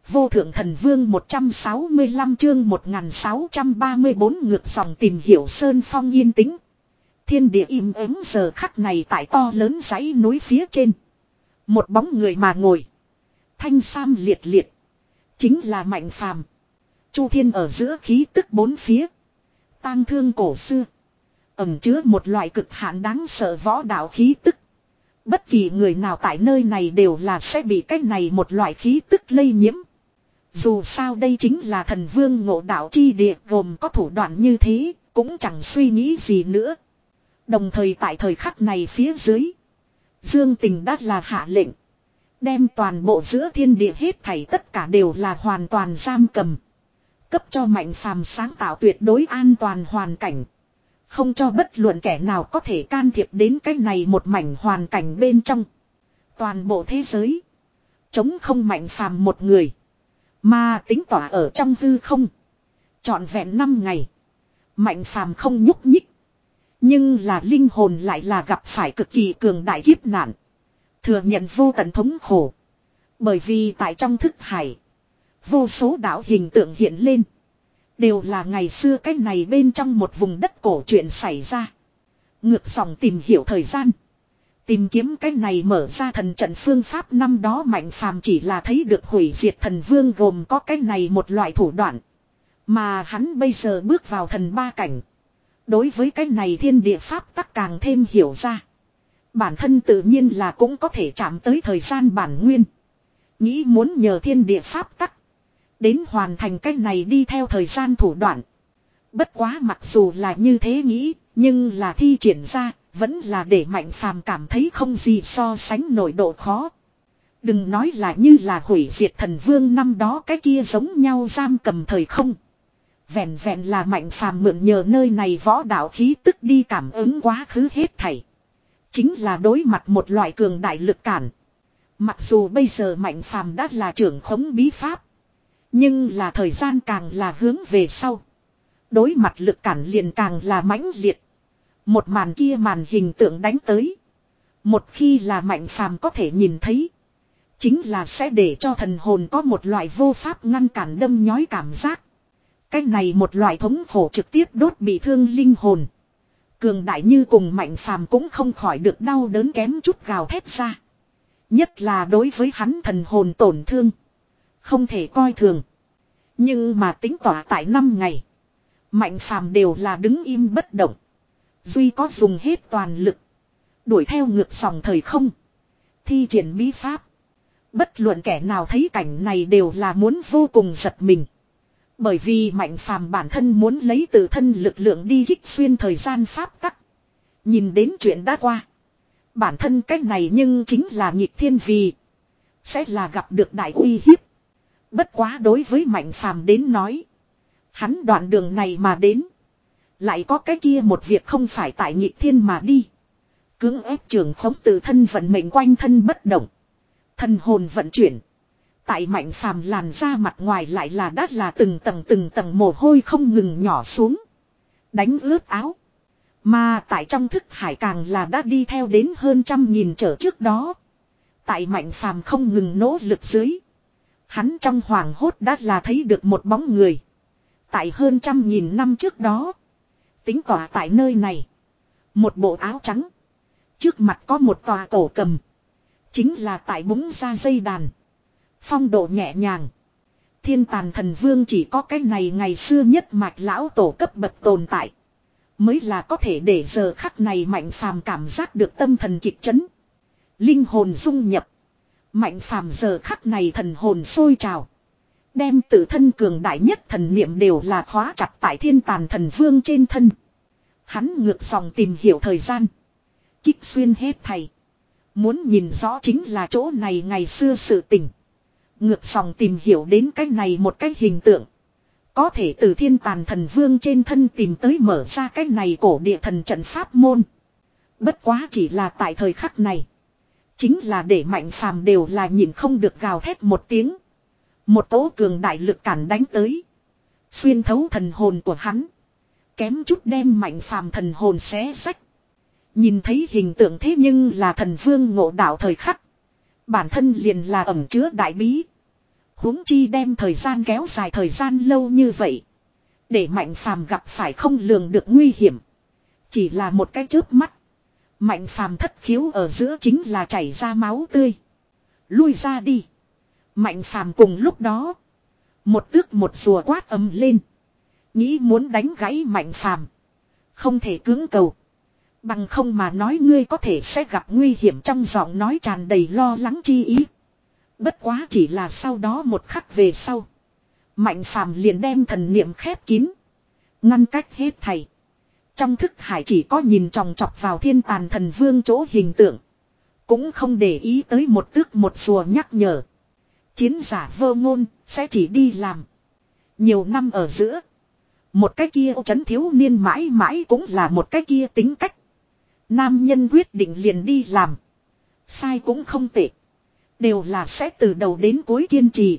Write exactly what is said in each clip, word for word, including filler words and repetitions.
Vô thượng thần vương một trăm sáu mươi lăm chương một nghìn sáu trăm ba mươi bốn ngược dòng tìm hiểu sơn phong yên tĩnh. Thiên địa im ắng giờ khắc này tại to lớn dãy núi phía trên. Một bóng người mà ngồi. Thanh sam liệt liệt. Chính là Mạnh Phàm. Chu thiên ở giữa khí tức bốn phía. Tang thương cổ xưa. Ẩn chứa một loại cực hạn đáng sợ võ đạo khí tức. Bất kỳ người nào tại nơi này đều là sẽ bị cái này một loại khí tức lây nhiễm. Dù sao đây chính là thần vương ngộ đạo chi địa gồm có thủ đoạn như thế, cũng chẳng suy nghĩ gì nữa. Đồng thời tại thời khắc này phía dưới, Dương Tình đã là hạ lệnh. Đem toàn bộ giữa thiên địa hết thảy tất cả đều là hoàn toàn giam cầm. Cấp cho Mạnh Phàm sáng tạo tuyệt đối an toàn hoàn cảnh. Không cho bất luận kẻ nào có thể can thiệp đến cái này một mảnh hoàn cảnh bên trong. Toàn bộ thế giới. Chống không Mạnh Phàm một người. Mà tính tỏa ở trong hư không. Trọn vẹn năm ngày. Mạnh Phàm không nhúc nhích. Nhưng là linh hồn lại là gặp phải cực kỳ cường đại kiếp nạn. Thừa nhận vô tận thống khổ. Bởi vì tại trong thức hải. Vô số đạo hình tượng hiện lên. Đều là ngày xưa cái này bên trong một vùng đất cổ chuyện xảy ra. Ngược dòng tìm hiểu thời gian. Tìm kiếm cái này mở ra thần trận phương pháp năm đó Mạnh Phàm chỉ là thấy được hủy diệt thần vương gồm có cái này một loại thủ đoạn. Mà hắn bây giờ bước vào thần ba cảnh. Đối với cái này thiên địa pháp tắc càng thêm hiểu ra. Bản thân tự nhiên là cũng có thể chạm tới thời gian bản nguyên. Nghĩ muốn nhờ thiên địa pháp tắc. Đến hoàn thành cái này đi theo thời gian thủ đoạn. Bất quá mặc dù là như thế nghĩ, nhưng là thi triển ra, vẫn là để Mạnh Phàm cảm thấy không gì so sánh nổi độ khó. Đừng nói là như là hủy diệt thần vương năm đó cái kia giống nhau giam cầm thời không. Vẹn vẹn là Mạnh Phàm mượn nhờ nơi này võ đạo khí tức đi cảm ứng quá khứ hết thảy. Chính là đối mặt một loại cường đại lực cản. Mặc dù bây giờ Mạnh Phàm đã là trưởng khống bí pháp. Nhưng là thời gian càng là hướng về sau. Đối mặt lực cản liền càng là mãnh liệt. Một màn kia màn hình tượng đánh tới. Một khi là Mạnh Phàm có thể nhìn thấy. Chính là sẽ để cho thần hồn có một loại vô pháp ngăn cản đâm nhói cảm giác. Cái này một loại thống khổ trực tiếp đốt bị thương linh hồn. Cường đại như cùng Mạnh Phàm cũng không khỏi được đau đớn kém chút gào thét ra. Nhất là đối với hắn thần hồn tổn thương. Không thể coi thường. Nhưng mà tính tỏa tại năm ngày. Mạnh Phàm đều là đứng im bất động. Duy có dùng hết toàn lực. Đuổi theo ngược dòng thời không. Thi triển bí pháp. Bất luận kẻ nào thấy cảnh này đều là muốn vô cùng giật mình. Bởi vì Mạnh Phàm bản thân muốn lấy tự thân lực lượng đi kích xuyên thời gian pháp tắc. Nhìn đến chuyện đã qua. Bản thân cách này nhưng chính là nghịch thiên vì. Sẽ là gặp được đại uy hiếp. Bất quá đối với Mạnh Phàm đến nói. Hắn đoạn đường này mà đến. Lại có cái kia một việc không phải tại nghịch thiên mà đi. Cưỡng ép trường khống tự thân vận mệnh quanh thân bất động. Thần hồn vận chuyển. Tại Mạnh Phàm làn ra mặt ngoài lại là đắt là từng tầng từng tầng mồ hôi không ngừng nhỏ xuống. Đánh ướt áo. Mà tại trong thức hải càng là đã đi theo đến hơn trăm nghìn trở trước đó. Tại Mạnh Phàm không ngừng nỗ lực dưới. Hắn trong hoàng hốt đã là thấy được một bóng người. Tại hơn trăm nghìn năm trước đó. Tính tỏa tại nơi này. Một bộ áo trắng. Trước mặt có một tòa cổ cầm. Chính là tại búng ra dây đàn. Phong độ nhẹ nhàng. Thiên Tàn Thần Vương chỉ có cái này ngày xưa nhất mạch lão tổ cấp bậc tồn tại. Mới là có thể để giờ khắc này Mạnh Phàm cảm giác được tâm thần kịch chấn. Linh hồn dung nhập. Mạnh Phàm giờ khắc này thần hồn sôi trào. Đem tự thân cường đại nhất thần niệm đều là khóa chặt tại Thiên Tàn Thần Vương trên thân. Hắn ngược dòng tìm hiểu thời gian. Kích xuyên hết thầy. Muốn nhìn rõ chính là chỗ này ngày xưa sự tình. Ngược dòng tìm hiểu đến cái này một cái hình tượng. Có thể từ Thiên Tàn Thần Vương trên thân tìm tới mở ra cái này cổ địa thần trận pháp môn. Bất quá chỉ là tại thời khắc này. Chính là để Mạnh Phàm đều là nhìn không được gào thét một tiếng. Một tố cường đại lực cản đánh tới. Xuyên thấu thần hồn của hắn. Kém chút đem Mạnh Phàm thần hồn xé rách. Nhìn thấy hình tượng thế nhưng là thần vương ngộ đạo thời khắc. Bản thân liền là ẩn chứa đại bí. Huống chi đem thời gian kéo dài thời gian lâu như vậy. Để Mạnh Phàm gặp phải không lường được nguy hiểm. Chỉ là một cái chớp mắt. Mạnh Phàm thất khiếu ở giữa chính là chảy ra máu tươi. Lui ra đi. Mạnh Phàm cùng lúc đó. Một tước một rùa quát ầm lên. Nghĩ muốn đánh gãy Mạnh Phàm. Không thể cưỡng cầu. Bằng không mà nói ngươi có thể sẽ gặp nguy hiểm, trong giọng nói tràn đầy lo lắng chi ý. Bất quá chỉ là sau đó một khắc về sau. Mạnh Phàm liền đem thần niệm khép kín. Ngăn cách hết thảy. Trong thức hải chỉ có nhìn chòng chọc vào thiên tàn thần vương chỗ hình tượng. Cũng không để ý tới một tước một rùa nhắc nhở. Chiến giả vô ngôn sẽ chỉ đi làm. Nhiều năm ở giữa. Một cái kia trấn thiếu niên mãi mãi cũng là một cái kia tính cách. Nam nhân quyết định liền đi làm. Sai cũng không tệ. Đều là sẽ từ đầu đến cuối kiên trì.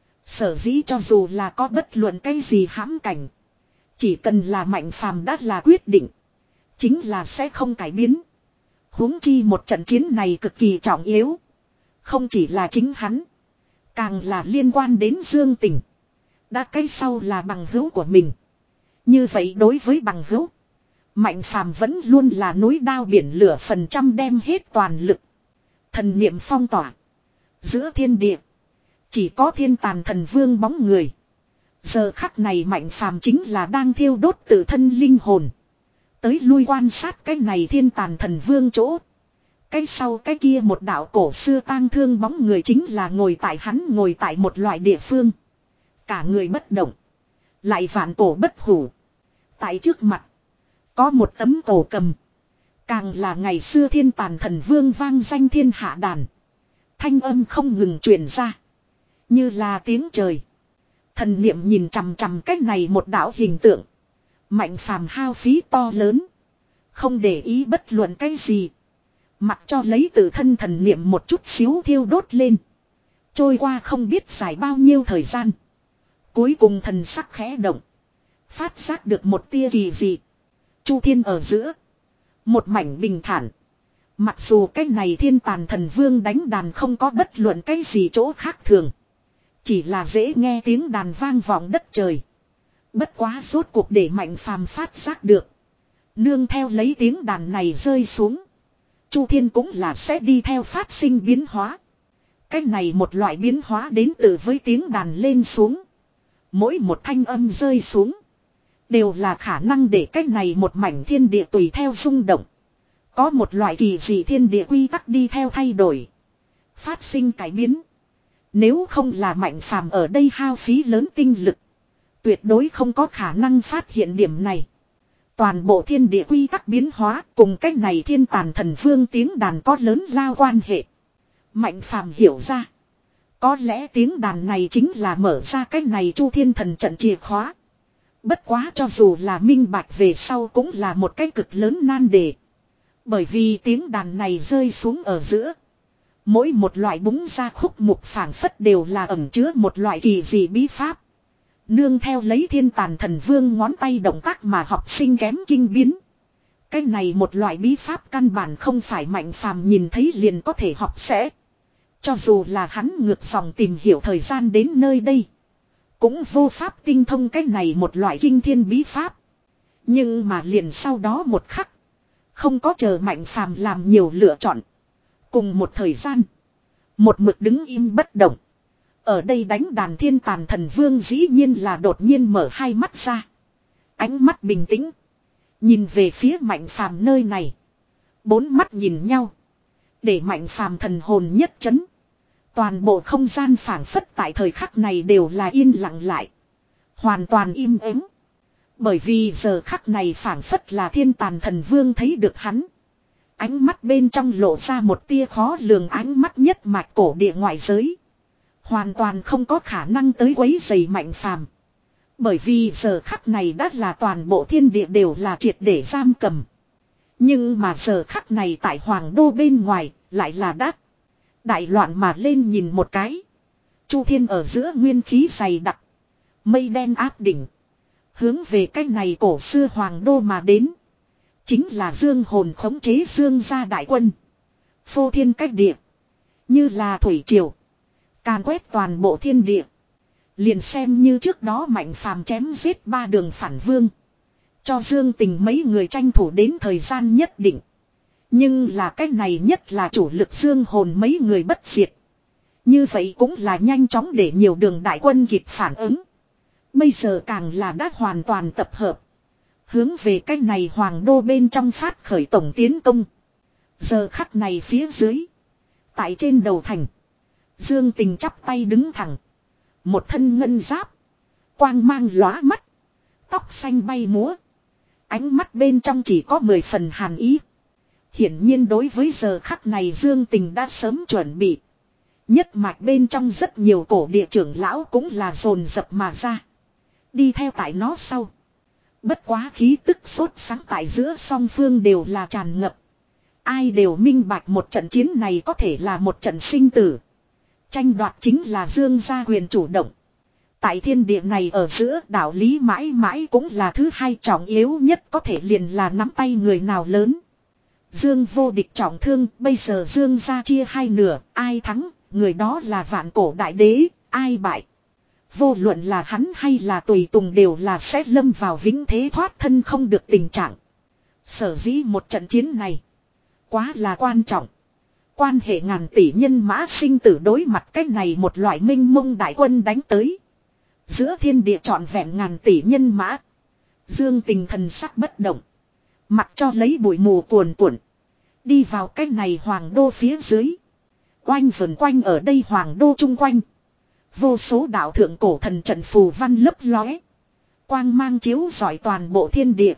Sở dĩ cho dù là có bất luận cái gì hãm cảnh. Chỉ cần là Mạnh Phàm đã là quyết định. Chính là sẽ không cải biến. Huống chi một trận chiến này cực kỳ trọng yếu. Không chỉ là chính hắn. Càng là liên quan đến Dương Tình. Đã cái sau là bằng hữu của mình. Như vậy đối với bằng hữu. Mạnh Phàm vẫn luôn là núi đao biển lửa phần trăm đem hết toàn lực. Thần niệm phong tỏa. Giữa thiên địa. Chỉ có thiên tàn thần vương bóng người. Giờ khắc này Mạnh Phàm chính là đang thiêu đốt tự thân linh hồn. Tới lui quan sát cái này thiên tàn thần vương chỗ. Cái sau cái kia một đạo cổ xưa tang thương bóng người chính là ngồi tại hắn ngồi tại một loại địa phương. Cả người bất động. Lại vạn cổ bất hủ. Tại trước mặt. Có một tấm cổ cầm. Càng là ngày xưa thiên tàn thần vương vang danh thiên hạ đàn. Thanh âm không ngừng truyền ra. Như là tiếng trời. Thần niệm nhìn chằm chằm cách này một đạo hình tượng. Mạnh Phàm hao phí to lớn. Không để ý bất luận cái gì. Mặc cho lấy tự thân thần niệm một chút xíu thiêu đốt lên. Trôi qua không biết dài bao nhiêu thời gian. Cuối cùng thần sắc khẽ động. Phát giác được một tia kỳ dị. Chu thiên ở giữa. Một mảnh bình thản. Mặc dù cái này thiên tàn thần vương đánh đàn không có bất luận cái gì chỗ khác thường. Chỉ là dễ nghe tiếng đàn vang vọng đất trời. Bất quá rốt cuộc để Mạnh Phàm phát giác được. Nương theo lấy tiếng đàn này rơi xuống. Chu thiên cũng là sẽ đi theo phát sinh biến hóa. Cái này một loại biến hóa đến từ với tiếng đàn lên xuống. Mỗi một thanh âm rơi xuống. Đều là khả năng để cái này một mảnh thiên địa tùy theo rung động. Có một loại kỳ dị thiên địa quy tắc đi theo thay đổi. Phát sinh cải biến. Nếu không là Mạnh Phàm ở đây hao phí lớn tinh lực. Tuyệt đối không có khả năng phát hiện điểm này. Toàn bộ thiên địa quy tắc biến hóa cùng cách này thiên tàn thần vương tiếng đàn có lớn lao quan hệ. Mạnh Phàm hiểu ra. Có lẽ tiếng đàn này chính là mở ra cách này Chu Thiên Thần trận chìa khóa. Bất quá cho dù là minh bạch về sau cũng là một cái cực lớn nan đề. Bởi vì tiếng đàn này rơi xuống ở giữa. Mỗi một loại búng ra khúc mục phảng phất đều là ẩn chứa một loại kỳ dị bí pháp. Nương theo lấy thiên tàn thần vương ngón tay động tác mà học sinh kém kinh biến. Cái này một loại bí pháp căn bản không phải Mạnh Phàm nhìn thấy liền có thể học sẽ. Cho dù là hắn ngược dòng tìm hiểu thời gian đến nơi đây. Cũng vô pháp tinh thông cái này một loại kinh thiên bí pháp. Nhưng mà liền sau đó một khắc. Không có chờ Mạnh Phàm làm nhiều lựa chọn. Cùng một thời gian. Một mực đứng im bất động. Ở đây đánh đàn thiên tàn thần vương dĩ nhiên là đột nhiên mở hai mắt ra. Ánh mắt bình tĩnh. Nhìn về phía Mạnh Phàm nơi này. Bốn mắt nhìn nhau. Để Mạnh Phàm thần hồn nhất chấn. Toàn bộ không gian phảng phất tại thời khắc này đều là yên lặng lại. Hoàn toàn im ắng. Bởi vì giờ khắc này phảng phất là thiên tàn thần vương thấy được hắn. Ánh mắt bên trong lộ ra một tia khó lường, ánh mắt nhất mạch cổ địa ngoại giới. Hoàn toàn không có khả năng tới quấy rầy Mạnh Phàm. Bởi vì giờ khắc này đã là toàn bộ thiên địa đều là triệt để giam cầm. Nhưng mà giờ khắc này tại Hoàng Đô bên ngoài lại là đắt. Đại loạn mà lên nhìn một cái. Chu thiên ở giữa nguyên khí dày đặc. Mây đen áp đỉnh. Hướng về cái này cổ xưa Hoàng Đô mà đến. Chính là dương hồn khống chế dương gia đại quân. Phô thiên cách địa. Như là thủy triều. Càn quét toàn bộ thiên địa. Liền xem như trước đó Mạnh Phàm chém giết ba đường phản vương. Cho Dương Tình mấy người tranh thủ đến thời gian nhất định. Nhưng là cái này nhất là chủ lực Dương hồn mấy người bất diệt. Như vậy cũng là nhanh chóng để nhiều đường đại quân kịp phản ứng. Bây giờ càng là đã hoàn toàn tập hợp. Hướng về cái này hoàng đô bên trong phát khởi tổng tiến công. Giờ khắc này phía dưới. Tại trên đầu thành. Dương Tình chắp tay đứng thẳng. Một thân ngân giáp. Quang mang lóa mắt. Tóc xanh bay múa. Ánh mắt bên trong chỉ có mười phần hàn ý. Hiển nhiên đối với giờ khắc này Dương Tình đã sớm chuẩn bị. Nhất mạch bên trong rất nhiều cổ địa trưởng lão cũng là dồn dập mà ra. Đi theo tại nó sau. Bất quá khí tức sốt sáng tại giữa song phương đều là tràn ngập. Ai đều minh bạch một trận chiến này có thể là một trận sinh tử. Tranh đoạt chính là Dương gia huyền chủ động. Tại thiên địa này ở giữa đạo lý mãi mãi cũng là thứ hai trọng yếu nhất, có thể liền là nắm tay người nào lớn. Dương vô địch trọng thương, bây giờ Dương gia chia hai nửa, ai thắng, người đó là vạn cổ đại đế, ai bại. Vô luận là hắn hay là tùy tùng đều là sẽ lâm vào vĩnh thế thoát thân không được tình trạng. Sở dĩ một trận chiến này quá là quan trọng. Quan hệ ngàn tỷ nhân mã sinh tử đối mặt cách này một loại minh mông đại quân đánh tới. Giữa thiên địa trọn vẹn ngàn tỷ nhân mã. Dương Tình thần sắc bất động. Mặc cho lấy bụi mù cuồn cuộn. Đi vào cách này hoàng đô phía dưới. Oanh vần quanh ở đây hoàng đô chung quanh. Vô số đạo thượng cổ thần trận phù văn lấp lóe. Quang mang chiếu rọi toàn bộ thiên địa.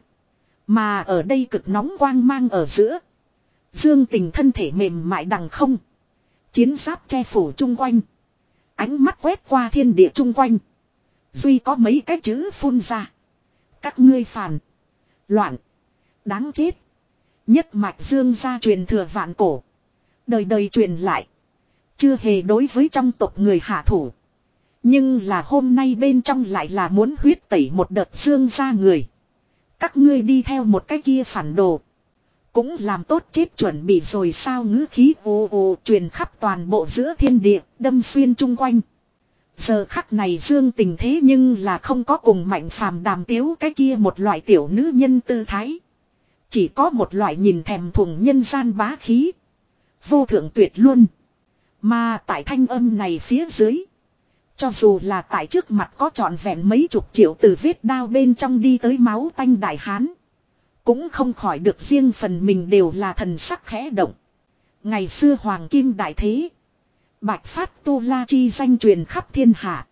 Mà ở đây cực nóng quang mang ở giữa. Dương Tình thân thể mềm mại đằng không. Chiến giáp che phủ chung quanh. Ánh mắt quét qua thiên địa chung quanh. Duy có mấy cái chữ phun ra. Các ngươi phản. Loạn. Đáng chết. Nhất mạch Dương gia truyền thừa vạn cổ. Đời đời truyền lại. Chưa hề đối với trong tộc người hạ thủ. Nhưng là hôm nay bên trong lại là muốn huyết tẩy một đợt Dương gia người. Các ngươi đi theo một cái kia phản đồ. Cũng làm tốt chết chuẩn bị rồi sao, ngữ khí ồ ồ truyền khắp toàn bộ giữa thiên địa, đâm xuyên chung quanh. Giờ khắc này Dương Tình thế nhưng là không có cùng Mạnh Phàm đàm tiếu cái kia một loại tiểu nữ nhân tư thái. Chỉ có một loại nhìn thèm thuồng nhân gian bá khí. Vô thượng tuyệt luôn. Mà tại thanh âm này phía dưới. Cho dù là tại trước mặt có trọn vẹn mấy chục triệu từ vết đao bên trong đi tới máu tanh đại hán. Cũng không khỏi được riêng phần mình đều là thần sắc khẽ động. Ngày xưa Hoàng Kim Đại Thế. Bạch Phát Tu La chi danh truyền khắp thiên hạ.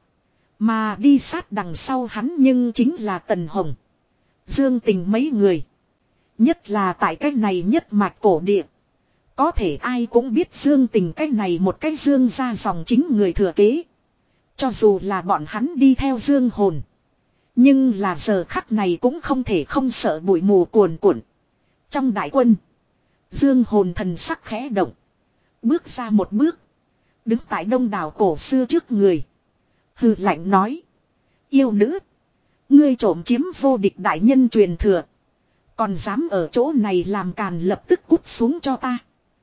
Mà đi sát đằng sau hắn nhưng chính là Tần Hồng. Dương Tình mấy người. Nhất là tại cái này nhất mạch cổ địa. Có thể ai cũng biết Dương Tình cái này một cái Dương ra dòng chính người thừa kế. Cho dù là bọn hắn đi theo Dương hồn. Nhưng là giờ khắc này cũng không thể không sợ bụi mù cuồn cuộn. Trong đại quân. Dương hồn thần sắc khẽ động. Bước ra một bước. Đứng tại đông đảo cổ xưa trước người. Hừ lạnh nói. Yêu nữ. Ngươi trộm chiếm vô địch đại nhân truyền thừa. Còn dám ở chỗ này làm càn, lập tức cút xuống cho ta.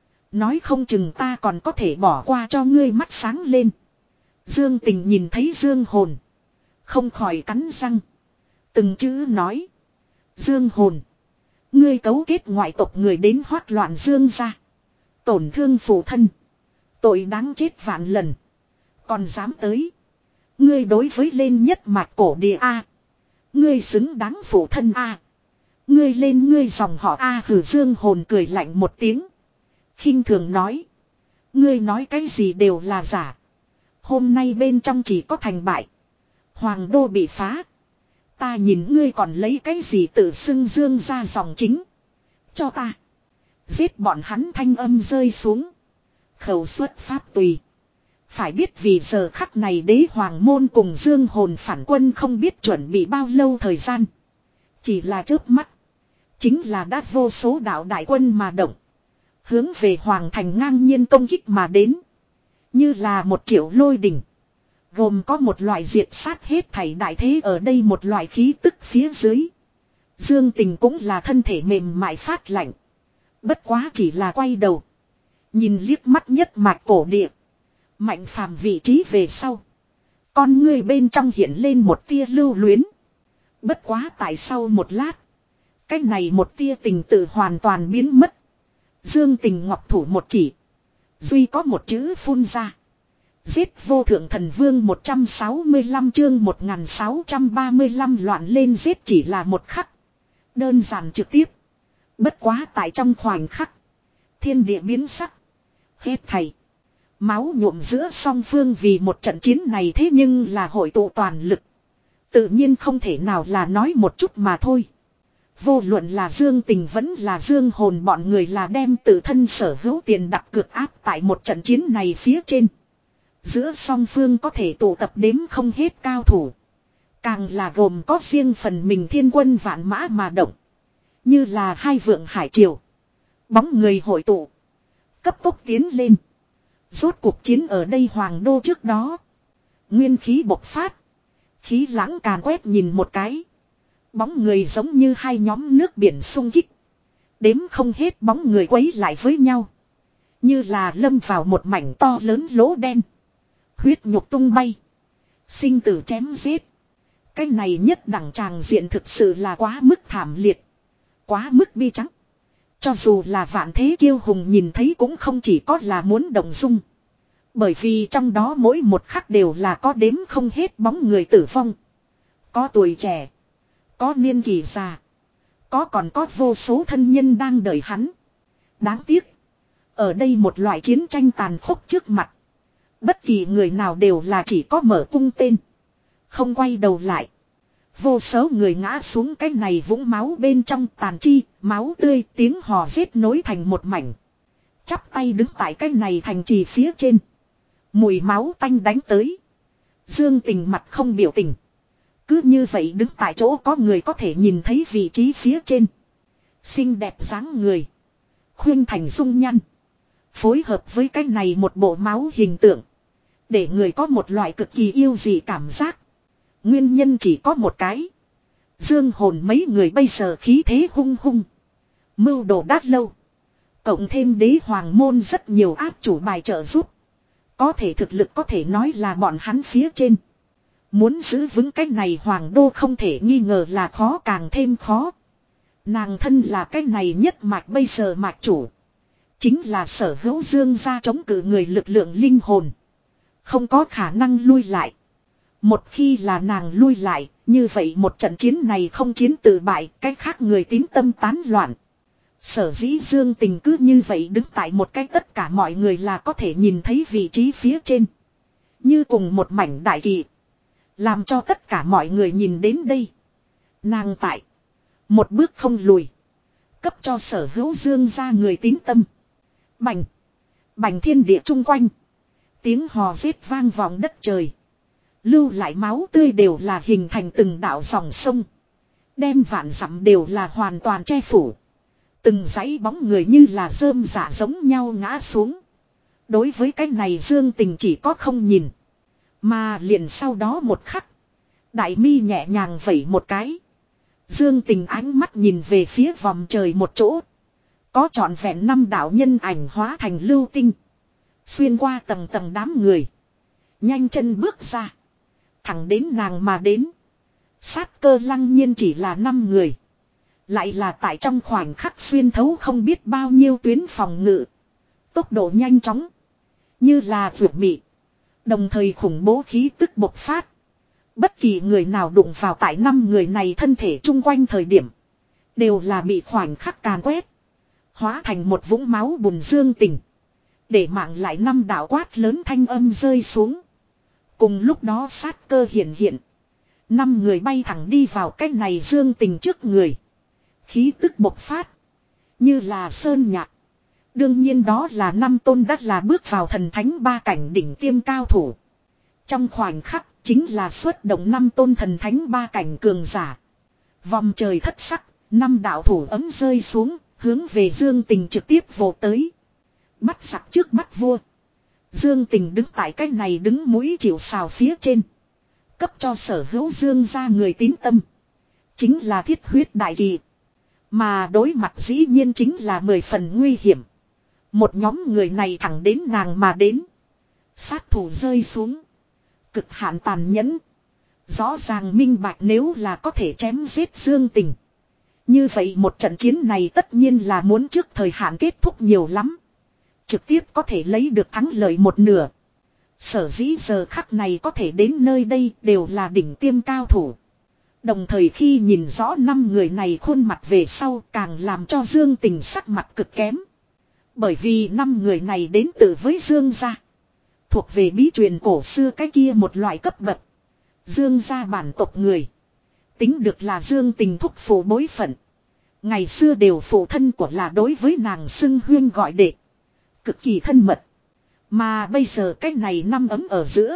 Nói không chừng ta còn có thể bỏ qua cho ngươi. Mắt sáng lên. Dương Tình nhìn thấy Dương hồn. Không khỏi cắn răng. Từng chữ nói. Dương hồn. Ngươi cấu kết ngoại tộc người đến hoát loạn Dương gia. Tổn thương phụ thân. Tội đáng chết vạn lần. Còn dám tới. Ngươi đối với lên nhất mạch cổ địa A. Ngươi xứng đáng phụ thân A. Ngươi lên ngươi dòng họ A. Hử. Dương hồn cười lạnh một tiếng. Khinh thường nói. Ngươi nói cái gì đều là giả. Hôm nay bên trong chỉ có thành bại. Hoàng đô bị phá. Ta nhìn ngươi còn lấy cái gì tự xưng Dương ra dòng chính. Cho ta. Giết bọn hắn, thanh âm rơi xuống. Khẩu xuất pháp tùy. Phải biết vì giờ khắc này đế hoàng môn cùng Dương hồn phản quân không biết chuẩn bị bao lâu thời gian. Chỉ là chớp mắt. Chính là đã vô số đạo đại quân mà động. Hướng về hoàng thành ngang nhiên công kích mà đến. Như là một triệu lôi đỉnh. Gồm có một loại diệt sát hết thảy đại thế ở đây, một loại khí tức phía dưới. Dương Tình cũng là thân thể mềm mại phát lạnh. Bất quá chỉ là quay đầu. Nhìn liếc mắt nhất mạch cổ địa. Mạnh phàm vị trí về sau. Con ngươi bên trong hiện lên một tia lưu luyến. Bất quá tại sau một lát. Cái này một tia tình tự hoàn toàn biến mất. Dương Tình ngọc thủ một chỉ. Duy có một chữ phun ra. Giết vô thượng thần vương một trăm sáu mươi lăm chương một nghìn sáu trăm ba mươi lăm loạn lên giết chỉ là một khắc. Đơn giản trực tiếp. Bất quá tại trong khoảnh khắc. Thiên địa biến sắc. Hết thầy. Máu nhuộm giữa song phương vì một trận chiến này thế nhưng là hội tụ toàn lực. Tự nhiên không thể nào là nói một chút mà thôi. Vô luận là Dương Tình vẫn là Dương Hồn bọn người là đem tự thân sở hữu tiền đặt cược áp tại một trận chiến này phía trên. Giữa song phương có thể tụ tập đếm không hết cao thủ. Càng là gồm có riêng phần mình thiên quân vạn mã mà động. Như là hai vượng hải triều. Bóng người hội tụ. Cấp tốc tiến lên. Rốt cuộc chiến ở đây hoàng đô trước đó. Nguyên khí bộc phát. Khí lãng càn quét nhìn một cái. Bóng người giống như hai nhóm nước biển xung kích. Đếm không hết bóng người quấy lại với nhau. Như là lâm vào một mảnh to lớn lỗ đen. Huyết nhục tung bay. Sinh tử chém giết. Cái này nhất đẳng tràng diện thực sự là quá mức thảm liệt. Quá mức bi trắng. Cho dù là vạn thế kiêu hùng nhìn thấy cũng không chỉ có là muốn động dung. Bởi vì trong đó mỗi một khắc đều là có đếm không hết bóng người tử vong. Có tuổi trẻ. Có niên kỳ già. Có còn có vô số thân nhân đang đợi hắn. Đáng tiếc. Ở đây một loại chiến tranh tàn khốc trước mặt. Bất kỳ người nào đều là chỉ có mở cung tên. Không quay đầu lại. Vô số người ngã xuống cái này vũng máu bên trong tàn chi, máu tươi, tiếng hò rết nối thành một mảnh. Chắp tay đứng tại cái này thành trì phía trên. Mùi máu tanh đánh tới. Dương Tình mặt không biểu tình. Cứ như vậy đứng tại chỗ có người có thể nhìn thấy vị trí phía trên. Xinh đẹp dáng người. Khuyên thành dung nhăn. Phối hợp với cái này một bộ máu hình tượng. Để người có một loại cực kỳ yêu dị cảm giác. Nguyên nhân chỉ có một cái. Dương Hồn mấy người bây giờ khí thế hung hung. Mưu đồ đát lâu. Cộng thêm đế hoàng môn rất nhiều áp chủ bài trợ giúp. Có thể thực lực có thể nói là bọn hắn phía trên. Muốn giữ vững cái này hoàng đô không thể nghi ngờ là khó càng thêm khó. Nàng thân là cái này nhất mạch bây giờ mạch chủ. Chính là sở hữu Dương gia chống cự người lực lượng linh hồn. Không có khả năng lui lại. Một khi là nàng lui lại, như vậy một trận chiến này không chiến tự bại, cái khác người tín tâm tán loạn. Sở dĩ Dương Tình cứ như vậy đứng tại một cái tất cả mọi người là có thể nhìn thấy vị trí phía trên. Như cùng một mảnh đại kỳ. Làm cho tất cả mọi người nhìn đến đây. Nàng tại. Một bước không lùi. Cấp cho sở hữu Dương gia người tín tâm. Bành. Bành thiên địa chung quanh. Tiếng hò rết vang vọng đất trời. Lưu lại máu tươi đều là hình thành từng đạo dòng sông. Đem vạn dặm đều là hoàn toàn che phủ. Từng dãy bóng người như là rơm rạ giống nhau ngã xuống. Đối với cái này Dương Tình chỉ có không nhìn. Mà liền sau đó một khắc. Đại mi nhẹ nhàng vẩy một cái. Dương Tình ánh mắt nhìn về phía vòng trời một chỗ. Có trọn vẹn năm đạo nhân ảnh hóa thành lưu tinh. Xuyên qua tầng tầng đám người. Nhanh chân bước ra. Thẳng đến nàng mà đến. Sát cơ lăng nhiên chỉ là năm người. Lại là tại trong khoảnh khắc xuyên thấu không biết bao nhiêu tuyến phòng ngự. Tốc độ nhanh chóng. Như là vượt mị. Đồng thời khủng bố khí tức bộc phát. Bất kỳ người nào đụng vào tại năm người này thân thể chung quanh thời điểm. Đều là bị khoảnh khắc càn quét. Hóa thành một vũng máu bùn Dương Tình. Để mạng lại năm đạo quát lớn thanh âm rơi xuống. Cùng lúc đó sát cơ hiện hiện. Năm người bay thẳng đi vào cái này Dương Tình trước người. Khí tức bộc phát. Như là sơn nhạc. Đương nhiên đó là năm tôn đắt là bước vào thần thánh ba cảnh đỉnh tiêm cao thủ. Trong khoảnh khắc chính là xuất động năm tôn thần thánh ba cảnh cường giả. Vòng trời thất sắc, năm đạo thủ ấm rơi xuống, hướng về Dương Tình trực tiếp vồ tới. Bắt giặc trước bắt vua. Dương Tình đứng tại cái này đứng mũi chịu sào phía trên. Cấp cho sở hữu Dương gia người tín tâm. Chính là thiết huyết đại kỳ. Mà đối mặt dĩ nhiên chính là mười phần nguy hiểm. Một nhóm người này thẳng đến nàng mà đến. Sát thủ rơi xuống. Cực hạn tàn nhẫn. Rõ ràng minh bạch nếu là có thể chém giết Dương Tình. Như vậy một trận chiến này tất nhiên là muốn trước thời hạn kết thúc nhiều lắm. Trực tiếp có thể lấy được thắng lợi một nửa. Sở dĩ giờ khắc này có thể đến nơi đây đều là đỉnh tiêm cao thủ. Đồng thời khi nhìn rõ năm người này khuôn mặt về sau càng làm cho Dương Tình sắc mặt cực kém. Bởi vì năm người này đến từ với Dương gia. Thuộc về bí truyền cổ xưa cái kia một loại cấp bậc. Dương gia bản tộc người. Tính được là Dương Tình thúc phụ bối phận. Ngày xưa đều phụ thân của là đối với nàng xưng huyên gọi đệ. Cực kỳ thân mật. Mà bây giờ cái này năm ấm ở giữa.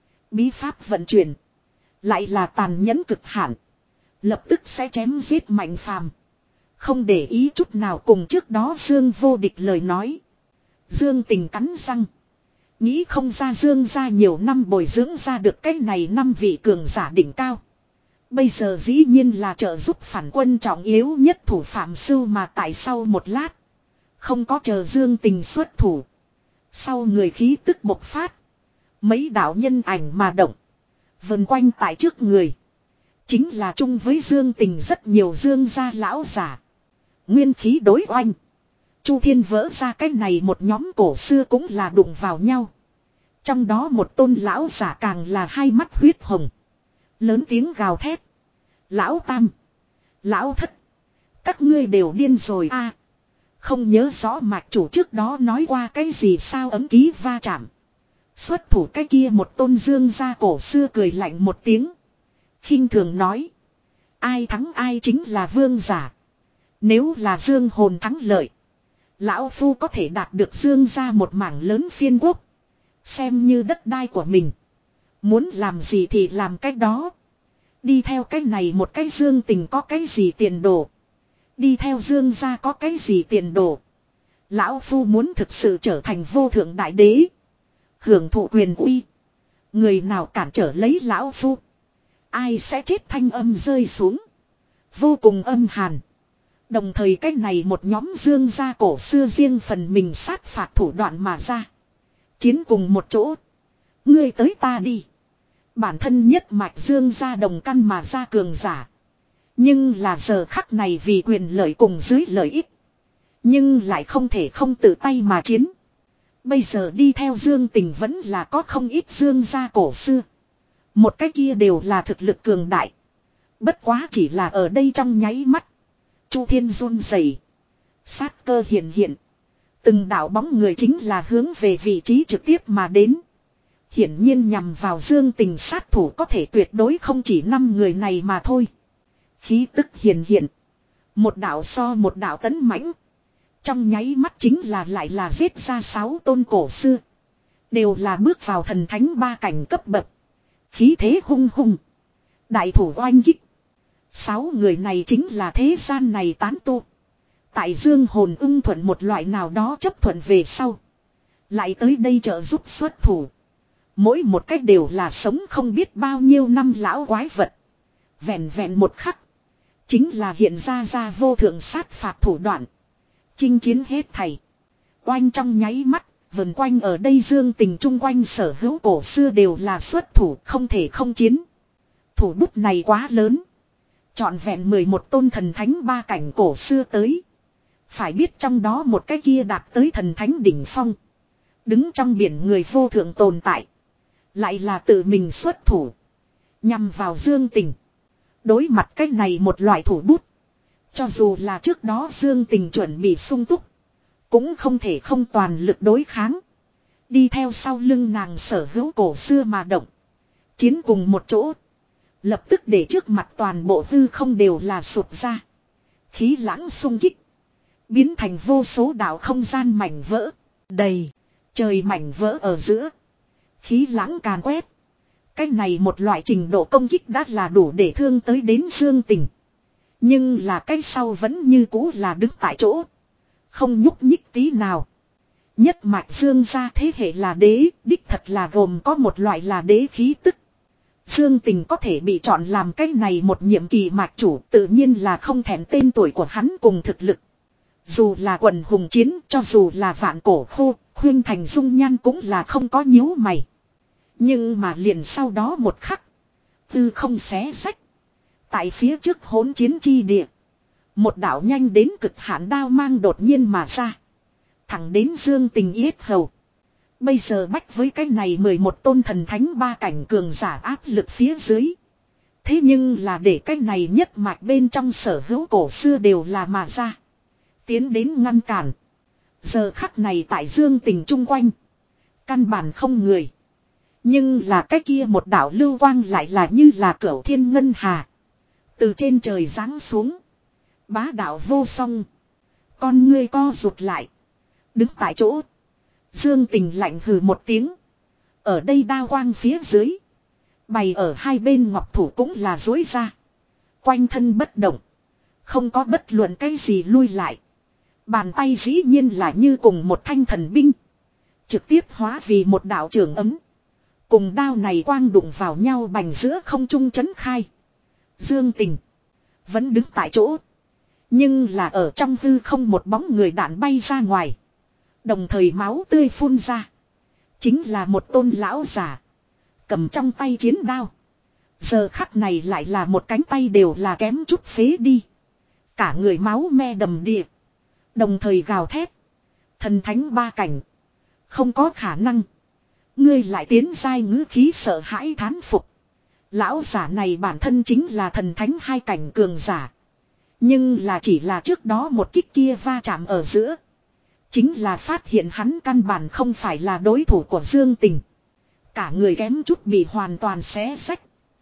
Bí pháp vận chuyển. Lại là tàn nhẫn cực hạn. Lập tức sẽ chém giết Mạnh Phàm. Không để ý chút nào cùng trước đó Dương vô địch lời nói. Dương Tình cắn răng. Nghĩ không ra Dương ra nhiều năm bồi dưỡng ra được cái này năm vị cường giả đỉnh cao. Bây giờ dĩ nhiên là trợ giúp phản quân trọng yếu nhất thủ phạm Sưu mà tại sau một lát. Không có chờ Dương Tình xuất thủ. Sau người khí tức bộc phát. Mấy đạo nhân ảnh mà động. Vần quanh tại trước người. Chính là chung với Dương Tình rất nhiều Dương gia lão giả. Nguyên khí đối oanh. Chu Thiên vỡ ra cái này một nhóm cổ xưa cũng là đụng vào nhau. Trong đó một tôn lão giả càng là hai mắt huyết hồng. Lớn tiếng gào thét. Lão Tam. Lão Thất. Các ngươi đều điên rồi a. Không nhớ rõ mạch chủ trước đó nói qua cái gì sao ấm ký va chạm. Xuất thủ cái kia một tôn Dương gia cổ xưa cười lạnh một tiếng. Khinh thường nói. Ai thắng ai chính là vương giả. Nếu là Dương hồn thắng lợi. Lão Phu có thể đạt được Dương gia một mảng lớn phiên quốc. Xem như đất đai của mình. Muốn làm gì thì làm cách đó. Đi theo cái này một cái Dương Tình có cái gì tiền đồ. Đi theo Dương gia có cái gì tiền đồ. Lão Phu muốn thực sự trở thành vô thượng đại đế. Hưởng thụ quyền uy. Người nào cản trở lấy Lão Phu. Ai sẽ chết thanh âm rơi xuống. Vô cùng âm hàn. Đồng thời cái này một nhóm Dương gia cổ xưa riêng phần mình sát phạt thủ đoạn mà ra. Chiến cùng một chỗ. Ngươi tới ta đi. Bản thân nhất mạch Dương gia đồng căn mà ra cường giả. Nhưng là giờ khắc này vì quyền lợi cùng dưới lợi ích. Nhưng lại không thể không tự tay mà chiến. Bây giờ đi theo Dương Tình vẫn là có không ít Dương gia cổ xưa. Một cái kia đều là thực lực cường đại. Bất quá chỉ là ở đây trong nháy mắt. Chu Thiên run rẩy, sát cơ hiện hiện. Từng đạo bóng người chính là hướng về vị trí trực tiếp mà đến. Hiển nhiên nhằm vào Dương Tình sát thủ có thể tuyệt đối không chỉ năm người này mà thôi. Khí tức hiện hiện. Một đạo so một đạo tấn mãnh. Trong nháy mắt chính là lại là giết ra sáu tôn cổ xưa. Đều là bước vào thần thánh ba cảnh cấp bậc. Khí thế hung hung. Đại thủ oanh kích. Sáu người này chính là thế gian này tán tu. Tại Dương hồn ưng thuận một loại nào đó chấp thuận về sau. Lại tới đây trợ giúp xuất thủ. Mỗi một cách đều là sống không biết bao nhiêu năm lão quái vật. Vẹn vẹn một khắc. Chính là hiện ra ra vô thượng sát phạt thủ đoạn. Chinh chiến hết thảy. Oanh trong nháy mắt. Vần quanh ở đây Dương Tình chung quanh sở hữu cổ xưa đều là xuất thủ không thể không chiến. Thủ bút này quá lớn. Chọn vẹn mười một tôn thần thánh ba cảnh cổ xưa tới. Phải biết trong đó một cái kia đạt tới thần thánh đỉnh phong. Đứng trong biển người vô thượng tồn tại. Lại là tự mình xuất thủ. Nhằm vào Dương Tình. Đối mặt cái này một loại thủ bút. Cho dù là trước đó Dương Tình chuẩn bị sung túc. Cũng không thể không toàn lực đối kháng. Đi theo sau lưng nàng sở hữu cổ xưa mà động. Chiến cùng một chỗ. Lập tức để trước mặt toàn bộ hư không đều là sụp ra. Khí lãng xung kích. Biến thành vô số đạo không gian mảnh vỡ. Đầy. Trời mảnh vỡ ở giữa. Khí lãng càn quét. Cái này một loại trình độ công kích đã là đủ để thương tới đến Dương Tình. Nhưng là cái sau vẫn như cũ là đứng tại chỗ. Không nhúc nhích tí nào. Nhất mạch Dương gia thế hệ là đế. Đích thật là gồm có một loại là đế khí tức. Dương Tình có thể bị chọn làm cái này một nhiệm kỳ mạch chủ tự nhiên là không thèm tên tuổi của hắn cùng thực lực. Dù là quần hùng chiến, cho dù là vạn cổ khô, Khuyên Thành dung nhan cũng là không có nhíu mày. Nhưng mà liền sau đó một khắc, tư không xé sách. Tại phía trước hỗn chiến chi địa, một đạo nhanh đến cực hạn đao mang đột nhiên mà ra. Thẳng đến Dương Tình yết hầu. Bây giờ bách với cái này mười một tôn thần thánh ba cảnh cường giả áp lực phía dưới. Thế nhưng là để cái này nhất mạch bên trong sở hữu cổ xưa đều là mà ra. Tiến đến ngăn cản. Giờ khắc này tại Dương Tình chung quanh. Căn bản không người. Nhưng là cái kia một đạo lưu quang lại là như là cửu thiên ngân hà. Từ trên trời giáng xuống. Bá đạo vô song. Con ngươi co rụt lại. Đứng tại chỗ. Dương Tình lạnh hừ một tiếng. Ở đây đao quang phía dưới. Bày ở hai bên ngọc thủ cũng là dối ra. Quanh thân bất động. Không có bất luận cái gì lui lại. Bàn tay dĩ nhiên là như cùng một thanh thần binh. Trực tiếp hóa vì một đạo trường ấm. Cùng đao này quang đụng vào nhau bành giữa không trung chấn khai. Dương Tình. Vẫn đứng tại chỗ. Nhưng là ở trong hư không một bóng người đạn bay ra ngoài. Đồng thời máu tươi phun ra. Chính là một tôn lão giả. Cầm trong tay chiến đao. Giờ khắc này lại là một cánh tay đều là kém chút phế đi. Cả người máu me đầm đìa. Đồng thời gào thét. Thần thánh ba cảnh. Không có khả năng. Ngươi lại tiến giai ngữ khí sợ hãi thán phục. Lão giả này bản thân chính là thần thánh hai cảnh cường giả. Nhưng là chỉ là trước đó một kích kia va chạm ở giữa. Chính là phát hiện hắn căn bản không phải là đối thủ của Dương Tình. Cả người kém chút bị hoàn toàn xé xách.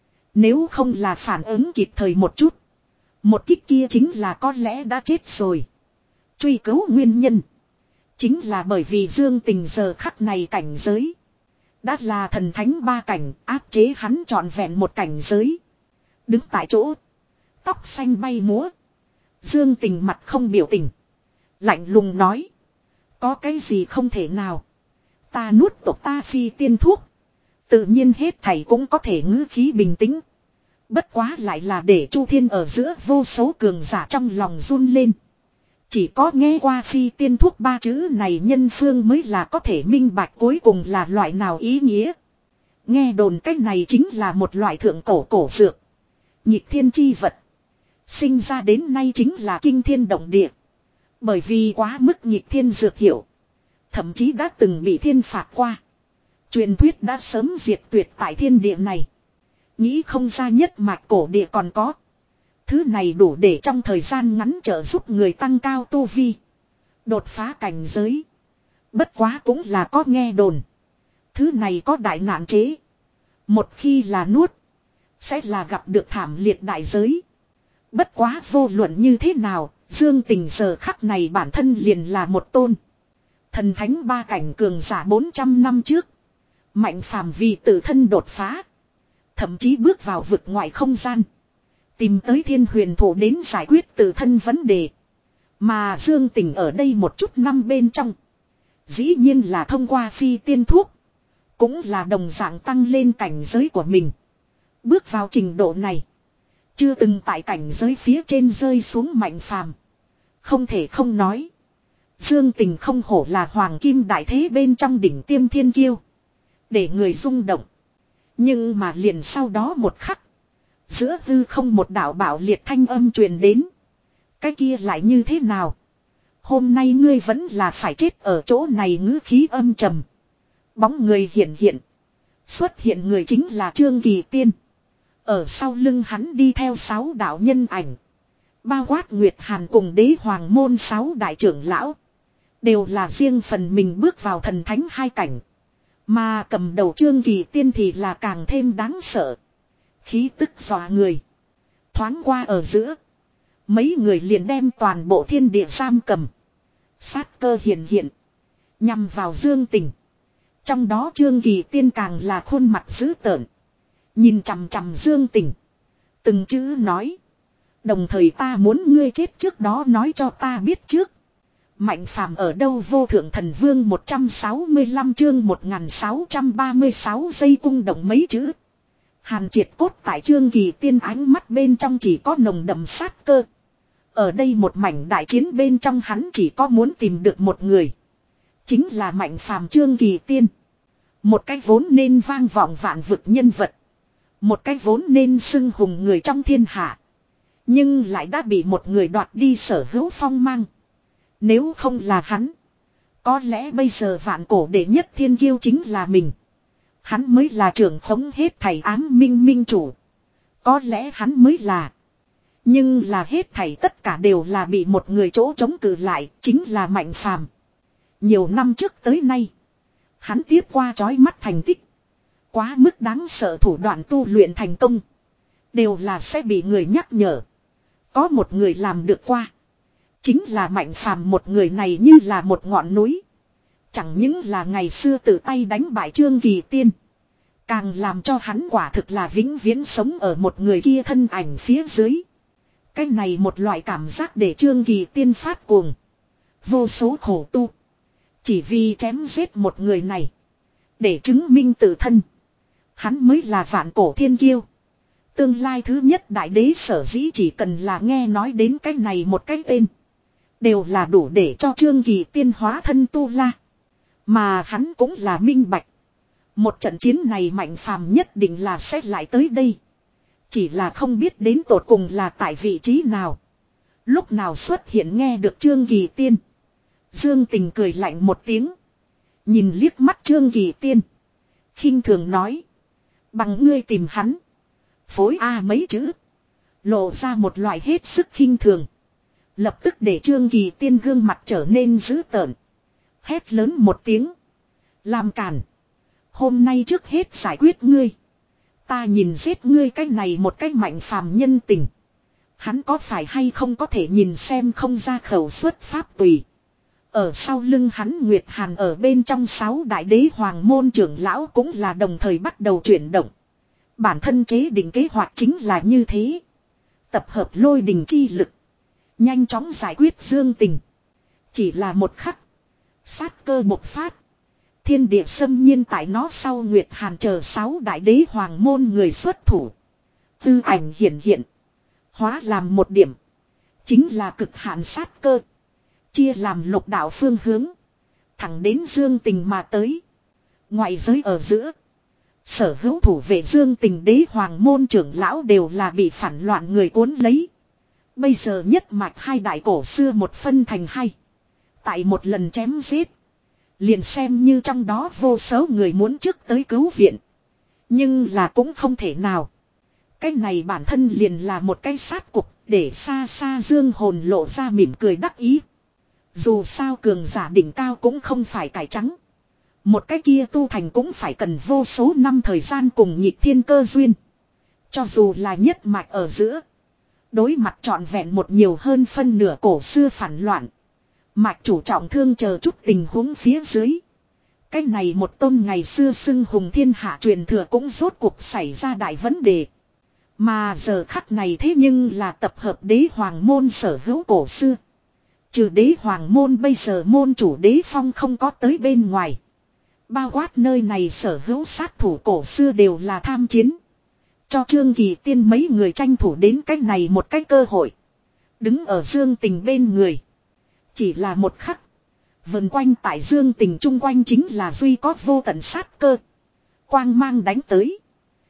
Nếu không là phản ứng kịp thời một chút. Một kích kia chính là có lẽ đã chết rồi. Truy cứu nguyên nhân. Chính là bởi vì Dương Tình giờ khắc này cảnh giới. Đã là thần thánh ba cảnh áp chế hắn trọn vẹn một cảnh giới. Đứng tại chỗ. Tóc xanh bay múa. Dương Tình mặt không biểu tình. Lạnh lùng nói. Có cái gì không thể nào. Ta nuốt tộc ta phi tiên thuốc. Tự nhiên hết thảy cũng có thể ngữ khí bình tĩnh. Bất quá lại là để Chu Thiên ở giữa vô số cường giả trong lòng run lên. Chỉ có nghe qua phi tiên thuốc ba chữ này nhân phương mới là có thể minh bạch cuối cùng là loại nào ý nghĩa. Nghe đồn cách này chính là một loại thượng cổ cổ dược. Nhịp thiên chi vật. Sinh ra đến nay chính là kinh thiên động địa. Bởi vì quá mức nhịp thiên dược hiệu. Thậm chí đã từng bị thiên phạt qua. Truyền thuyết đã sớm diệt tuyệt tại thiên địa này. Nghĩ không ra nhất mạch cổ địa còn có. Thứ này đủ để trong thời gian ngắn trợ giúp người tăng cao tu vi. Đột phá cảnh giới. Bất quá cũng là có nghe đồn. Thứ này có đại nạn chế. Một khi là nuốt. Sẽ là gặp được thảm liệt đại giới. Bất quá vô luận như thế nào. Dương Tình giờ khắc này bản thân liền là một tôn. Thần thánh ba cảnh cường giả bốn trăm năm trước. Mạnh phàm vì tự thân đột phá. Thậm chí bước vào vực ngoại không gian. Tìm tới thiên huyền thủ đến giải quyết tự thân vấn đề. Mà Dương Tình ở đây một chút năm bên trong. Dĩ nhiên là thông qua phi tiên thuốc. Cũng là đồng dạng tăng lên cảnh giới của mình. Bước vào trình độ này. Chưa từng tại cảnh giới phía trên rơi xuống mạnh phàm. Không thể không nói. Dương Tình không hổ là hoàng kim đại thế bên trong đỉnh tiêm thiên kiêu. Để người rung động. Nhưng mà liền sau đó một khắc. Giữa hư không một đạo bạo liệt thanh âm truyền đến. Cái kia lại như thế nào? Hôm nay ngươi vẫn là phải chết ở chỗ này ngữ khí âm trầm. Bóng người hiện hiện. Xuất hiện người chính là Trương Kỳ Tiên. Ở sau lưng hắn đi theo sáu đạo nhân ảnh. Bao quát Nguyệt Hàn cùng đế hoàng môn sáu đại trưởng lão. Đều là riêng phần mình bước vào thần thánh hai cảnh. Mà cầm đầu Trương Kỳ Tiên thì là càng thêm đáng sợ. Khí tức dọa người. Thoáng qua ở giữa. Mấy người liền đem toàn bộ thiên địa giam cầm. Sát cơ hiện hiện. Nhằm vào Dương Tình. Trong đó Trương Kỳ Tiên càng là khuôn mặt dữ tợn. Nhìn chằm chằm Dương Tình. Từng chữ nói. Đồng thời ta muốn ngươi chết trước đó nói cho ta biết trước. Mạnh phàm ở đâu vô thượng thần vương một trăm sáu mươi lăm chương một nghìn sáu trăm ba mươi sáu giây cung động mấy chữ. Hàn triệt cốt tại Trương Kỳ Tiên ánh mắt bên trong chỉ có nồng đậm sát cơ. Ở đây một mảnh đại chiến bên trong hắn chỉ có muốn tìm được một người. Chính là Mạnh Phàm Trương Kỳ Tiên. Một cách vốn nên vang vọng vạn vực nhân vật. Một cách vốn nên xưng hùng người trong thiên hạ. Nhưng lại đã bị một người đoạt đi sở hữu phong mang. Nếu không là hắn. Có lẽ bây giờ vạn cổ đệ nhất thiên kiêu chính là mình. Hắn mới là trưởng khống hết thảy ám minh minh chủ. Có lẽ hắn mới là. Nhưng là hết thảy tất cả đều là bị một người chỗ chống cự lại. Chính là Mạnh Phàm. Nhiều năm trước tới nay. Hắn tiếp qua chói mắt thành tích. Quá mức đáng sợ thủ đoạn tu luyện thành công. Đều là sẽ bị người nhắc nhở. Có một người làm được qua. Chính là Mạnh Phàm, một người này như là một ngọn núi. Chẳng những là ngày xưa tự tay đánh bại Trương Kỳ Tiên. Càng làm cho hắn quả thực là vĩnh viễn sống ở một người kia thân ảnh phía dưới. Cái này một loại cảm giác để Trương Kỳ Tiên phát cuồng. Vô số khổ tu. Chỉ vì chém giết một người này. Để chứng minh tự thân. Hắn mới là vạn cổ thiên kiêu. Tương lai thứ nhất đại đế sở dĩ chỉ cần là nghe nói đến cái này một cái tên. Đều là đủ để cho Trương Kỳ Tiên hóa thân tu la. Mà hắn cũng là minh bạch. Một trận chiến này Mạnh Phàm nhất định là sẽ lại tới đây. Chỉ là không biết đến tột cùng là tại vị trí nào. Lúc nào xuất hiện nghe được Trương Kỳ Tiên. Dương Tình cười lạnh một tiếng. Nhìn liếc mắt Trương Kỳ Tiên. Khinh thường nói. Bằng ngươi tìm hắn. Phối A mấy chữ. Lộ ra một loại hết sức khinh thường. Lập tức để Trương Kỳ Tiên gương mặt trở nên dữ tợn. Hét lớn một tiếng. Làm cản. Hôm nay trước hết giải quyết ngươi. Ta nhìn giết ngươi cái này một cái Mạnh Phàm nhân tình. Hắn có phải hay không có thể nhìn xem không ra khẩu xuất pháp tùy. Ở sau lưng hắn Nguyệt Hàn ở bên trong sáu đại đế hoàng môn trưởng lão cũng là đồng thời bắt đầu chuyển động. Bản thân chế định kế hoạch chính là như thế. Tập hợp lôi đình chi lực. Nhanh chóng giải quyết Dương Tình. Chỉ là một khắc. Sát cơ bộc phát. Thiên địa xâm nhiên tại nó sau Nguyệt Hàn chờ sáu đại đế hoàng môn người xuất thủ. Tư ảnh hiện hiện. Hóa làm một điểm. Chính là cực hạn sát cơ. Chia làm lục đạo phương hướng. Thẳng đến Dương Tình mà tới. Ngoại giới ở giữa. Sở hữu thủ vệ Dương Tình đế hoàng môn trưởng lão đều là bị phản loạn người cuốn lấy. Bây giờ nhất mạch hai đại cổ xưa một phân thành hai. Tại một lần chém giết. Liền xem như trong đó vô số người muốn trước tới cứu viện. Nhưng là cũng không thể nào. Cái này bản thân liền là một cái sát cục. Để xa xa Dương hồn lộ ra mỉm cười đắc ý. Dù sao cường giả đỉnh cao cũng không phải cải trắng. Một cái kia tu thành cũng phải cần vô số năm thời gian cùng nhịp thiên cơ duyên. Cho dù là nhất mạch ở giữa. Đối mặt trọn vẹn một nhiều hơn phân nửa cổ xưa phản loạn. Mạch chủ trọng thương chờ chút tình huống phía dưới. Cái này một tôn ngày xưa xưng hùng thiên hạ truyền thừa cũng rốt cuộc xảy ra đại vấn đề. Mà giờ khắc này thế nhưng là tập hợp đế hoàng môn sở hữu cổ xưa. Trừ đế hoàng môn bây giờ môn chủ đế phong không có tới bên ngoài. Bao quát nơi này sở hữu sát thủ cổ xưa đều là tham chiến. Cho Trương Kỳ Tiên mấy người tranh thủ đến cách này một cái cơ hội. Đứng ở Dương Tình bên người. Chỉ là một khắc. Vần quanh tại Dương Tình chung quanh chính là duy có vô tận sát cơ. Quang mang đánh tới.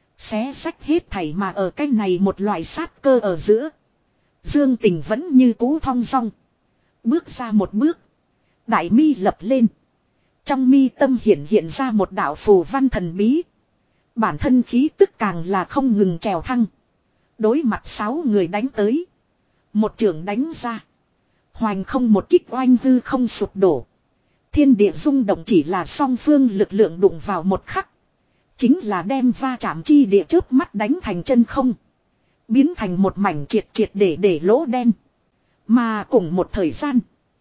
Xé sách hết thảy mà ở cái này một loại sát cơ ở giữa. Dương Tình vẫn như cũ thong dong. Bước ra một bước. Đại mi lập lên. Trong mi tâm hiện hiện ra một đạo phù văn thần bí. Bản thân khí tức càng là không ngừng trèo thăng. Đối mặt sáu người đánh tới. Một trường đánh ra. Hoành không một kích oanh hư không sụp đổ. Thiên địa rung động chỉ là song phương lực lượng đụng vào một khắc. Chính là đem va chạm chi địa chớp mắt đánh thành chân không. Biến thành một mảnh triệt triệt để để lỗ đen. Mà cùng một thời gian.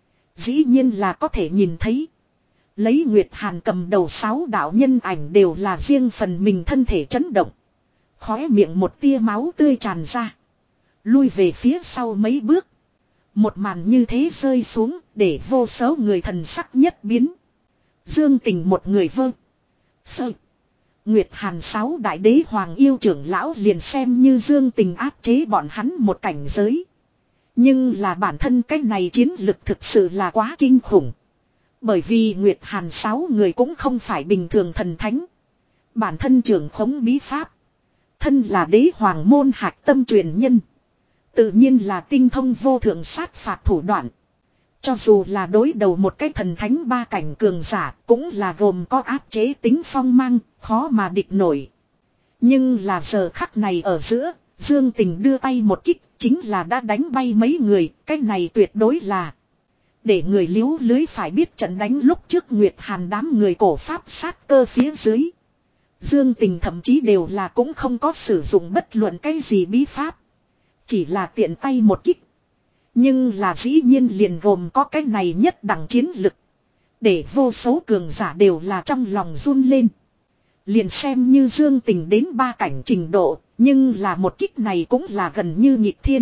Dĩ nhiên là có thể nhìn thấy. Lấy Nguyệt Hàn cầm đầu sáu đạo nhân ảnh đều là riêng phần mình thân thể chấn động. Khóe miệng một tia máu tươi tràn ra. Lui về phía sau mấy bước. Một màn như thế rơi xuống để vô số người thần sắc nhất biến. Dương Tình một người vơ. Sơ. Nguyệt Hàn sáu đại đế hoàng yêu trưởng lão liền xem như Dương Tình áp chế bọn hắn một cảnh giới. Nhưng là bản thân cái này chiến lực thực sự là quá kinh khủng. Bởi vì Nguyệt Hàn sáu người cũng không phải bình thường thần thánh. Bản thân trưởng khống bí pháp. Thân là đế hoàng môn hạch tâm truyền nhân. Tự nhiên là tinh thông vô thượng sát phạt thủ đoạn. Cho dù là đối đầu một cái thần thánh ba cảnh cường giả cũng là gồm có áp chế tính phong mang, khó mà địch nổi. Nhưng là giờ khắc này ở giữa, Dương Tình đưa tay một kích chính là đã đánh bay mấy người, cái này tuyệt đối là. Để người liếu lưới phải biết trận đánh lúc trước Nguyệt Hàn đám người cổ pháp sát cơ phía dưới. Dương Tình thậm chí đều là cũng không có sử dụng bất luận cái gì bí pháp. Chỉ là tiện tay một kích. Nhưng là dĩ nhiên liền gồm có cái này nhất đẳng chiến lực. Để vô số cường giả đều là trong lòng run lên. Liền xem như Dương Tình đến ba cảnh trình độ. Nhưng là một kích này cũng là gần như nhịp thiên.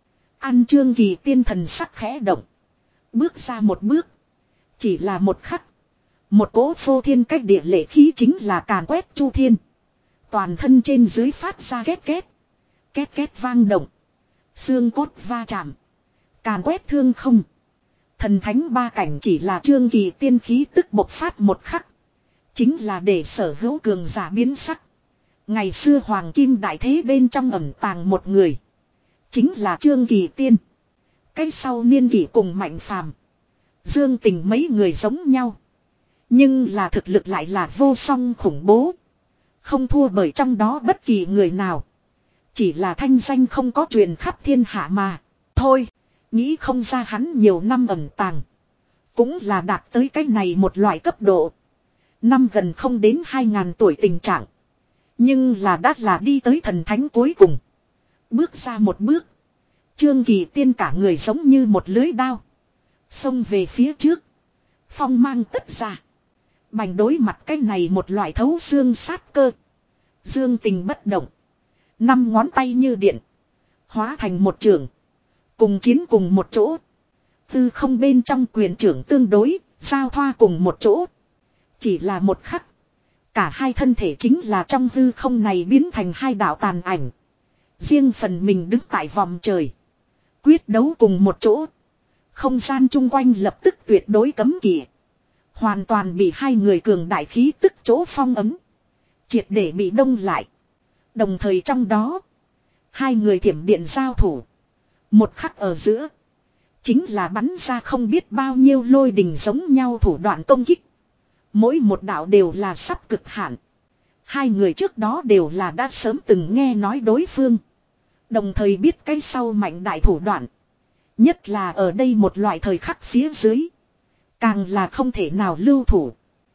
An Trương Kỳ tiên thần sắc khẽ động. Bước ra một bước. Chỉ là một khắc. Một cỗ phô thiên cách địa lệ khí chính là càn quét chu thiên. Toàn thân trên dưới phát ra két két. Két két vang động. Xương cốt va chạm. Càn quét thương không. Thần thánh ba cảnh chỉ là Trương Kỳ tiên khí tức bộc phát một khắc. Chính là để sở hữu cường giả biến sắc. Ngày xưa Hoàng Kim Đại Thế bên trong ẩn tàng một người. Chính là Trương Kỳ tiên. Cái sau niên kỷ cùng Mạnh Phàm, Dương Tình mấy người giống nhau. Nhưng là thực lực lại là vô song khủng bố. Không thua bởi trong đó bất kỳ người nào. Chỉ là thanh danh không có truyền khắp thiên hạ mà. Thôi, nghĩ không ra hắn nhiều năm ẩn tàng. Cũng là đạt tới cái này một loại cấp độ. Năm gần không đến hai ngàn tuổi tình trạng. Nhưng là đã là đi tới thần thánh cuối cùng. Bước ra một bước. Trương Kỳ tiên cả người giống như một lưới đao. Xông về phía trước. Phong mang tất ra. Bành đối mặt cái này một loại thấu xương sát cơ. Dương Tình bất động. Năm ngón tay như điện. Hóa thành một trường. Cùng chiến cùng một chỗ. Tư không bên trong quyền trưởng tương đối. Giao thoa cùng một chỗ. Chỉ là một khắc. Cả hai thân thể chính là trong hư không này biến thành hai đạo tàn ảnh. Riêng phần mình đứng tại vòng trời. Quyết đấu cùng một chỗ. Không gian chung quanh lập tức tuyệt đối cấm kỵ. Hoàn toàn bị hai người cường đại khí tức chỗ phong ấm. Triệt để bị đông lại. Đồng thời trong đó. Hai người thiểm điện giao thủ. Một khắc ở giữa. Chính là bắn ra không biết bao nhiêu lôi đình giống nhau thủ đoạn công kích. Mỗi một đạo đều là sắp cực hạn. Hai người trước đó đều là đã sớm từng nghe nói đối phương. Đồng thời biết cái sau mạnh đại thủ đoạn. Nhất là ở đây một loại thời khắc phía dưới. Càng là không thể nào lưu thủ.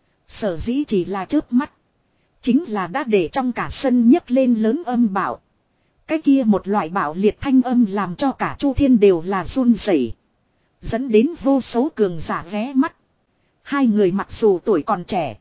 Sở dĩ chỉ là chớp mắt. Chính là đã để trong cả sân nhấc lên lớn âm bảo. Cái kia một loại bảo liệt thanh âm làm cho cả chu thiên đều là run rẩy, dẫn đến vô số cường giả ghé mắt. Hai người mặc dù tuổi còn trẻ.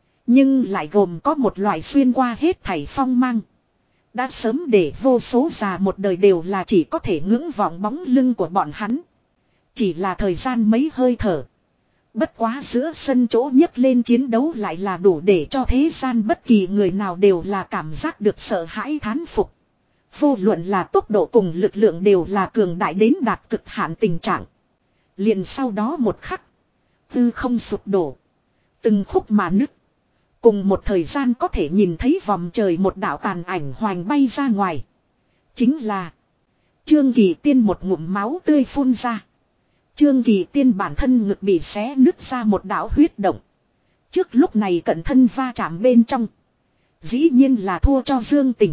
Nhưng lại gồm có một loại xuyên qua hết thảy phong mang. Đã sớm để vô số già một đời đều là chỉ có thể ngưỡng vọng bóng lưng của bọn hắn. Chỉ là thời gian mấy hơi thở. Bất quá giữa sân chỗ nhấc lên chiến đấu lại là đủ để cho thế gian bất kỳ người nào đều là cảm giác được sợ hãi thán phục. Vô luận là tốc độ cùng lực lượng đều là cường đại đến đạt cực hạn tình trạng. Liền sau đó một khắc. Tư không sụp đổ. Từng khúc mà nứt. Cùng một thời gian có thể nhìn thấy vòng trời một đạo tàn ảnh hoành bay ra ngoài. Chính là Trương Kỳ tiên một ngụm máu tươi phun ra. Trương Kỳ tiên bản thân ngực bị xé nứt ra một đạo huyết động. Trước lúc này cận thân va chạm bên trong. Dĩ nhiên là thua cho Dương Tình.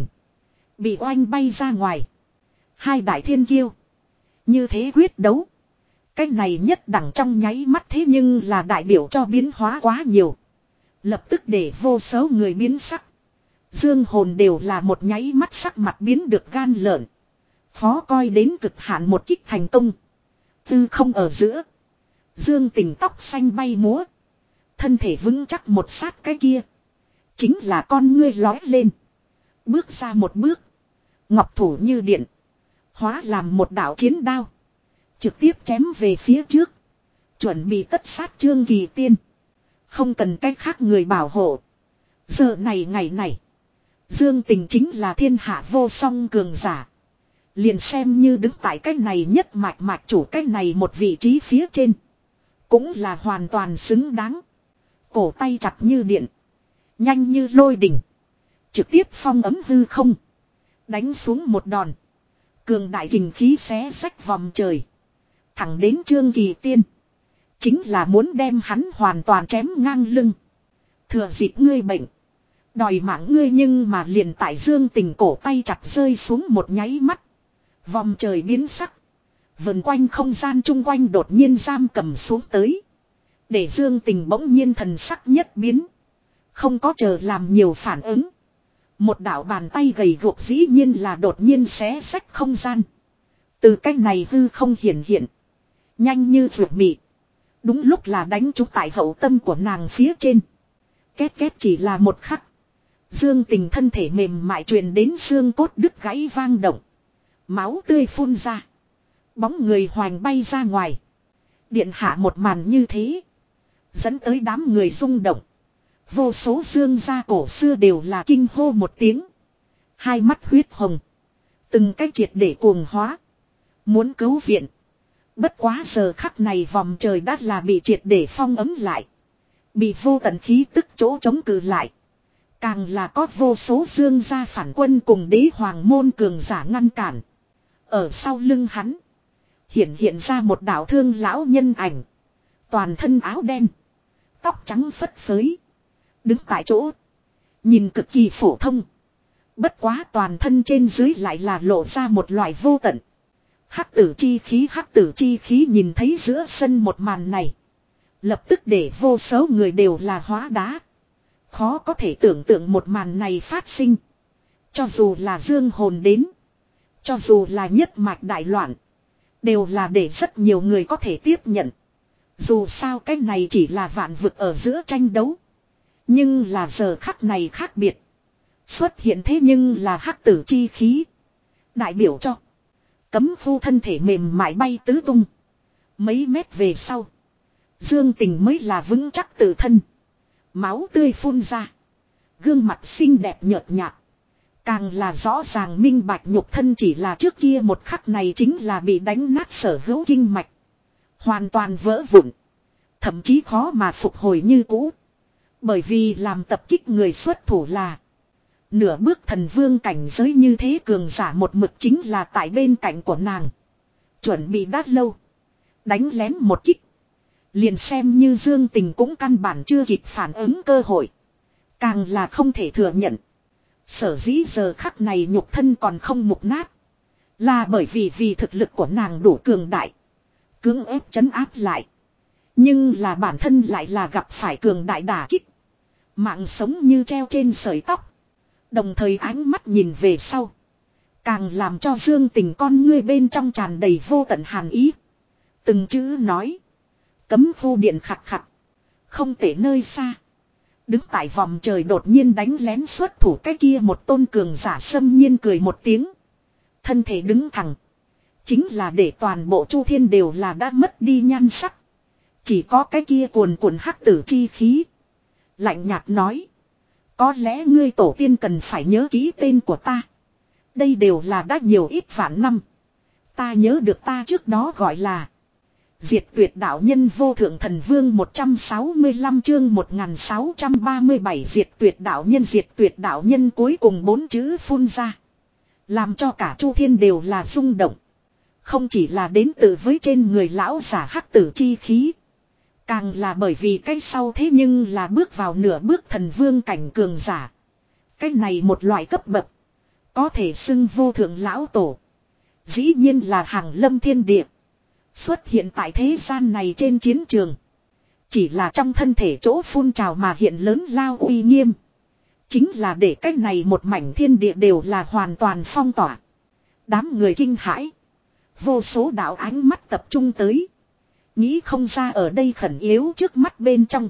Bị oanh bay ra ngoài. Hai đại thiên kiêu. Như thế quyết đấu. Cái này nhất đẳng trong nháy mắt thế nhưng là đại biểu cho biến hóa quá nhiều. Lập tức để vô số người biến sắc. Dương hồn đều là một nháy mắt sắc mặt biến được gan lợn. Phó coi đến cực hạn một kích thành công. Tư không ở giữa. Dương Tình tóc xanh bay múa. Thân thể vững chắc một sát cái kia. Chính là con ngươi lói lên. Bước ra một bước. Ngọc thủ như điện. Hóa làm một đạo chiến đao. Trực tiếp chém về phía trước. Chuẩn bị tất sát Trương Kỳ tiên. Không cần cách khác người bảo hộ. Giờ này ngày này. Dương Tình chính là thiên hạ vô song cường giả. Liền xem như đứng tại cái này nhất mạch mạch chủ cái này một vị trí phía trên. Cũng là hoàn toàn xứng đáng. Cổ tay chặt như điện. Nhanh như lôi đỉnh. Trực tiếp phong ấm hư không. Đánh xuống một đòn. Cường đại kình khí xé rách vòng trời. Thẳng đến Trương Kỳ Tiên. Chính là muốn đem hắn hoàn toàn chém ngang lưng. Thừa dịp ngươi bệnh. Đòi mạng ngươi nhưng mà liền tại Dương Tình cổ tay chặt rơi xuống một nháy mắt. Vòng trời biến sắc. Vần quanh không gian chung quanh đột nhiên giam cầm xuống tới. Để Dương Tình bỗng nhiên thần sắc nhất biến. Không có chờ làm nhiều phản ứng. Một đạo bàn tay gầy guộc dĩ nhiên là đột nhiên xé rách không gian. Từ cách này hư không hiển hiện. Nhanh như ruột mị. Đúng lúc là đánh trúng tại hậu tâm của nàng phía trên. Két két chỉ là một khắc. Dương Tình thân thể mềm mại truyền đến xương cốt đứt gãy vang động. Máu tươi phun ra. Bóng người hoành bay ra ngoài. Điện hạ một màn như thế. Dẫn tới đám người rung động. Vô số dương gia cổ xưa đều là kinh hô một tiếng. Hai mắt huyết hồng. Từng cách triệt để cuồng hóa. Muốn cứu viện. Bất quá giờ khắc này vòng trời đã là bị triệt để phong ấm lại. Bị vô tận khí tức chỗ chống cự lại. Càng là có vô số dương gia phản quân cùng đế hoàng môn cường giả ngăn cản. Ở sau lưng hắn. Hiện hiện ra một đạo thương lão nhân ảnh. Toàn thân áo đen. Tóc trắng phất phới. Đứng tại chỗ. Nhìn cực kỳ phổ thông. Bất quá toàn thân trên dưới lại là lộ ra một loại vô tận. Hắc tử chi khí hắc tử chi khí nhìn thấy giữa sân một màn này. Lập tức để vô số người đều là hóa đá. Khó có thể tưởng tượng một màn này phát sinh. Cho dù là dương hồn đến. Cho dù là nhất mạch đại loạn. Đều là để rất nhiều người có thể tiếp nhận. Dù sao cái này chỉ là vạn vực ở giữa tranh đấu. Nhưng là giờ khắc này khác biệt. Xuất hiện thế nhưng là hắc tử chi khí. Đại biểu cho. Cấm khu thân thể mềm mại bay tứ tung. Mấy mét về sau. Dương Tình mới là vững chắc tự thân. Máu tươi phun ra. Gương mặt xinh đẹp nhợt nhạt. Càng là rõ ràng minh bạch nhục thân chỉ là trước kia một khắc này chính là bị đánh nát sở hữu kinh mạch. Hoàn toàn vỡ vụn. Thậm chí khó mà phục hồi như cũ. Bởi vì làm tập kích người xuất thủ là. Nửa bước thần vương cảnh giới như thế cường giả một mực chính là tại bên cạnh của nàng. Chuẩn bị đã lâu. Đánh lén một kích. Liền xem như Dương Tình cũng căn bản chưa kịp phản ứng cơ hội. Càng là không thể thừa nhận. Sở dĩ giờ khắc này nhục thân còn không mục nát. Là bởi vì vì thực lực của nàng đủ cường đại. Cưỡng ép trấn áp lại. Nhưng là bản thân lại là gặp phải cường đại đả kích. Mạng sống như treo trên sợi tóc. Đồng thời ánh mắt nhìn về sau. Càng làm cho Dương Tình con ngươi bên trong tràn đầy vô tận hàn ý. Từng chữ nói. Cấm khu điện khặt khặt. Không thể nơi xa. Đứng tại vòng trời đột nhiên đánh lén xuất thủ cái kia một tôn cường giả xâm nhiên cười một tiếng. Thân thể đứng thẳng. Chính là để toàn bộ chu thiên đều là đã mất đi nhan sắc. Chỉ có cái kia cuồn cuộn hắc tử chi khí. Lạnh nhạt nói. Có lẽ ngươi tổ tiên cần phải nhớ kỹ tên của ta. Đây đều là đã nhiều ít vạn năm. Ta nhớ được ta trước đó gọi là. Diệt tuyệt đạo nhân vô thượng thần vương một trăm sáu mươi lăm chương một nghìn sáu trăm ba mươi bảy diệt tuyệt đạo nhân diệt tuyệt đạo nhân cuối cùng bốn chữ phun ra. Làm cho cả chu thiên đều là rung động. Không chỉ là đến từ với trên người lão giả hắc tử chi khí. Càng là bởi vì cái sau thế nhưng là bước vào nửa bước thần vương cảnh cường giả. Cái này một loại cấp bậc. Có thể xưng vô thượng lão tổ. Dĩ nhiên là hàng lâm thiên địa. Xuất hiện tại thế gian này trên chiến trường. Chỉ là trong thân thể chỗ phun trào mà hiện lớn lao uy nghiêm. Chính là để cái này một mảnh thiên địa đều là hoàn toàn phong tỏa. Đám người kinh hãi. Vô số đạo ánh mắt tập trung tới. Nghĩ không ra ở đây khẩn yếu trước mắt bên trong.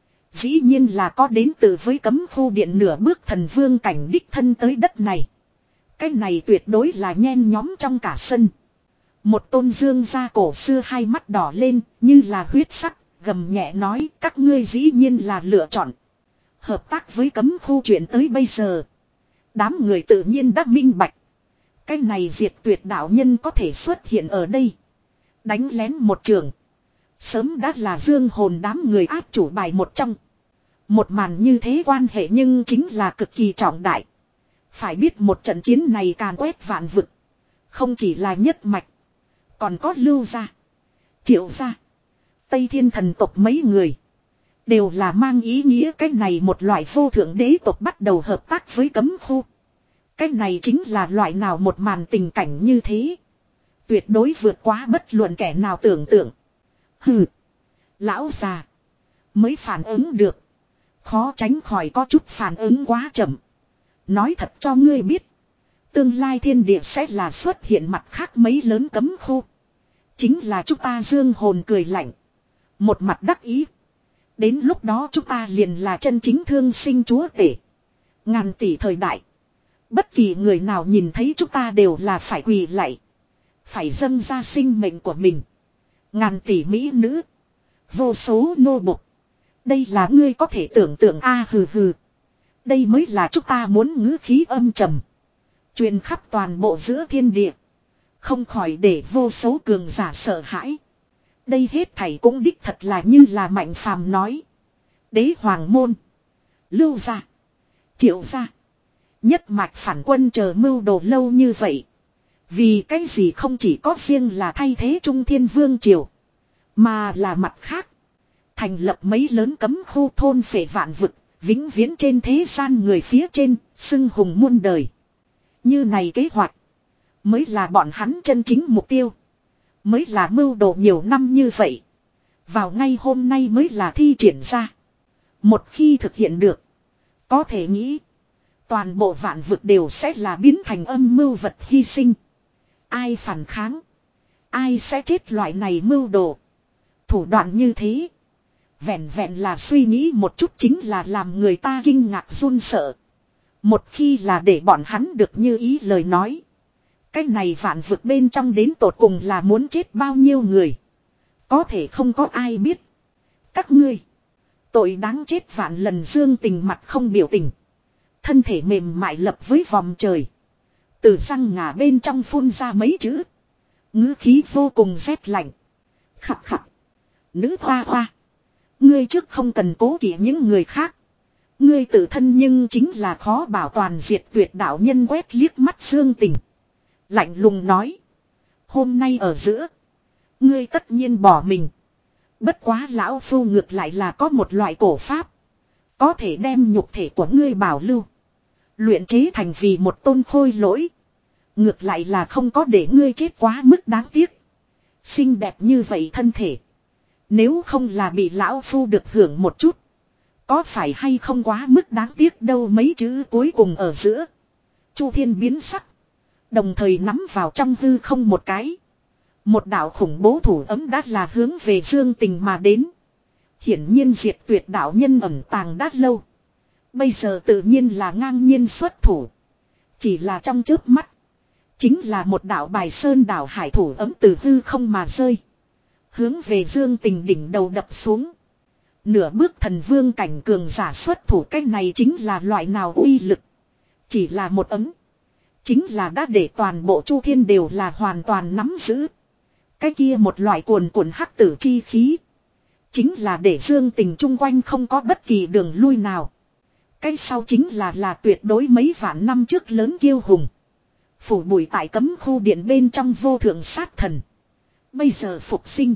Dĩ nhiên là có đến từ với cấm khu điện nửa bước thần vương cảnh đích thân tới đất này. Cái này tuyệt đối là nhen nhóm trong cả sân. Một tôn dương gia cổ xưa hai mắt đỏ lên như là huyết sắc, gầm nhẹ nói các ngươi dĩ nhiên là lựa chọn. Hợp tác với cấm khu chuyện tới bây giờ. Đám người tự nhiên đã minh bạch. Cái này diệt tuyệt đạo nhân có thể xuất hiện ở đây. Đánh lén một trường. Sớm đã là dương hồn đám người áp chủ bài một trong. Một màn như thế quan hệ nhưng chính là cực kỳ trọng đại. Phải biết một trận chiến này càn quét vạn vực. Không chỉ là nhất mạch. Còn có Lưu gia, Triệu gia, Tây Thiên thần tộc mấy người. Đều là mang ý nghĩa cái này một loại vô thượng đế tộc bắt đầu hợp tác với cấm khu. Cái này chính là loại nào một màn tình cảnh như thế. Tuyệt đối vượt quá bất luận kẻ nào tưởng tượng. Hừ. Lão già. Mới phản ứng được. Khó tránh khỏi có chút phản ứng quá chậm. Nói thật cho ngươi biết. Tương lai thiên địa sẽ là xuất hiện mặt khác mấy lớn cấm khu. Chính là chúng ta dương hồn cười lạnh. Một mặt đắc ý. Đến lúc đó chúng ta liền là chân chính thương sinh chúa tể. Ngàn tỷ thời đại. Bất kỳ người nào nhìn thấy chúng ta đều là phải quỳ lạy. Phải dâng ra sinh mệnh của mình. Ngàn tỷ mỹ nữ. Vô số nô bộc. Đây là ngươi có thể tưởng tượng a à, hừ hừ. Đây mới là chúng ta muốn ngữ khí âm trầm. Truyền khắp toàn bộ giữa thiên địa. Không khỏi để vô số cường giả sợ hãi. Đây hết thảy cũng đích thật là như là Mạnh Phàm nói. Đế hoàng môn. Lưu gia. Triệu gia. Nhất mạch phản quân chờ mưu đồ lâu như vậy. Vì cái gì không chỉ có riêng là thay thế Trung Thiên Vương Triều. Mà là mặt khác. Thành lập mấy lớn cấm khu thôn phệ vạn vực. Vĩnh viễn trên thế gian người phía trên. Xưng hùng muôn đời. Như này kế hoạch. Mới là bọn hắn chân chính mục tiêu. Mới là mưu đồ nhiều năm như vậy. Vào ngay hôm nay mới là thi triển ra. Một khi thực hiện được. Có thể nghĩ. Toàn bộ vạn vực đều sẽ là biến thành âm mưu vật hy sinh. Ai phản kháng. Ai sẽ chết loại này mưu đồ. Thủ đoạn như thế. Vẹn vẹn là suy nghĩ một chút chính là làm người ta kinh ngạc run sợ. Một khi là để bọn hắn được như ý lời nói. Cái này vạn vực bên trong đến tột cùng là muốn chết bao nhiêu người. Có thể không có ai biết. Các ngươi. Tội đáng chết vạn lần Dương Tình mặt không biểu tình. Thân thể mềm mại lập với vòng trời. Từ răng ngà bên trong phun ra mấy chữ. Ngữ khí vô cùng rét lạnh. Khặt khặt. Nữ hoa hoa. Ngươi trước không cần cố kỵ những người khác. Ngươi tự thân nhưng chính là khó bảo toàn diệt tuyệt đạo nhân quét liếc mắt Dương Tình. Lạnh lùng nói. Hôm nay ở giữa. Ngươi tất nhiên bỏ mình. Bất quá lão phu ngược lại là có một loại cổ pháp. Có thể đem nhục thể của ngươi bảo lưu. Luyện chế thành vì một tôn khôi lỗi. Ngược lại là không có để ngươi chết quá mức đáng tiếc. Xinh đẹp như vậy thân thể. Nếu không là bị lão phu được hưởng một chút. Có phải hay không quá mức đáng tiếc đâu mấy chữ cuối cùng ở giữa. Chu Thiên biến sắc. Đồng thời nắm vào trong hư không một cái. Một đạo khủng bố thủ ấm đã là hướng về Dương Tình mà đến. Hiển nhiên diệt tuyệt đạo nhân ẩn tàng đã lâu. Bây giờ tự nhiên là ngang nhiên xuất thủ. Chỉ là trong chớp mắt. Chính là một đạo bài sơn đảo hải thủ ấm từ hư không mà rơi. Hướng về Dương Tình đỉnh đầu đập xuống. Nửa bước thần vương cảnh cường giả xuất thủ, cái này chính là loại nào uy lực. Chỉ là một ấm. Chính là đã để toàn bộ Chu Thiên đều là hoàn toàn nắm giữ. Cái kia một loại cuồn cuộn hắc tử chi khí. Chính là để Dương Tình chung quanh không có bất kỳ đường lui nào. Cái sau chính là là tuyệt đối mấy vạn năm trước lớn kiêu hùng. Phủ bụi tại cấm khu điện bên trong vô thượng sát thần. Bây giờ phục sinh.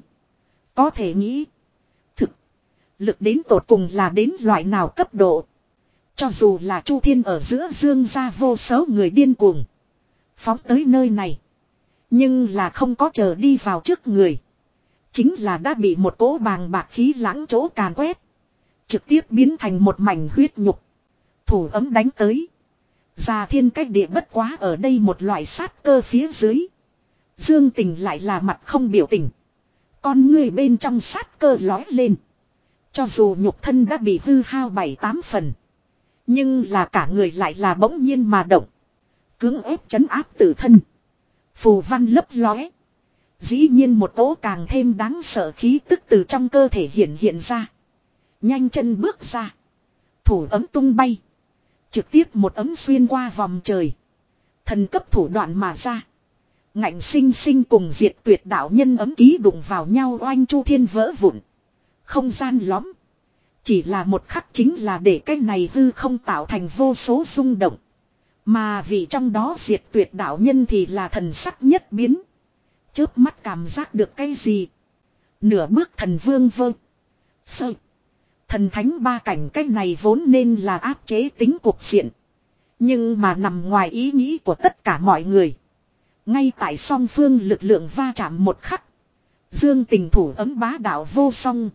Có thể nghĩ. Thực. Lực đến tột cùng là đến loại nào cấp độ. Cho dù là Chu Thiên ở giữa Dương ra vô số người điên cuồng. Phóng tới nơi này. Nhưng là không có chờ đi vào trước người. Chính là đã bị một cỗ bàng bạc khí lãng chỗ càn quét. Trực tiếp biến thành một mảnh huyết nhục. Thủ ấm đánh tới. Già thiên cách địa bất quá ở đây một loại sát cơ phía dưới. Dương Tình lại là mặt không biểu tình. Con người bên trong sát cơ lói lên. Cho dù nhục thân đã bị hư hao bảy tám phần. Nhưng là cả người lại là bỗng nhiên mà động. Cưỡng ép trấn áp tự thân. Phù văn lấp lóe. Dĩ nhiên một tố càng thêm đáng sợ khí tức từ trong cơ thể hiện hiện ra. Nhanh chân bước ra. Thủ ấm tung bay. Trực tiếp một ấm xuyên qua vòng trời. Thần cấp thủ đoạn mà ra. Ngạnh sinh sinh cùng diệt tuyệt đạo nhân ấm ký đụng vào nhau, oanh chu thiên vỡ vụn. Không gian lõm. Chỉ là một khắc chính là để cái này hư không tạo thành vô số rung động. Mà vì trong đó diệt tuyệt đạo nhân thì là thần sắc nhất biến. Chớp mắt cảm giác được cái gì. Nửa bước thần vương vơ. Sơ. Thần thánh ba cảnh cái này vốn nên là áp chế tính cuộc diện. Nhưng mà nằm ngoài ý nghĩ của tất cả mọi người. Ngay tại song phương lực lượng va chạm một khắc. Dương Tình thủ ấm bá đạo vô song.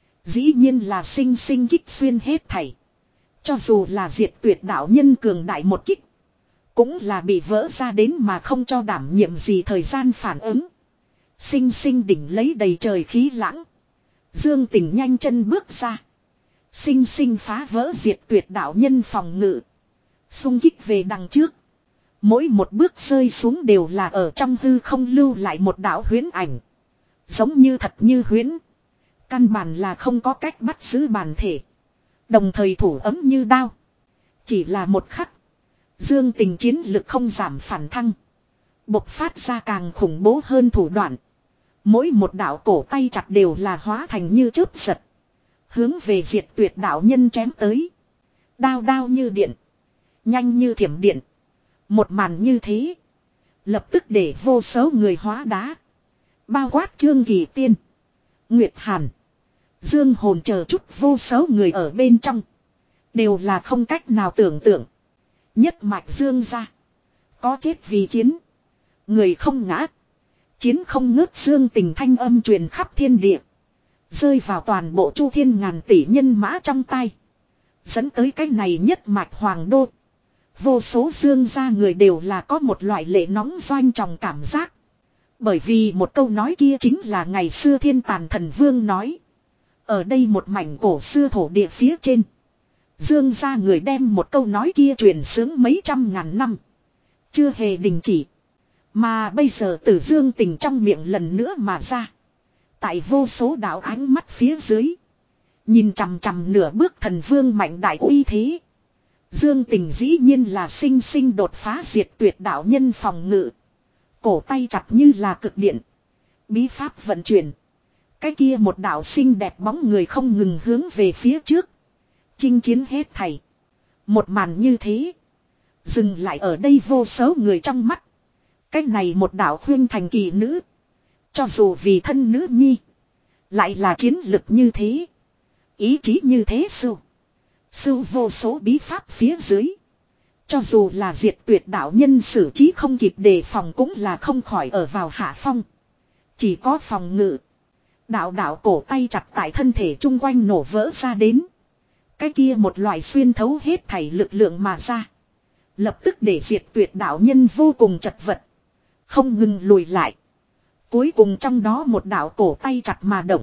Dĩ nhiên là sinh sinh kích xuyên hết thảy. Cho dù là diệt tuyệt đạo nhân cường đại một kích. Cũng là bị vỡ ra đến mà không cho đảm nhiệm gì thời gian phản ứng. Sinh sinh đỉnh lấy đầy trời khí lãng. Dương Tình nhanh chân bước ra. Sinh sinh phá vỡ diệt tuyệt đạo nhân phòng ngự. Xung kích về đằng trước. Mỗi một bước rơi xuống đều là ở trong hư không lưu lại một đạo huyễn ảnh. Giống như thật như huyễn. Căn bản là không có cách bắt giữ bản thể. Đồng thời thủ ấm như đao. Chỉ là một khắc. Dương Tình chiến lực không giảm phản thăng. Bộc phát ra càng khủng bố hơn thủ đoạn. Mỗi một đạo cổ tay chặt đều là hóa thành như chớp giật. Hướng về diệt tuyệt đạo nhân chém tới. Đao đao như điện. Nhanh như thiểm điện. Một màn như thế. Lập tức để vô số người hóa đá. Bao quát Trương Kỳ Tiên. Nguyệt Hàn. Dương Hồn chờ chút vô số người ở bên trong. Đều là không cách nào tưởng tượng. Nhất mạch Dương ra. Có chết vì chiến. Người không ngã. Chiến không ngớt, Dương Tình thanh âm truyền khắp thiên địa. Rơi vào toàn bộ chu thiên ngàn tỷ nhân mã trong tay. Dẫn tới cái này nhất mạch hoàng đô. Vô số Dương gia người đều là có một loại lệ nóng doanh tròng cảm giác. Bởi vì một câu nói kia chính là ngày xưa Thiên Tàn Thần Vương nói. Ở đây một mảnh cổ xưa thổ địa phía trên. Dương gia người đem một câu nói kia truyền sướng mấy trăm ngàn năm. Chưa hề đình chỉ. Mà bây giờ từ Dương Tình trong miệng lần nữa mà ra. Tại vô số đạo ánh mắt phía dưới. Nhìn chằm chằm nửa bước thần vương mạnh đại uy thế. Dương Tình dĩ nhiên là sinh sinh đột phá diệt tuyệt đạo nhân phòng ngự. Cổ tay chặt như là cực điện. Bí pháp vận chuyển. Cái kia một đạo xinh đẹp bóng người không ngừng hướng về phía trước. Chinh chiến hết thảy. Một màn như thế. Dừng lại ở đây vô số người trong mắt. Cái này một đạo khuyên thành kỳ nữ. Cho dù vì thân nữ nhi. Lại là chiến lực như thế. Ý chí như thế sưu. Sưu vô số bí pháp phía dưới. Cho dù là diệt tuyệt đạo nhân xử trí không kịp đề phòng cũng là không khỏi ở vào hạ phong. Chỉ có phòng ngự. Đạo đạo cổ tay chặt tại thân thể chung quanh nổ vỡ ra đến. Cái kia một loại xuyên thấu hết thảy lực lượng mà ra. Lập tức để diệt tuyệt đạo nhân vô cùng chật vật. Không ngừng lùi lại. Cuối cùng trong đó một đạo cổ tay chặt mà động.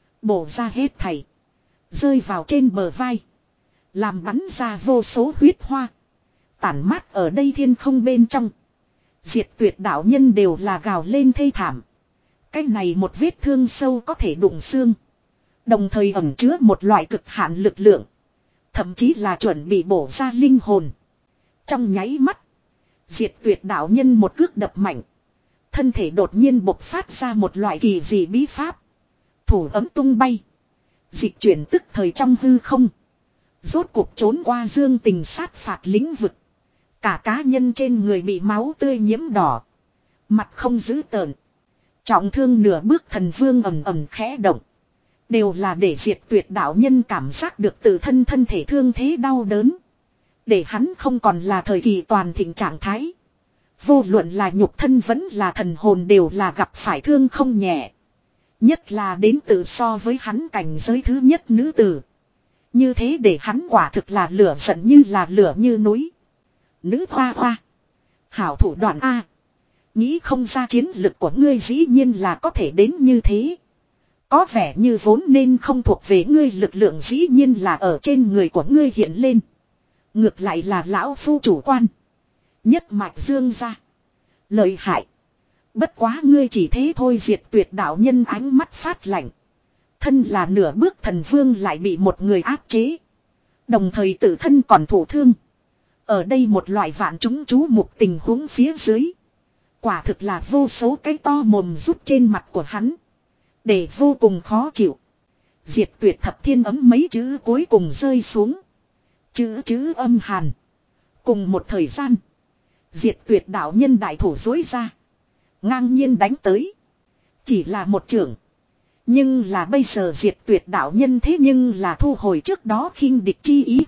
Bổ ra hết thảy. Rơi vào trên bờ vai. Làm bắn ra vô số huyết hoa. Tản mát ở đây thiên không bên trong. Diệt tuyệt đạo nhân đều là gào lên thê thảm. Cái này một vết thương sâu có thể đụng xương. Đồng thời ẩn chứa một loại cực hạn lực lượng. Thậm chí là chuẩn bị bổ ra linh hồn. Trong nháy mắt. Diệt tuyệt đạo nhân một cước đập mạnh. Thân thể đột nhiên bộc phát ra một loại kỳ dị bí pháp. Thủ ấm tung bay. Dịch chuyển tức thời trong hư không. Rốt cuộc trốn qua Dương Tình sát phạt lĩnh vực. Cả cá nhân trên người bị máu tươi nhiễm đỏ. Mặt không dữ tợn. Trọng thương nửa bước thần vương ầm ầm khẽ động. Đều là để diệt tuyệt đạo nhân cảm giác được tự thân thân thể thương thế đau đớn. Để hắn không còn là thời kỳ toàn thịnh trạng thái. Vô luận là nhục thân vẫn là thần hồn đều là gặp phải thương không nhẹ. Nhất là đến từ so với hắn cảnh giới thứ nhất nữ tử. Như thế để hắn quả thực là lửa giận như là lửa như núi. Nữ hoa hoa. Hảo thủ đoạn A. Nghĩ không ra chiến lực của ngươi dĩ nhiên là có thể đến như thế. Có vẻ như vốn nên không thuộc về ngươi, lực lượng dĩ nhiên là ở trên người của ngươi hiện lên. Ngược lại là lão phu chủ quan. Nhất mạch Dương ra. Lợi hại. Bất quá ngươi chỉ thế thôi. Diệt tuyệt đạo nhân ánh mắt phát lạnh. Thân là nửa bước thần vương lại bị một người áp chế. Đồng thời tự thân còn thụ thương. Ở đây một loại vạn chúng chú mục tình huống phía dưới. Quả thực là vô số cái to mồm rút trên mặt của hắn. Để vô cùng khó chịu. Diệt tuyệt thập thiên ấm mấy chữ cuối cùng rơi xuống. Chữ chữ âm hàn. Cùng một thời gian. Diệt tuyệt đạo nhân đại thủ dối ra. Ngang nhiên đánh tới. Chỉ là một trưởng. Nhưng là bây giờ diệt tuyệt đạo nhân thế nhưng là thu hồi trước đó khinh địch chi ý.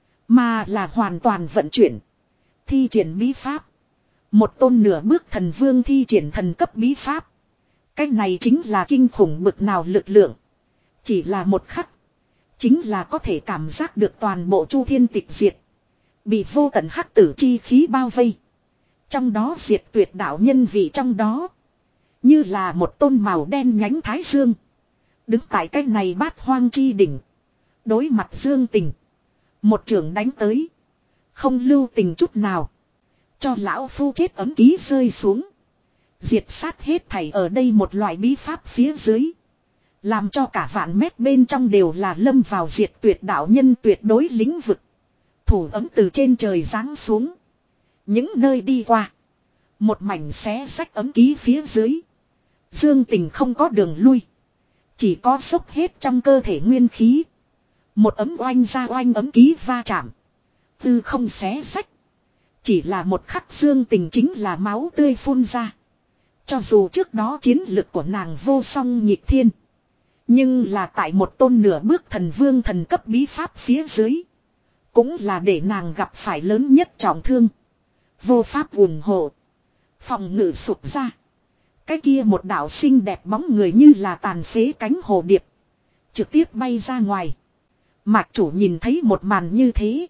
Mà là hoàn toàn vận chuyển. Thi triển bí pháp. Một tôn nửa bước thần vương thi triển thần cấp bí pháp. Cái này chính là kinh khủng bực nào lực lượng. Chỉ là một khắc. Chính là có thể cảm giác được toàn bộ chu thiên tịch diệt. Bị vô tận hắc tử chi khí bao vây. Trong đó diệt tuyệt đạo nhân vị trong đó. Như là một tôn màu đen nhánh thái dương. Đứng tại cái này bát hoang chi đỉnh. Đối mặt Dương Tình. Một trường đánh tới. Không lưu tình chút nào. Cho lão phu chết ấm ký rơi xuống. Diệt sát hết thảy ở đây một loại bí pháp phía dưới. Làm cho cả vạn mét bên trong đều là lâm vào diệt tuyệt đạo nhân tuyệt đối lĩnh vực. Thủ ấm từ trên trời giáng xuống. Những nơi đi qua. Một mảnh xé rách ấm ký phía dưới. Dương Tình không có đường lui. Chỉ có dốc hết trong cơ thể nguyên khí. Một ấm oanh ra oanh ấm ký va chạm. Tư không xé rách. Chỉ là một khắc Dương Tình chính là máu tươi phun ra. Cho dù trước đó chiến lực của nàng vô song nhịp thiên. Nhưng là tại một tôn nửa bước thần vương thần cấp bí pháp phía dưới. Cũng là để nàng gặp phải lớn nhất trọng thương. Vô pháp ủng hộ. Phòng ngự sụp ra. Cái kia một đạo xinh đẹp bóng người như là tàn phế cánh hồ điệp. Trực tiếp bay ra ngoài. Mạc chủ nhìn thấy một màn như thế.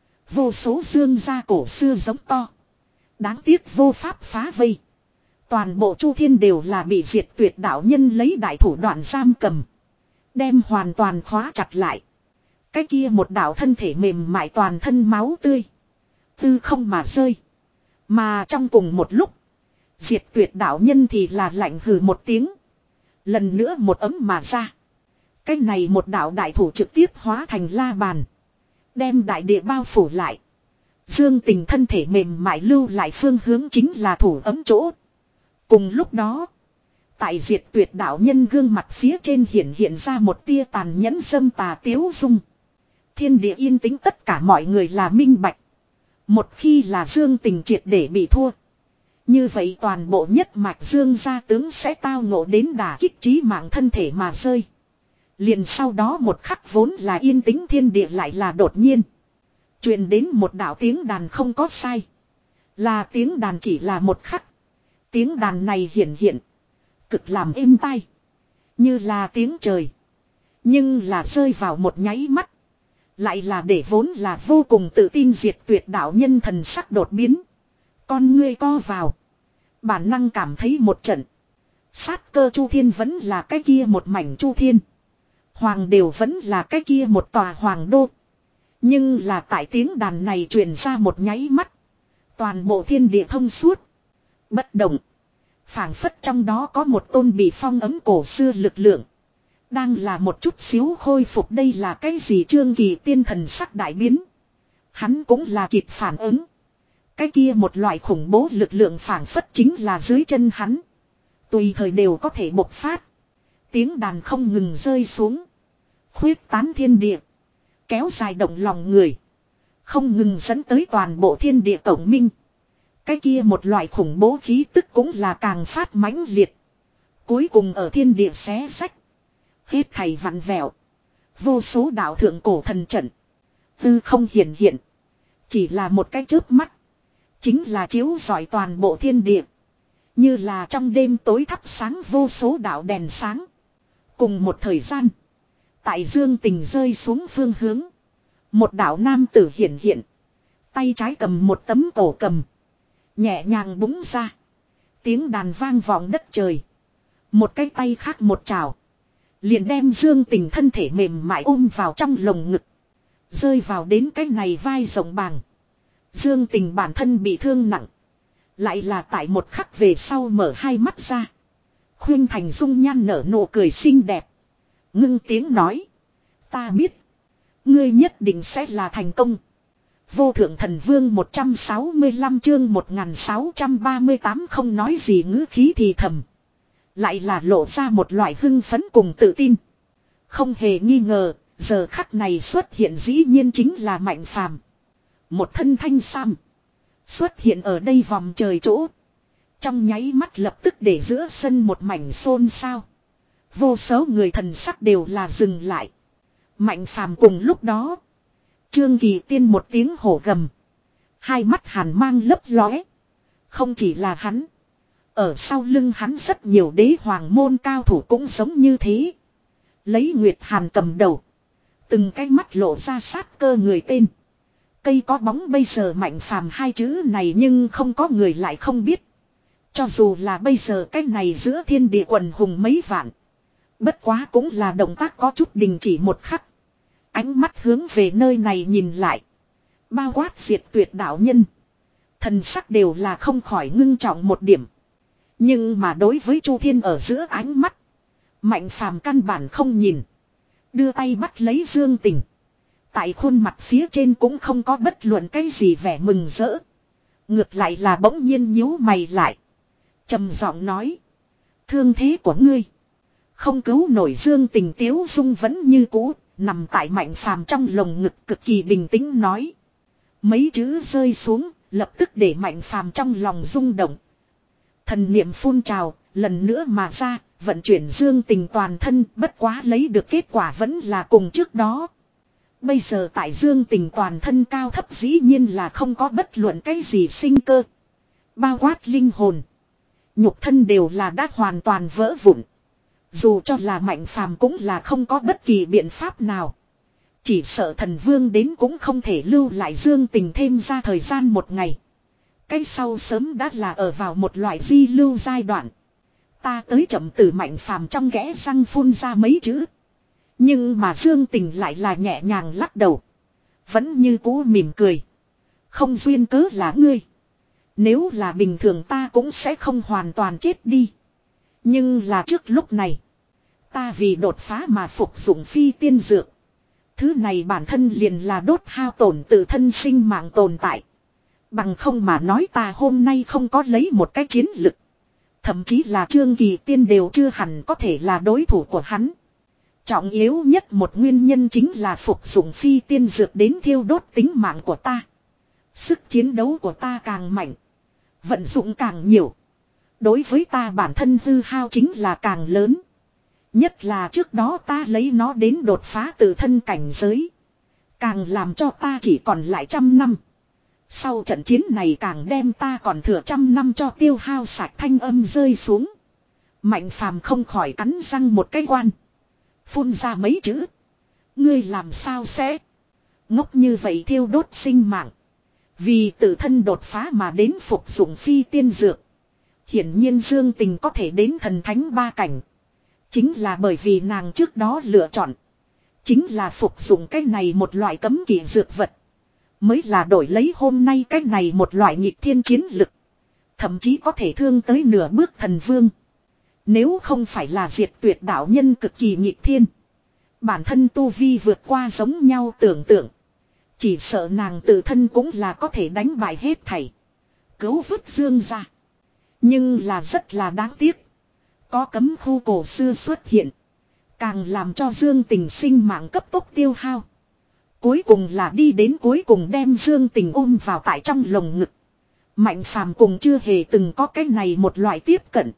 Vô số dương gia cổ xưa giống to. Đáng tiếc vô pháp phá vây. Toàn bộ chu thiên đều là bị diệt tuyệt đạo nhân lấy đại thủ đoạn giam cầm. Đem hoàn toàn khóa chặt lại. Cái kia một đạo thân thể mềm mại toàn thân máu tươi. Tư không mà rơi. Mà trong cùng một lúc. Diệt tuyệt đạo nhân thì là lạnh hừ một tiếng. Lần nữa một ấm mà ra. Cái này một đạo đại thủ trực tiếp hóa thành la bàn. Đem đại địa bao phủ lại. Dương Tình thân thể mềm mại lưu lại phương hướng chính là thủ ấm chỗ. Cùng lúc đó. Tại diệt tuyệt đạo nhân gương mặt phía trên hiện hiện ra một tia tàn nhẫn dâm tà tiếu dung. Thiên địa yên tĩnh tất cả mọi người là minh bạch. Một khi là Dương Tình triệt để bị thua. Như vậy toàn bộ nhất mạch Dương gia tướng sẽ tao ngộ đến đả kích trí mạng thân thể mà rơi. Liền sau đó một khắc vốn là yên tĩnh thiên địa lại là đột nhiên. Truyền đến một đạo tiếng đàn không có sai. Là tiếng đàn chỉ là một khắc. Tiếng đàn này hiển hiện. Cực làm êm tai. Như là tiếng trời. Nhưng là rơi vào một nháy mắt. Lại là để vốn là vô cùng tự tin diệt tuyệt đạo nhân thần sắc đột biến. Con ngươi co vào. Bản năng cảm thấy một trận. Sát cơ chu thiên vẫn là cái kia một mảnh chu thiên. Hoàng đều vẫn là cái kia một tòa hoàng đô. Nhưng là tại tiếng đàn này truyền ra một nháy mắt. Toàn bộ thiên địa thông suốt. Bất động. Phảng phất trong đó có một tôn bị phong ấm cổ xưa lực lượng. Đang là một chút xíu khôi phục đây là cái gì Trương Kỳ tiên thần sắc đại biến. Hắn cũng là kịp phản ứng. Cái kia một loại khủng bố lực lượng phảng phất chính là dưới chân hắn. Tùy thời đều có thể bộc phát. Tiếng đàn không ngừng rơi xuống. Khuyết tán thiên địa. Kéo dài động lòng người. Không ngừng dẫn tới toàn bộ thiên địa tổng minh. Cái kia một loại khủng bố khí tức cũng là càng phát mãnh liệt. Cuối cùng ở thiên địa xé sách. Hết thầy vặn vẹo. Vô số đạo thượng cổ thần trận. Tư không hiển hiện. Chỉ là một cái chớp mắt. Chính là chiếu rọi toàn bộ thiên địa. Như là trong đêm tối thắp sáng vô số đạo đèn sáng. Cùng một thời gian. Tại Dương Tình rơi xuống phương hướng. Một đạo nam tử hiển hiện. Tay trái cầm một tấm cổ cầm. Nhẹ nhàng búng ra. Tiếng đàn vang vọng đất trời. Một cái tay khác một trào. Liền đem Dương Tình thân thể mềm mại ôm vào trong lồng ngực. Rơi vào đến cái này vai rộng bàng. Dương Tình bản thân bị thương nặng. Lại là tại một khắc về sau mở hai mắt ra. Khuyên thành dung nhan nở nụ cười xinh đẹp. Ngưng tiếng nói. Ta biết. Ngươi nhất định sẽ là thành công. Vô thượng thần vương một trăm sáu mươi lăm chương một nghìn sáu trăm ba mươi tám không nói gì ngữ khí thì thầm. Lại là lộ ra một loại hưng phấn cùng tự tin. Không hề nghi ngờ, giờ khắc này xuất hiện dĩ nhiên chính là Mạnh Phàm. Một thân thanh sam. Xuất hiện ở đây vòng trời chỗ. Trong nháy mắt lập tức để giữa sân một mảnh xôn xao. Vô số người thần sắc đều là dừng lại. Mạnh Phàm cùng lúc đó. Trương Kỳ Tiên một tiếng hổ gầm. Hai mắt hàn mang lấp lóe. Không chỉ là hắn. Ở sau lưng hắn rất nhiều đế hoàng môn cao thủ cũng giống như thế. Lấy Nguyệt Hàn cầm đầu. Từng cái mắt lộ ra sát cơ người tên. Cây có bóng bây giờ Mạnh Phàm hai chữ này nhưng không có người lại không biết. Cho dù là bây giờ cái này giữa thiên địa quần hùng mấy vạn. Bất quá cũng là động tác có chút đình chỉ một khắc. Ánh mắt hướng về nơi này nhìn lại. Bao quát diệt tuyệt đạo nhân. Thần sắc đều là không khỏi ngưng trọng một điểm. Nhưng mà đối với Chu Thiên ở giữa ánh mắt. Mạnh Phàm căn bản không nhìn. Đưa tay bắt lấy Dương Tình. Tại khuôn mặt phía trên cũng không có bất luận cái gì vẻ mừng rỡ. Ngược lại là bỗng nhiên nhíu mày lại. Trầm giọng nói. Thương thế của ngươi. Không cứu nổi Dương Tình tiếu dung vẫn như cũ. Nằm tại Mạnh Phàm trong lồng ngực cực kỳ bình tĩnh nói. Mấy chữ rơi xuống. Lập tức để Mạnh Phàm trong lòng rung động. Thần niệm phun trào. Lần nữa mà ra. Vận chuyển Dương Tình toàn thân. Bất quá lấy được kết quả vẫn là cùng trước đó. Bây giờ tại Dương Tình toàn thân cao thấp dĩ nhiên là không có bất luận cái gì sinh cơ. Bao quát linh hồn. Nhục thân đều là đã hoàn toàn vỡ vụn. Dù cho là Mạnh Phàm cũng là không có bất kỳ biện pháp nào. Chỉ sợ thần vương đến cũng không thể lưu lại Dương Tình thêm ra thời gian một ngày. Cái sau sớm đã là ở vào một loại di lưu giai đoạn. Ta tới chậm từ Mạnh Phàm trong kẽ răng phun ra mấy chữ. Nhưng mà Dương Tình lại là nhẹ nhàng lắc đầu. Vẫn như cũ mỉm cười. Không duyên cớ là ngươi. Nếu là bình thường ta cũng sẽ không hoàn toàn chết đi. Nhưng là trước lúc này. Ta vì đột phá mà phục dụng phi tiên dược. Thứ này bản thân liền là đốt hao tổn tự thân sinh mạng tồn tại. Bằng không mà nói ta hôm nay không có lấy một cái chiến lực. Thậm chí là Trương Kỳ Tiên đều chưa hẳn có thể là đối thủ của hắn. Trọng yếu nhất một nguyên nhân chính là phục dụng phi tiên dược đến thiêu đốt tính mạng của ta. Sức chiến đấu của ta càng mạnh. Vận dụng càng nhiều. Đối với ta bản thân hư hao chính là càng lớn. Nhất là trước đó ta lấy nó đến đột phá tự thân cảnh giới. Càng làm cho ta chỉ còn lại trăm năm. Sau trận chiến này càng đem ta còn thừa trăm năm cho tiêu hao sạch thanh âm rơi xuống. Mạnh Phàm không khỏi cắn răng một cái quan. Phun ra mấy chữ. Ngươi làm sao sẽ ngốc như vậy thiêu đốt sinh mạng. Vì tự thân đột phá mà đến phục dụng phi tiên dược. Hiển nhiên Dương Tình có thể đến thần thánh ba cảnh. Chính là bởi vì nàng trước đó lựa chọn. Chính là phục dụng cái này một loại cấm kỵ dược vật. Mới là đổi lấy hôm nay cái này một loại nghịch thiên chiến lực. Thậm chí có thể thương tới nửa bước thần vương. Nếu không phải là diệt tuyệt đạo nhân cực kỳ nghịch thiên. Bản thân tu vi vượt qua giống nhau tưởng tượng. Chỉ sợ nàng tự thân cũng là có thể đánh bại hết thảy. Cứu vớt Dương ra. Nhưng là rất là đáng tiếc. Có cấm khu cổ xưa xuất hiện. Càng làm cho Dương Tình sinh mạng cấp tốc tiêu hao. Cuối cùng là đi đến cuối cùng đem Dương Tình ôm vào tại trong lồng ngực. Mạnh Phàm cùng chưa hề từng có cái này một loại tiếp cận.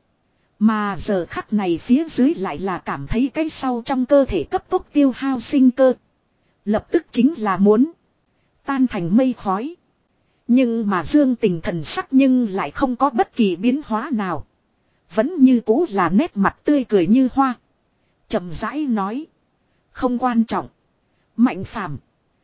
Mà giờ khắc này phía dưới lại là cảm thấy cái sau trong cơ thể cấp tốc tiêu hao sinh cơ. Lập tức chính là muốn tan thành mây khói. Nhưng mà Dương Tình thần sắc nhưng lại không có bất kỳ biến hóa nào. Vẫn như cũ là nét mặt tươi cười như hoa. Chậm rãi nói. Không quan trọng. Mạnh Phàm,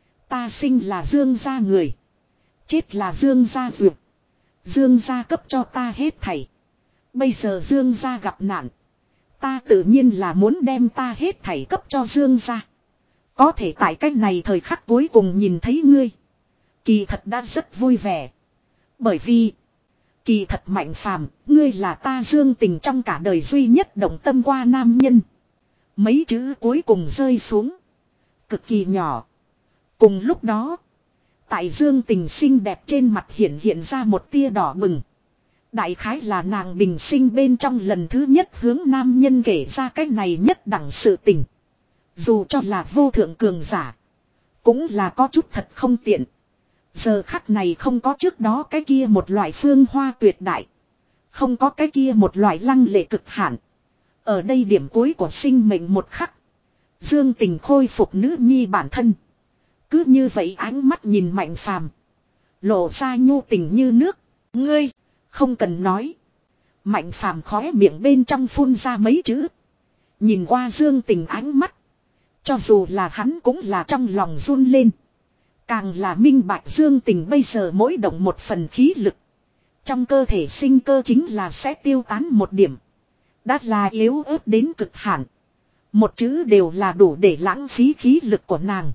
ta sinh là Dương gia người. Chết là Dương gia duyệt. Dương gia cấp cho ta hết thảy. Bây giờ Dương gia gặp nạn. Ta tự nhiên là muốn đem ta hết thảy cấp cho Dương gia. Có thể tại cách này thời khắc cuối cùng nhìn thấy ngươi. Kỳ thật đã rất vui vẻ. Bởi vì kỳ thật Mạnh Phàm, ngươi là ta Dương Tình trong cả đời duy nhất động tâm qua nam nhân. Mấy chữ cuối cùng rơi xuống. Cực kỳ nhỏ. Cùng lúc đó, Tại Dương Tình xinh đẹp trên mặt hiện hiện ra một tia đỏ bừng. Đại khái là nàng bình sinh bên trong lần thứ nhất hướng nam nhân kể ra cái này nhất đẳng sự tình. Dù cho là vô thượng cường giả. Cũng là có chút thật không tiện. Giờ khắc này không có trước đó cái kia một loại phương hoa tuyệt đại. Không có cái kia một loại lăng lệ cực hạn. Ở đây điểm cuối của sinh mệnh một khắc. Dương Tình khôi phục nữ nhi bản thân. Cứ như vậy ánh mắt nhìn Mạnh Phàm, lộ ra nhu tình như nước. Ngươi, không cần nói. Mạnh Phàm khóe miệng bên trong phun ra mấy chữ. Nhìn qua Dương Tình ánh mắt. Cho dù là hắn cũng là trong lòng run lên. Càng là minh bạch Dương Tình bây giờ mỗi động một phần khí lực. Trong cơ thể sinh cơ chính là sẽ tiêu tán một điểm. Đã là yếu ớt đến cực hạn. Một chữ đều là đủ để lãng phí khí lực của nàng.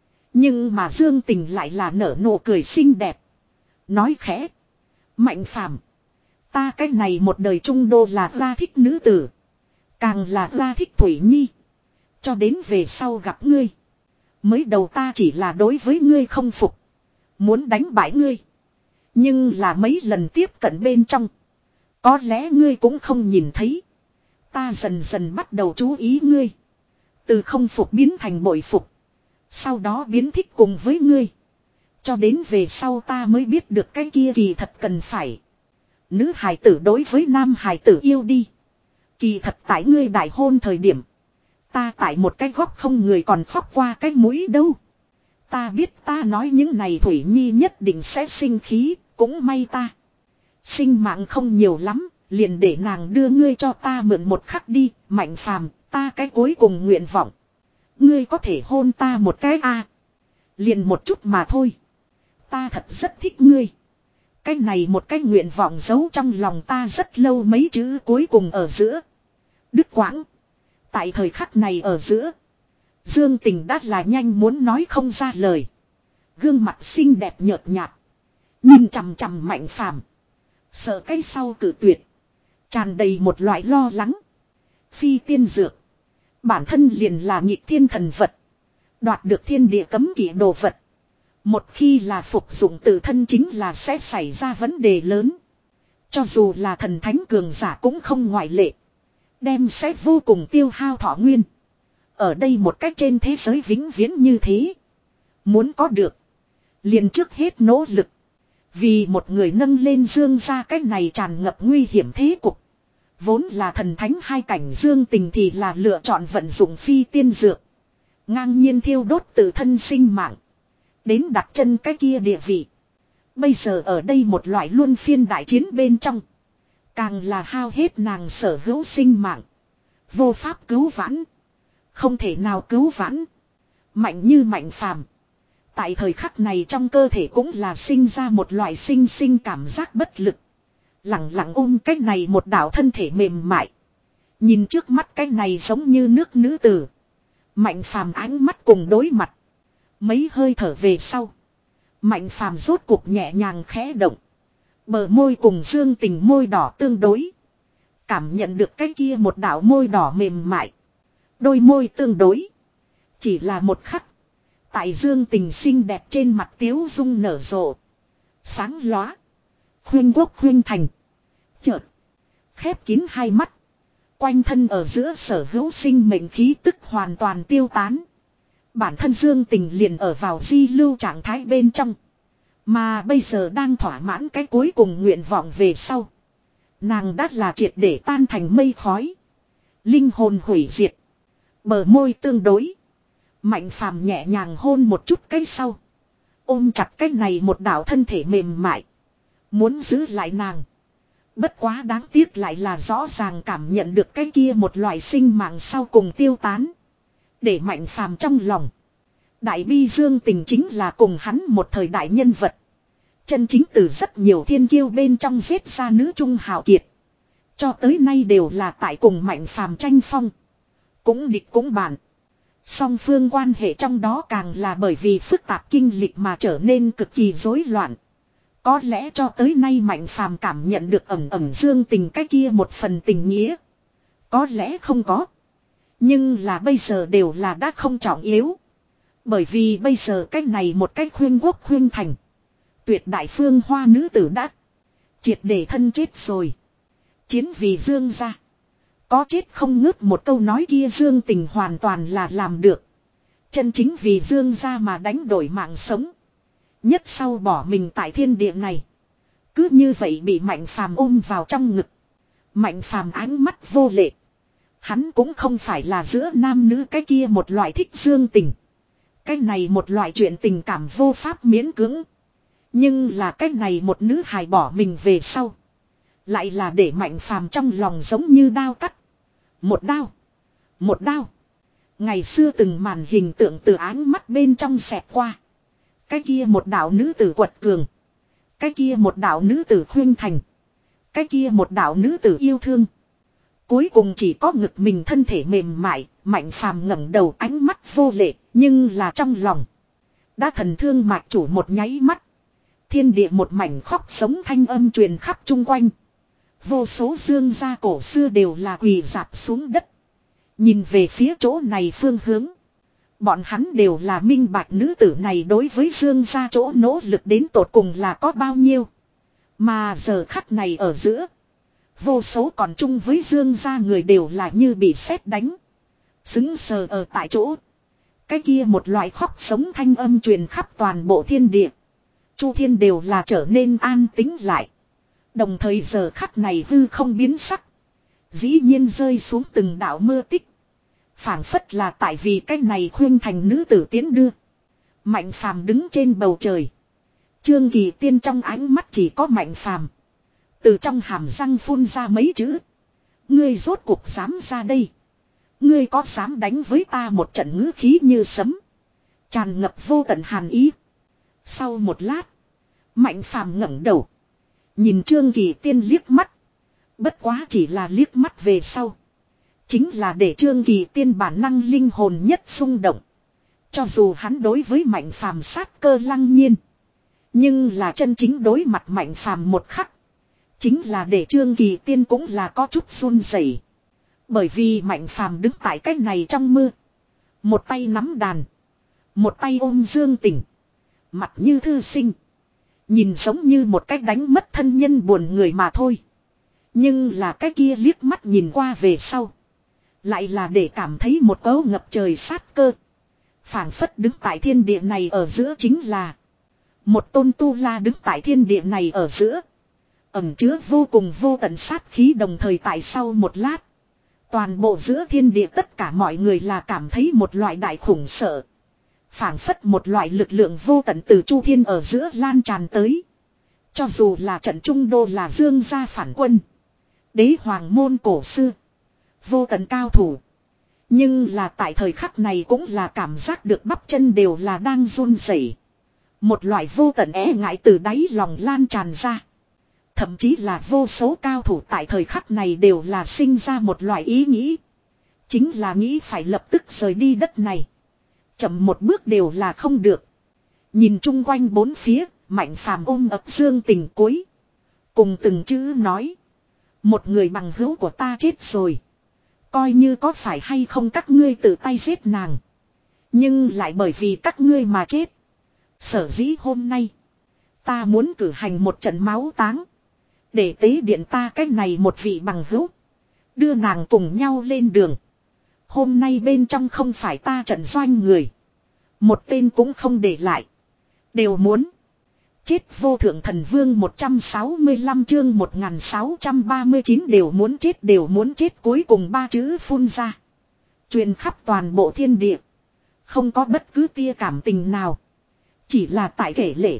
Nhưng mà Dương Tình lại là nở nụ cười xinh đẹp. Nói khẽ. Mạnh Phàm, ta cái này một đời trung đô là ra thích nữ tử. Càng là ra thích Thủy Nhi. Cho đến về sau gặp ngươi. Mới đầu ta chỉ là đối với ngươi không phục. Muốn đánh bại ngươi. Nhưng là mấy lần tiếp cận bên trong. Có lẽ ngươi cũng không nhìn thấy. Ta dần dần bắt đầu chú ý ngươi. Từ không phục biến thành bội phục. Sau đó biến thích cùng với ngươi. Cho đến về sau ta mới biết được cái kia kỳ thật cần phải. Nữ hài tử đối với nam hài tử yêu đi. Kỳ thật tại ngươi đại hôn thời điểm. Ta tại một cái góc không người còn khóc qua cái mũi đâu. Ta biết ta nói những này Thủy Nhi nhất định sẽ sinh khí. Cũng may ta. Sinh mạng không nhiều lắm. Liền để nàng đưa ngươi cho ta mượn một khắc đi. Mạnh Phàm, ta cái cuối cùng nguyện vọng. Ngươi có thể hôn ta một cái a à. Liền một chút mà thôi. Ta thật rất thích ngươi. Cái này một cái nguyện vọng giấu trong lòng ta rất lâu mấy chữ cuối cùng ở giữa. Đứt quãng. Tại thời khắc này ở giữa. Dương Tình đã là nhanh muốn nói không ra lời. Gương mặt xinh đẹp nhợt nhạt. Nhìn chằm chằm Mạnh Phàm. Sợ cái sau cử tuyệt. Tràn đầy một loại lo lắng. Phi tiên dược. Bản thân liền là nhị thiên thần vật. Đoạt được thiên địa cấm kỵ đồ vật. Một khi là phục dụng tự thân chính là sẽ xảy ra vấn đề lớn. Cho dù là thần thánh cường giả cũng không ngoại lệ. Đem sẽ vô cùng tiêu hao thọ nguyên. Ở đây một cách trên thế giới vĩnh viễn như thế. Muốn có được. Liền trước hết nỗ lực. Vì một người nâng lên Dương ra cái này tràn ngập nguy hiểm thế cục. Vốn là thần thánh hai cảnh Dương Tình thì là lựa chọn vận dụng phi tiên dược. Ngang nhiên thiêu đốt tự thân sinh mạng. Đến đặt chân cái kia địa vị. Bây giờ ở đây một loại luân phiên đại chiến bên trong. Càng là hao hết nàng sở hữu sinh mạng. Vô pháp cứu vãn. Không thể nào cứu vãn. Mạnh như Mạnh Phàm. Tại thời khắc này trong cơ thể cũng là sinh ra một loại sinh sinh cảm giác bất lực. Lặng lặng ôm cái này một đạo thân thể mềm mại. Nhìn trước mắt cái này giống như nước nữ tử. Mạnh Phàm ánh mắt cùng đối mặt. Mấy hơi thở về sau. Mạnh Phàm rốt cuộc nhẹ nhàng khẽ động. Bờ môi cùng Dương Tình môi đỏ tương đối. Cảm nhận được cái kia một đạo môi đỏ mềm mại. Đôi môi tương đối. Chỉ là một khắc. Tại Dương Tình xinh đẹp trên mặt tiếu dung nở rộ. Sáng lóa. Khuyên quốc khuyên thành. Chợt. Khép kín hai mắt. Quanh thân ở giữa sở hữu sinh mệnh khí tức hoàn toàn tiêu tán. Bản thân Dương Tình liền ở vào di lưu trạng thái bên trong. Mà bây giờ đang thỏa mãn cái cuối cùng nguyện vọng về sau. Nàng đã là triệt để tan thành mây khói. Linh hồn hủy diệt. Bờ môi tương đối. Mạnh Phàm nhẹ nhàng hôn một chút cái sau. Ôm chặt cái này một đạo thân thể mềm mại. Muốn giữ lại nàng. Bất quá đáng tiếc lại là rõ ràng cảm nhận được cái kia một loại sinh mạng sau cùng tiêu tán. Để Mạnh Phàm trong lòng. Đại bi Dương Tình chính là cùng hắn một thời đại nhân vật. Chân chính từ rất nhiều thiên kiêu bên trong giết ra nữ trung hào kiệt. Cho tới nay đều là tại cùng Mạnh Phàm tranh phong. Cũng địch cũng bạn. Song phương quan hệ trong đó càng là bởi vì phức tạp kinh lịch mà trở nên cực kỳ rối loạn. Có lẽ cho tới nay Mạnh Phàm cảm nhận được ẩm ẩm Dương Tình cái kia một phần tình nghĩa. Có lẽ không có. Nhưng là bây giờ đều là đã không trọng yếu. Bởi vì bây giờ cái này một cách khuyên quốc khuyên thành. Tuyệt đại phương hoa nữ tử đã triệt để thân chết rồi. Chiến vì Dương gia. Có chết không ngớt một câu nói kia Dương Tình hoàn toàn là làm được. Chân chính vì Dương gia mà đánh đổi mạng sống. Nhất sau bỏ mình tại thiên địa này. Cứ như vậy bị Mạnh Phàm ôm vào trong ngực. Mạnh Phàm ánh mắt vô lệ. Hắn cũng không phải là giữa nam nữ cái kia một loại thích Dương Tình. Cái này một loại chuyện tình cảm vô pháp miễn cưỡng. Nhưng là cái này một nữ hài bỏ mình về sau. Lại là để Mạnh Phàm trong lòng giống như đao cắt. Một đao. Một đao. Ngày xưa từng màn hình tượng từ áng mắt bên trong xẹt qua. Cái kia một đạo nữ tử quật cường. Cái kia một đạo nữ tử khuyên thành. Cái kia một đạo nữ tử yêu thương. Cuối cùng chỉ có ngực mình thân thể mềm mại. Mạnh Phàm ngẩng đầu ánh mắt vô lệ. Nhưng là trong lòng. Đã thần thương mạch chủ một nháy mắt. Thiên địa một mảnh khóc sống thanh âm truyền khắp chung quanh. Vô số Dương gia cổ xưa đều là quỳ dạp xuống đất. Nhìn về phía chỗ này phương hướng. Bọn hắn đều là minh bạch nữ tử này đối với Dương gia chỗ nỗ lực đến tột cùng là có bao nhiêu. Mà giờ khắc này ở giữa. Vô số còn chung với Dương gia người đều là như bị sét đánh. Xứng sờ ở tại chỗ. Cái kia một loại khóc sống thanh âm truyền khắp toàn bộ thiên địa. Chu thiên đều là trở nên an tĩnh lại. Đồng thời giờ khắc này hư không biến sắc. Dĩ nhiên rơi xuống từng đạo mưa tích. Phảng phất là tại vì cái này khuyên thành nữ tử tiến đưa. Mạnh Phàm đứng trên bầu trời. Trương Kỳ Tiên trong ánh mắt chỉ có Mạnh Phàm. Từ trong hàm răng phun ra mấy chữ. Ngươi rốt cuộc dám ra đây. Ngươi có dám đánh với ta một trận ngữ khí như sấm. Tràn ngập vô tận hàn ý. Sau một lát. Mạnh Phàm ngẩng đầu. Nhìn Trương Kỳ Tiên liếc mắt. Bất quá chỉ là liếc mắt về sau. Chính là để Trương Kỳ Tiên bản năng linh hồn nhất xung động. Cho dù hắn đối với Mạnh Phàm sát cơ lăng nhiên. Nhưng là chân chính đối mặt Mạnh Phàm một khắc. Chính là để Trương Kỳ Tiên cũng là có chút run rẩy. Bởi vì Mạnh Phàm đứng tại cách này trong mưa. Một tay nắm đàn. Một tay ôm Dương Tình. Mặt như thư sinh. Nhìn giống như một cách đánh mất thân nhân buồn người mà thôi. Nhưng là cái kia liếc mắt nhìn qua về sau. Lại là để cảm thấy một cấu ngập trời sát cơ. Phảng phất đứng tại thiên địa này ở giữa chính là. Một tôn tu la đứng tại thiên địa này ở giữa. Ẩn chứa vô cùng vô tận sát khí đồng thời tại sau một lát. Toàn bộ giữa thiên địa tất cả mọi người là cảm thấy một loại đại khủng sợ. Phảng phất một loại lực lượng vô tận từ chu thiên ở giữa lan tràn tới. Cho dù là trận trung đô là Dương gia phản quân. Đế hoàng môn cổ xưa. Vô tận cao thủ. Nhưng là tại thời khắc này cũng là cảm giác được bắp chân đều là đang run rẩy. Một loại vô tận e ngại từ đáy lòng lan tràn ra. Thậm chí là vô số cao thủ tại thời khắc này đều là sinh ra một loại ý nghĩ. Chính là nghĩ phải lập tức rời đi đất này. Chậm một bước đều là không được. Nhìn chung quanh bốn phía, Mạnh Phàm ôm ấp Dương Tình cuối. Cùng từng chữ nói. Một người bằng hữu của ta chết rồi. Coi như có phải hay không các ngươi tự tay giết nàng. Nhưng lại bởi vì các ngươi mà chết. Sở dĩ hôm nay. Ta muốn cử hành một trận máu táng. Để tế điện ta cách này một vị bằng hữu. Đưa nàng cùng nhau lên đường. Hôm nay bên trong không phải ta trận doanh người. Một tên cũng không để lại. Đều muốn. Chết vô thượng thần vương một trăm sáu mươi lăm chương một nghìn sáu trăm ba mươi chín đều muốn chết đều muốn chết cuối cùng ba chữ phun ra. Truyền khắp toàn bộ thiên địa. Không có bất cứ tia cảm tình nào. Chỉ là tại kể lể.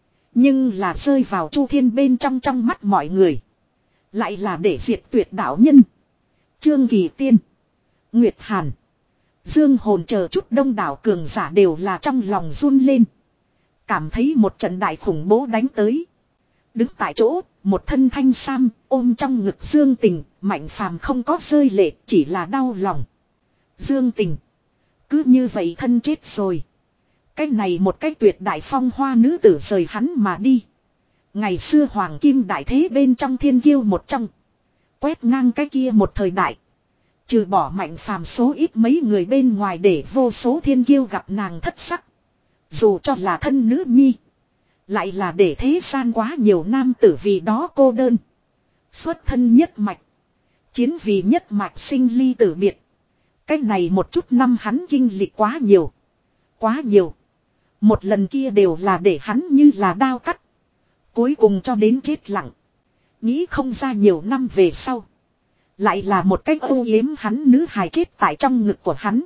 Nhưng là rơi vào chu thiên bên trong trong mắt mọi người. Lại là để diệt tuyệt đạo nhân. Trương Kỳ Tiên. Nguyệt Hàn. Dương hồn chờ chút đông đảo cường giả đều là trong lòng run lên. Cảm thấy một trận đại khủng bố đánh tới. Đứng tại chỗ, một thân thanh sam, ôm trong ngực Dương Tình, Mạnh Phàm không có rơi lệ, chỉ là đau lòng. Dương Tình. Cứ như vậy thân chết rồi. Cái này một cái tuyệt đại phong hoa nữ tử rời hắn mà đi. Ngày xưa hoàng kim đại thế bên trong thiên kiêu một trong. Quét ngang cái kia một thời đại. Trừ bỏ Mạnh Phàm số ít mấy người bên ngoài để vô số thiên kiêu gặp nàng thất sắc. Dù cho là thân nữ nhi. Lại là để thế gian quá nhiều nam tử vì đó cô đơn. Xuất thân nhất mạch. Chiến vì nhất mạch sinh ly tử biệt. Cái này một chút năm hắn kinh lịch quá nhiều. Quá nhiều. Một lần kia đều là để hắn như là đao cắt. Cuối cùng cho đến chết lặng. Nghĩ không ra nhiều năm về sau. Lại là một cách âu yếm hắn nữ hài chết tại trong ngực của hắn.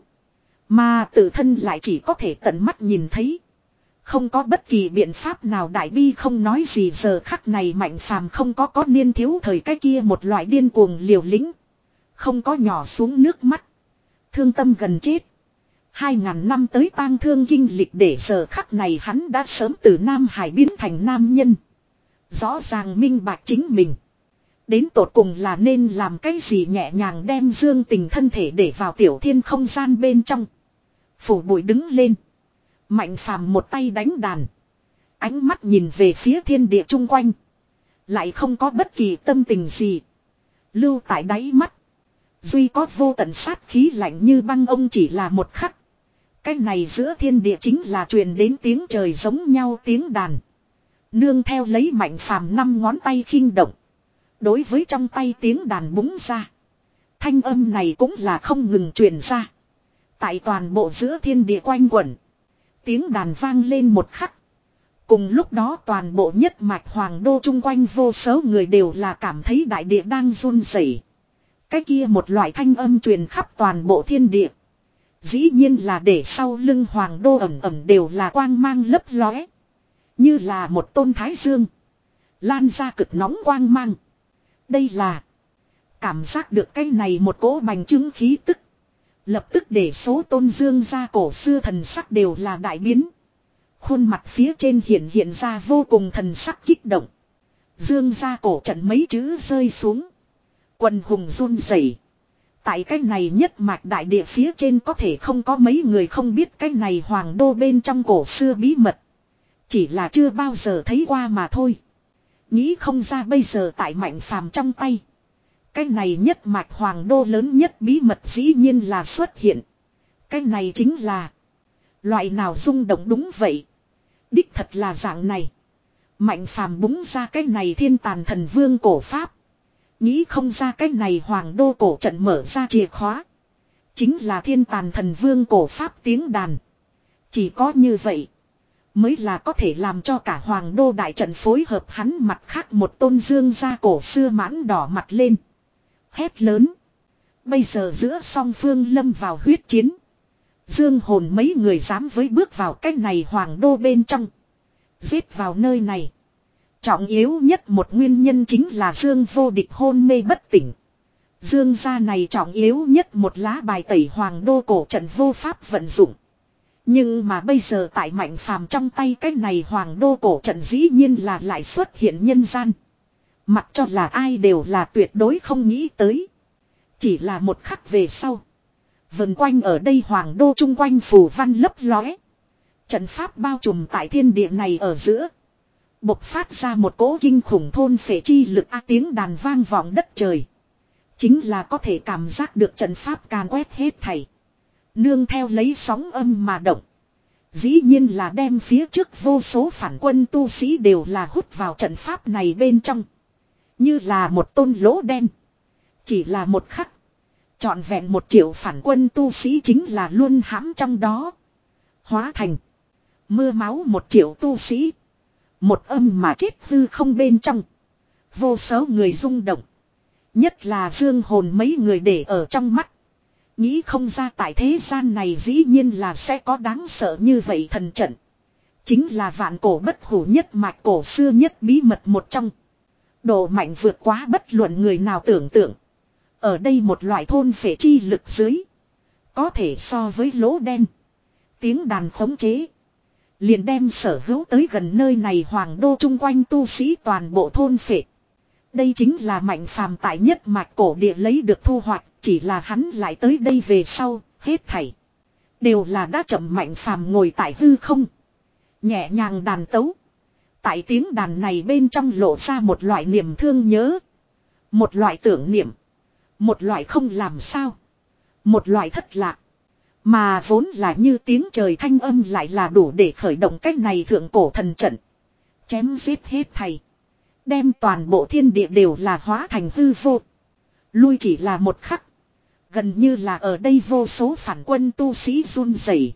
Mà tự thân lại chỉ có thể tận mắt nhìn thấy. Không có bất kỳ biện pháp nào đại bi không nói gì giờ khắc này Mạnh Phàm không có có niên thiếu thời cái kia một loại điên cuồng liều lĩnh. Không có nhỏ xuống nước mắt. Thương tâm gần chết. Hai ngàn năm tới tang thương kinh lịch để giờ khắc này hắn đã sớm từ Nam Hải biến thành nam nhân. Rõ ràng minh bạch chính mình. Đến tột cùng là nên làm cái gì nhẹ nhàng đem Dương Tình thân thể để vào tiểu thiên không gian bên trong. Phủ bụi đứng lên. Mạnh Phàm một tay đánh đàn. Ánh mắt nhìn về phía thiên địa chung quanh. Lại không có bất kỳ tâm tình gì. Lưu tại đáy mắt. Duy có vô tận sát khí lạnh như băng ông chỉ là một khắc. Cái này giữa thiên địa chính là truyền đến tiếng trời giống nhau tiếng đàn. Nương theo lấy Mạnh Phàm năm ngón tay khinh động. Đối với trong tay tiếng đàn búng ra. Thanh âm này cũng là không ngừng truyền ra. Tại toàn bộ giữa thiên địa quanh quẩn. Tiếng đàn vang lên một khắc. Cùng lúc đó toàn bộ nhất mạch hoàng đô chung quanh vô số người đều là cảm thấy đại địa đang run rẩy. Cái kia một loại thanh âm truyền khắp toàn bộ thiên địa. Dĩ nhiên là để sau lưng hoàng đô ẩm ẩm đều là quang mang lấp lóe. Như là một tôn thái dương. Lan ra cực nóng quang mang. Đây là cảm giác được cái này một cỗ bành trướng khí tức. Lập tức để số tôn dương gia cổ xưa thần sắc đều là đại biến. Khuôn mặt phía trên hiện hiện ra vô cùng thần sắc kích động. Dương gia cổ trận mấy chữ rơi xuống. Quần hùng run rẩy. Tại cái này nhất mạch đại địa phía trên có thể không có mấy người không biết cái này hoàng đô bên trong cổ xưa bí mật. Chỉ là chưa bao giờ thấy qua mà thôi. Nghĩ không ra bây giờ tại Mạnh Phàm trong tay. Cái này nhất mạch hoàng đô lớn nhất bí mật dĩ nhiên là xuất hiện. Cái này chính là loại nào rung động đúng vậy. Đích thật là dạng này. Mạnh Phàm búng ra cái này thiên tàn thần vương cổ pháp. Nghĩ không ra cái này hoàng đô cổ trận mở ra chìa khóa. Chính là thiên tàn thần vương cổ pháp tiếng đàn. Chỉ có như vậy. Mới là có thể làm cho cả hoàng đô đại trận phối hợp hắn mặt khác một tôn dương gia cổ xưa mãn đỏ mặt lên. Hét lớn. Bây giờ giữa song phương lâm vào huyết chiến. Dương hồn mấy người dám với bước vào cái này hoàng đô bên trong. Giết vào nơi này. Trọng yếu nhất một nguyên nhân chính là Dương vô địch hôn mê bất tỉnh. Dương gia này trọng yếu nhất một lá bài tẩy hoàng đô cổ trận vô pháp vận dụng. Nhưng mà bây giờ tại Mạnh Phàm trong tay cái này hoàng đô cổ trận dĩ nhiên là lại xuất hiện nhân gian. Mặc cho là ai đều là tuyệt đối không nghĩ tới. Chỉ là một khắc về sau. Vần quanh ở đây hoàng đô chung quanh phù văn lấp lóe. Trận pháp bao trùm tại thiên địa này ở giữa. Bộc phát ra một cỗ kinh khủng thôn phệ chi lực a tiếng đàn vang vọng đất trời. Chính là có thể cảm giác được trận pháp càn quét hết thảy. Nương theo lấy sóng âm mà động. Dĩ nhiên là đem phía trước vô số phản quân tu sĩ đều là hút vào trận pháp này bên trong. Như là một tôn lỗ đen. Chỉ là một khắc. Trọn vẹn một triệu phản quân tu sĩ chính là luôn hãm trong đó. Hóa thành. Mưa máu một triệu tu sĩ. Một âm mà chết hư không bên trong. Vô số người rung động. Nhất là dương hồn mấy người để ở trong mắt. Nghĩ không ra tại thế gian này dĩ nhiên là sẽ có đáng sợ như vậy thần trận. Chính là vạn cổ bất hủ nhất mạch cổ xưa nhất bí mật một trong. Độ mạnh vượt quá bất luận người nào tưởng tượng. Ở đây một loại thôn phệ chi lực dưới. Có thể so với lỗ đen. Tiếng đàn khống chế. Liền đem sở hữu tới gần nơi này hoàng đô chung quanh tu sĩ toàn bộ thôn phệ. Đây chính là Mạnh Phàm tại nhất mạch cổ địa lấy được thu hoạch. Chỉ là hắn lại tới đây về sau, hết thảy. Đều là đã chậm Mạnh Phàm ngồi tại hư không. Nhẹ nhàng đàn tấu. Tại tiếng đàn này bên trong lộ ra một loại niềm thương nhớ. Một loại tưởng niệm. Một loại không làm sao. Một loại thất lạc. Mà vốn là như tiếng trời thanh âm lại là đủ để khởi động cách này thượng cổ thần trận. Chém giết hết thầy. Đem toàn bộ thiên địa đều là hóa thành hư vô. Lui chỉ là một khắc. Gần như là ở đây vô số phản quân tu sĩ run rẩy.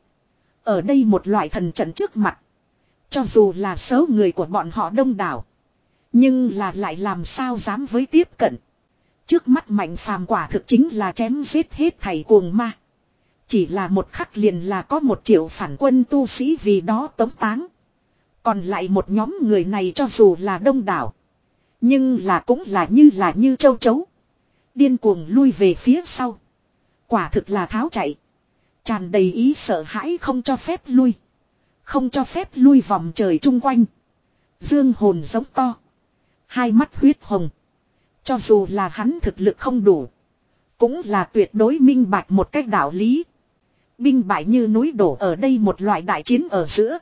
Ở đây một loại thần trận trước mặt. Cho dù là số người của bọn họ đông đảo. Nhưng là lại làm sao dám với tiếp cận. Trước mắt Mạnh Phàm quả thực chính là chém giết hết thầy cuồng ma. Chỉ là một khắc liền là có một triệu phản quân tu sĩ vì đó tống táng. Còn lại một nhóm người này cho dù là đông đảo. Nhưng là cũng là như là như châu chấu. Điên cuồng lui về phía sau. Quả thực là tháo chạy. Tràn đầy ý sợ hãi không cho phép lui. Không cho phép lui vòng trời chung quanh. Dương hồn giống to. Hai mắt huyết hồng. Cho dù là hắn thực lực không đủ. Cũng là tuyệt đối minh bạch một cách đạo lý. Binh bại như núi đổ ở đây một loại đại chiến ở giữa.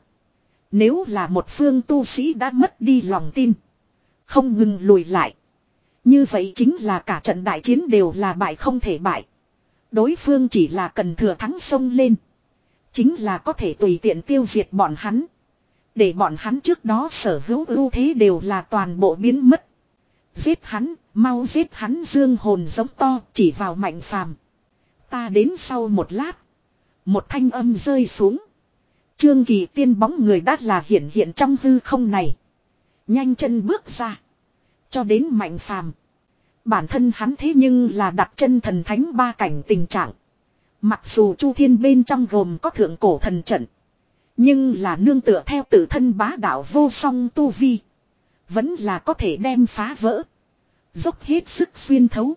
Nếu là một phương tu sĩ đã mất đi lòng tin. Không ngừng lùi lại. Như vậy chính là cả trận đại chiến đều là bại không thể bại. Đối phương chỉ là cần thừa thắng xông lên. Chính là có thể tùy tiện tiêu diệt bọn hắn. Để bọn hắn trước đó sở hữu ưu thế đều là toàn bộ biến mất. Giết hắn, mau giết hắn dương hồn giống to chỉ vào Mạnh Phàm. Ta đến sau một lát. Một thanh âm rơi xuống. Trương Kỳ Tiên bóng người đã là hiện hiện trong hư không này. Nhanh chân bước ra. Cho đến Mạnh Phàm. Bản thân hắn thế nhưng là đặt chân thần thánh ba cảnh tình trạng. Mặc dù Chu Thiên bên trong gồm có thượng cổ thần trận. Nhưng là nương tựa theo tự thân bá đạo vô song tu vi. Vẫn là có thể đem phá vỡ. Dốc hết sức xuyên thấu.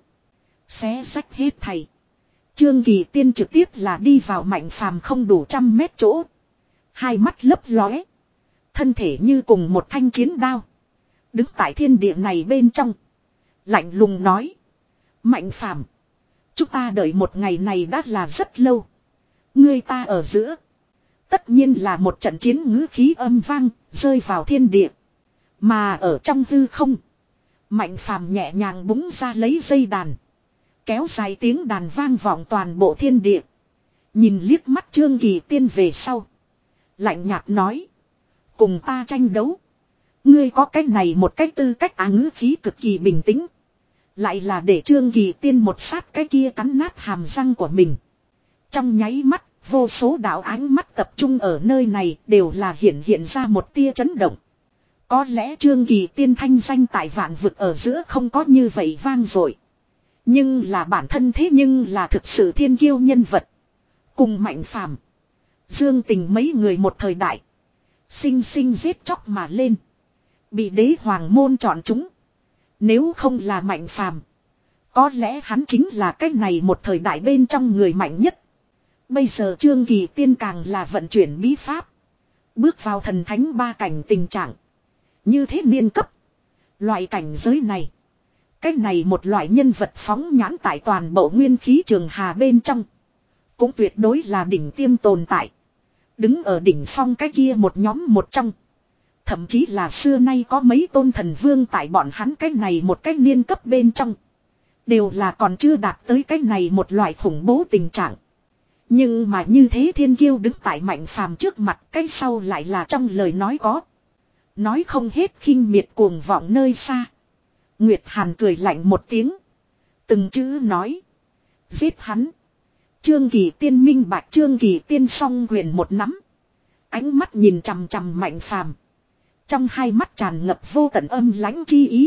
Xé rách hết thầy. Trương Kỳ Tiên trực tiếp là đi vào Mạnh Phàm không đủ trăm mét chỗ. Hai mắt lấp lóe. Thân thể như cùng một thanh chiến đao. Đứng tại thiên địa này bên trong. Lạnh lùng nói. Mạnh Phàm, chúng ta đợi một ngày này đã là rất lâu. Ngươi ta ở giữa. Tất nhiên là một trận chiến ngữ khí âm vang. Rơi vào thiên địa. Mà ở trong hư không. Mạnh Phàm nhẹ nhàng búng ra lấy dây đàn. Kéo dài tiếng đàn vang vọng toàn bộ thiên địa. Nhìn liếc mắt Trương Kỳ Tiên về sau. Lạnh nhạt nói. Cùng ta tranh đấu. Ngươi có cách này một cách tư cách á ngữ khí cực kỳ bình tĩnh. Lại là để Trương Kỳ Tiên một sát cái kia cắn nát hàm răng của mình. Trong nháy mắt, vô số đạo ánh mắt tập trung ở nơi này đều là hiện hiện ra một tia chấn động. Có lẽ Trương Kỳ Tiên thanh danh tại vạn vực ở giữa không có như vậy vang dội. Nhưng là bản thân thế nhưng là thực sự thiên kiêu nhân vật. Cùng Mạnh Phàm, Dương Tình mấy người một thời đại. Sinh sinh giết chóc mà lên. Bị đế hoàng môn chọn chúng. Nếu không là Mạnh Phàm, có lẽ hắn chính là cái này một thời đại bên trong người mạnh nhất. Bây giờ Trương Kỳ Tiên càng là vận chuyển bí pháp. Bước vào thần thánh ba cảnh tình trạng. Như thế niên cấp. Loại cảnh giới này. Cái này một loại nhân vật phóng nhãn tại toàn bộ nguyên khí trường hà bên trong. Cũng tuyệt đối là đỉnh tiêm tồn tại. Đứng ở đỉnh phong cái kia một nhóm một trong. Thậm chí là xưa nay có mấy tôn thần vương tại bọn hắn cái này một cái niên cấp bên trong. Đều là còn chưa đạt tới cái này một loại khủng bố tình trạng. Nhưng mà như thế thiên kiêu đứng tại Mạnh Phàm trước mặt cái sau lại là trong lời nói có. Nói không hết khinh miệt cuồng vọng nơi xa. Nguyệt Hàn cười lạnh một tiếng. Từng chữ nói. Giết hắn. Trương Kỳ Tiên minh bạch Trương Kỳ Tiên song quyền một nắm. Ánh mắt nhìn chằm chằm Mạnh Phàm. Trong hai mắt tràn ngập vô tận âm lãnh chi ý.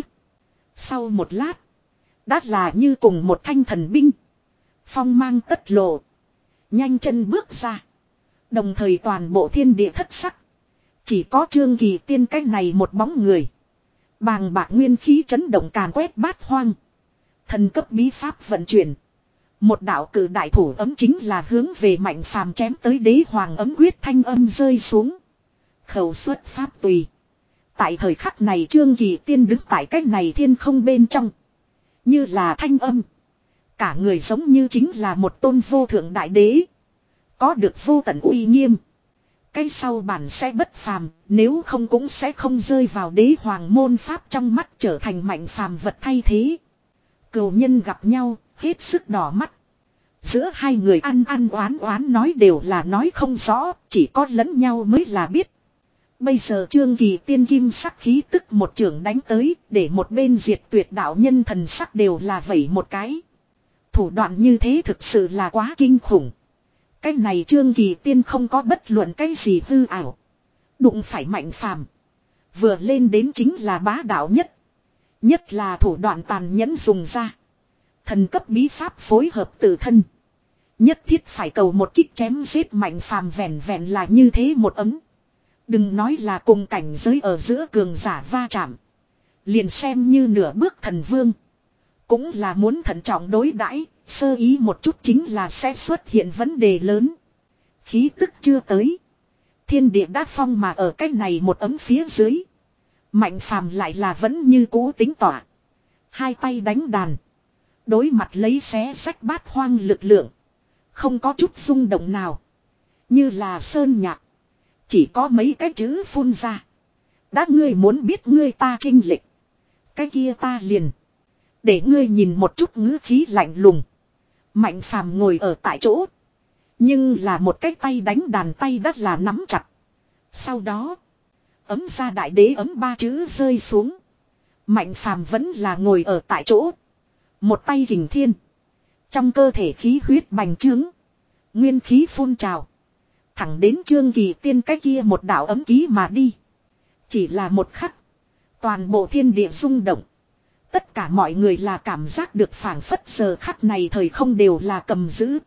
Sau một lát. Đã là như cùng một thanh thần binh. Phong mang tất lộ. Nhanh chân bước ra. Đồng thời toàn bộ thiên địa thất sắc. Chỉ có Trương Kỳ Tiên cái này một bóng người. Bàng bạc nguyên khí chấn động càn quét bát hoang. Thần cấp bí pháp vận chuyển. Một đạo cử đại thủ ấm chính là hướng về Mạnh Phàm chém tới đế hoàng ấm quyết thanh âm rơi xuống. Khẩu xuất pháp tùy. Tại thời khắc này Trương Kỳ Tiên đứng tại cái này thiên không bên trong. Như là thanh âm. Cả người giống như chính là một tôn vô thượng đại đế. Có được vô tận uy nghiêm. Cái sau bản sẽ bất phàm, nếu không cũng sẽ không rơi vào đế hoàng môn pháp trong mắt trở thành Mạnh Phàm vật thay thế. Cừu nhân gặp nhau, hết sức đỏ mắt. Giữa hai người ăn ăn oán oán nói đều là nói không rõ, chỉ có lẫn nhau mới là biết. Bây giờ Trương Kỳ Tiên kim sắc khí tức một trường đánh tới, để một bên diệt tuyệt đạo nhân thần sắc đều là vẩy một cái. Thủ đoạn như thế thực sự là quá kinh khủng. Cái này Trương Kỳ Tiên không có bất luận cái gì hư ảo. Đụng phải Mạnh Phàm, vừa lên đến chính là bá đạo nhất. Nhất là thủ đoạn tàn nhẫn dùng ra. Thần cấp bí pháp phối hợp tự thân. Nhất thiết phải cầu một kích chém giết Mạnh Phàm, vẹn vẹn là như thế một ấm. Đừng nói là cùng cảnh giới ở giữa cường giả va chạm. Liền xem như nửa bước thần vương. Cũng là muốn thận trọng đối đãi, sơ ý một chút chính là sẽ xuất hiện vấn đề lớn. Khí tức chưa tới. Thiên địa đã phong mà ở cách này một ấm phía dưới. Mạnh Phàm lại là vẫn như cũ tính tỏa. Hai tay đánh đàn. Đối mặt lấy xé sách bát hoang lực lượng. Không có chút rung động nào. Như là sơn nhạc. Chỉ có mấy cái chữ phun ra. Đã ngươi muốn biết ngươi ta chinh lịch. Cái kia ta liền. Để ngươi nhìn một chút ngữ khí lạnh lùng. Mạnh Phàm ngồi ở tại chỗ. Nhưng là một cái tay đánh đàn tay đất là nắm chặt. Sau đó. Ấm ra đại đế ấm ba chữ rơi xuống. Mạnh Phàm vẫn là ngồi ở tại chỗ. Một tay kình thiên. Trong cơ thể khí huyết bành trướng. Nguyên khí phun trào. Thẳng đến Trương Kỳ Tiên cái kia một đạo ấm ký mà đi. Chỉ là một khắc. Toàn bộ thiên địa rung động. Tất cả mọi người là cảm giác được phảng phất giờ khắc này thời không đều là cầm giữ.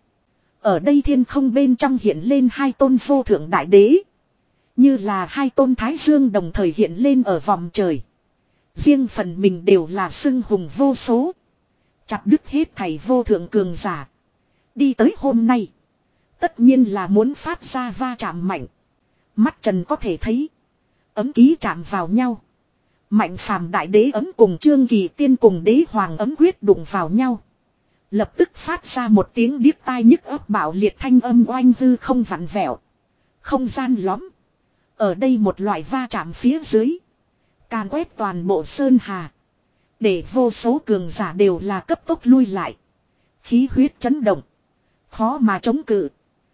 Ở đây thiên không bên trong hiện lên hai tôn vô thượng đại đế. Như là hai tôn thái dương đồng thời hiện lên ở vòng trời. Riêng phần mình đều là xưng hùng vô số. Chặt đứt hết thảy vô thượng cường giả. Đi tới hôm nay. Tất nhiên là muốn phát ra va chạm mạnh. Mắt trần có thể thấy. Ấm ký chạm vào nhau. Mạnh Phàm đại đế ấm cùng Trương Kỳ Tiên cùng đế hoàng ấm quyết đụng vào nhau. Lập tức phát ra một tiếng điếc tai nhức óc bạo liệt thanh âm oanh hư không vặn vẹo. Không gian lõm. Ở đây một loại va chạm phía dưới. Càn quét toàn bộ sơn hà. Để vô số cường giả đều là cấp tốc lui lại. Khí huyết chấn động. Khó mà chống cự.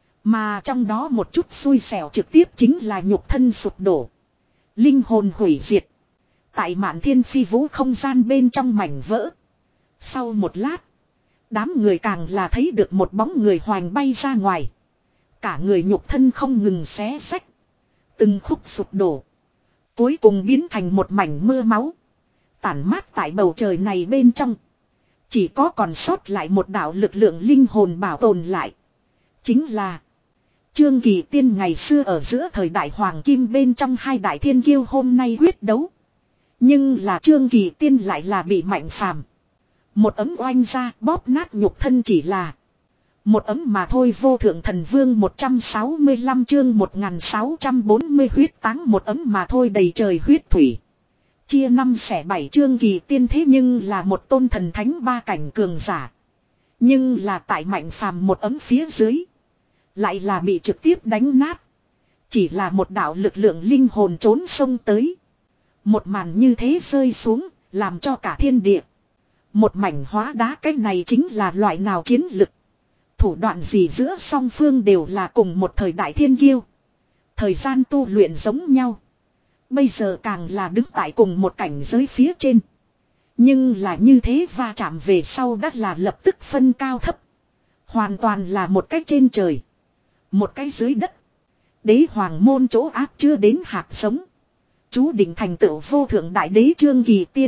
Mà trong đó một chút xui xẻo trực tiếp chính là nhục thân sụp đổ. Linh hồn hủy diệt. Tại mạn thiên phi vũ không gian bên trong mảnh vỡ. Sau một lát. Đám người càng là thấy được một bóng người hoành bay ra ngoài. Cả người nhục thân không ngừng xé xách. Từng khúc sụp đổ. Cuối cùng biến thành một mảnh mưa máu. Tản mát tại bầu trời này bên trong. Chỉ có còn sót lại một đạo lực lượng linh hồn bảo tồn lại. Chính là Trương Kỳ Tiên ngày xưa ở giữa thời đại hoàng kim bên trong hai đại thiên kiêu hôm nay quyết đấu. Nhưng là Trương Kỳ Tiên lại là bị Mạnh Phàm một ấm oanh ra bóp nát nhục thân chỉ là một ấm mà thôi. Vô thượng thần vương một trăm sáu mươi lăm chương một nghìn sáu trăm bốn mươi huyết táng một ấm mà thôi đầy trời huyết thủy. Chia năm xẻ bảy Trương Kỳ Tiên thế nhưng là một tôn thần thánh ba cảnh cường giả. Nhưng là tại Mạnh Phàm một ấm phía dưới. Lại là bị trực tiếp đánh nát. Chỉ là một đạo lực lượng linh hồn trốn sông tới. Một màn như thế rơi xuống, làm cho cả thiên địa. Một mảnh hóa đá cái này chính là loại nào chiến lực. Thủ đoạn gì giữa song phương đều là cùng một thời đại thiên kiêu. Thời gian tu luyện giống nhau. Bây giờ càng là đứng tại cùng một cảnh giới phía trên. Nhưng là như thế va chạm về sau đã là lập tức phân cao thấp. Hoàn toàn là một cái trên trời. Một cái dưới đất. Đế hoàng môn chỗ áp chưa đến hạt giống. Chú định thành tựu vô thượng đại đế Trương Kỳ Tiên.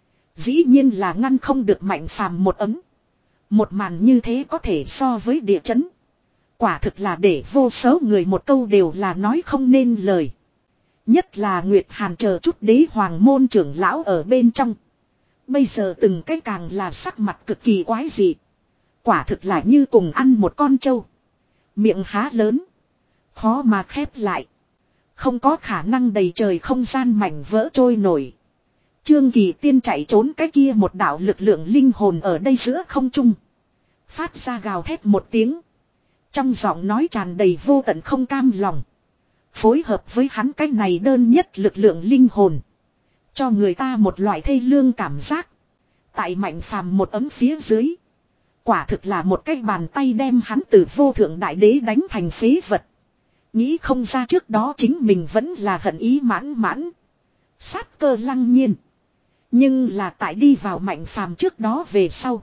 Dĩ nhiên là ngăn không được Mạnh Phàm một ấm. Một màn như thế có thể so với địa chấn. Quả thực là để vô số người một câu đều là nói không nên lời. Nhất là Nguyệt Hàn chờ chút đế hoàng môn trưởng lão ở bên trong. Bây giờ từng cái càng là sắc mặt cực kỳ quái dị. Quả thực là như cùng ăn một con trâu. Miệng há lớn. Khó mà khép lại. Không có khả năng đầy trời không gian mảnh vỡ trôi nổi. Trương Kỳ Tiên chạy trốn cái kia một đạo lực lượng linh hồn ở đây giữa không trung. Phát ra gào thét một tiếng. Trong giọng nói tràn đầy vô tận không cam lòng. Phối hợp với hắn cái này đơn nhất lực lượng linh hồn. Cho người ta một loại thê lương cảm giác. Tại Mạnh Phàm một ấm phía dưới. Quả thực là một cái bàn tay đem hắn từ vô thượng đại đế đánh thành phế vật. Nghĩ không ra trước đó chính mình vẫn là hận ý mãn mãn. Sát cơ lăng nhiên. Nhưng là tại đi vào Mạnh Phàm trước đó về sau.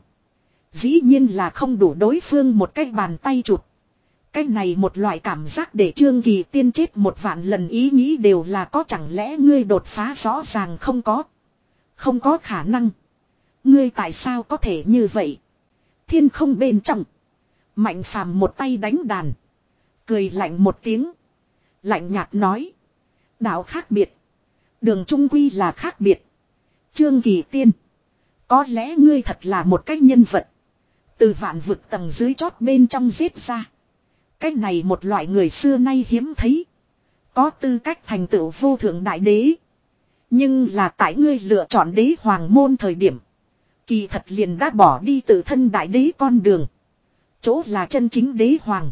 Dĩ nhiên là không đủ đối phương một cái bàn tay chụp. Cái này một loại cảm giác để Trương Kỳ Tiên chết một vạn lần ý nghĩ đều là có, chẳng lẽ ngươi đột phá rõ ràng không có. Không có khả năng. Ngươi tại sao có thể như vậy? Thiên không bên trong. Mạnh Phàm một tay đánh đàn. Cười lạnh một tiếng. Lạnh nhạt nói. Đạo khác biệt. Đường trung quy là khác biệt. Trương Kỳ Tiên. Có lẽ ngươi thật là một cái nhân vật. Từ vạn vực tầng dưới chót bên trong giết ra. Cái này một loại người xưa nay hiếm thấy. Có tư cách thành tựu vô thượng đại đế. Nhưng là tại ngươi lựa chọn đế hoàng môn thời điểm. Kỳ thật liền đã bỏ đi tự thân đại đế con đường. Chỗ là chân chính đế hoàng.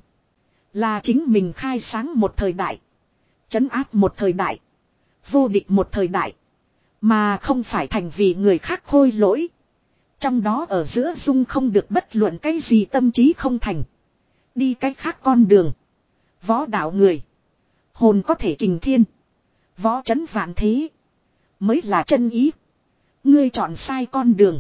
Là chính mình khai sáng một thời đại. Trấn áp một thời đại. Vô địch một thời đại. Mà không phải thành vì người khác khôi lỗi. Trong đó ở giữa dung không được bất luận cái gì tâm trí không thành. Đi cách khác con đường. Võ đạo người. Hồn có thể kình thiên. Võ trấn vạn thế. Mới là chân ý. Ngươi chọn sai con đường.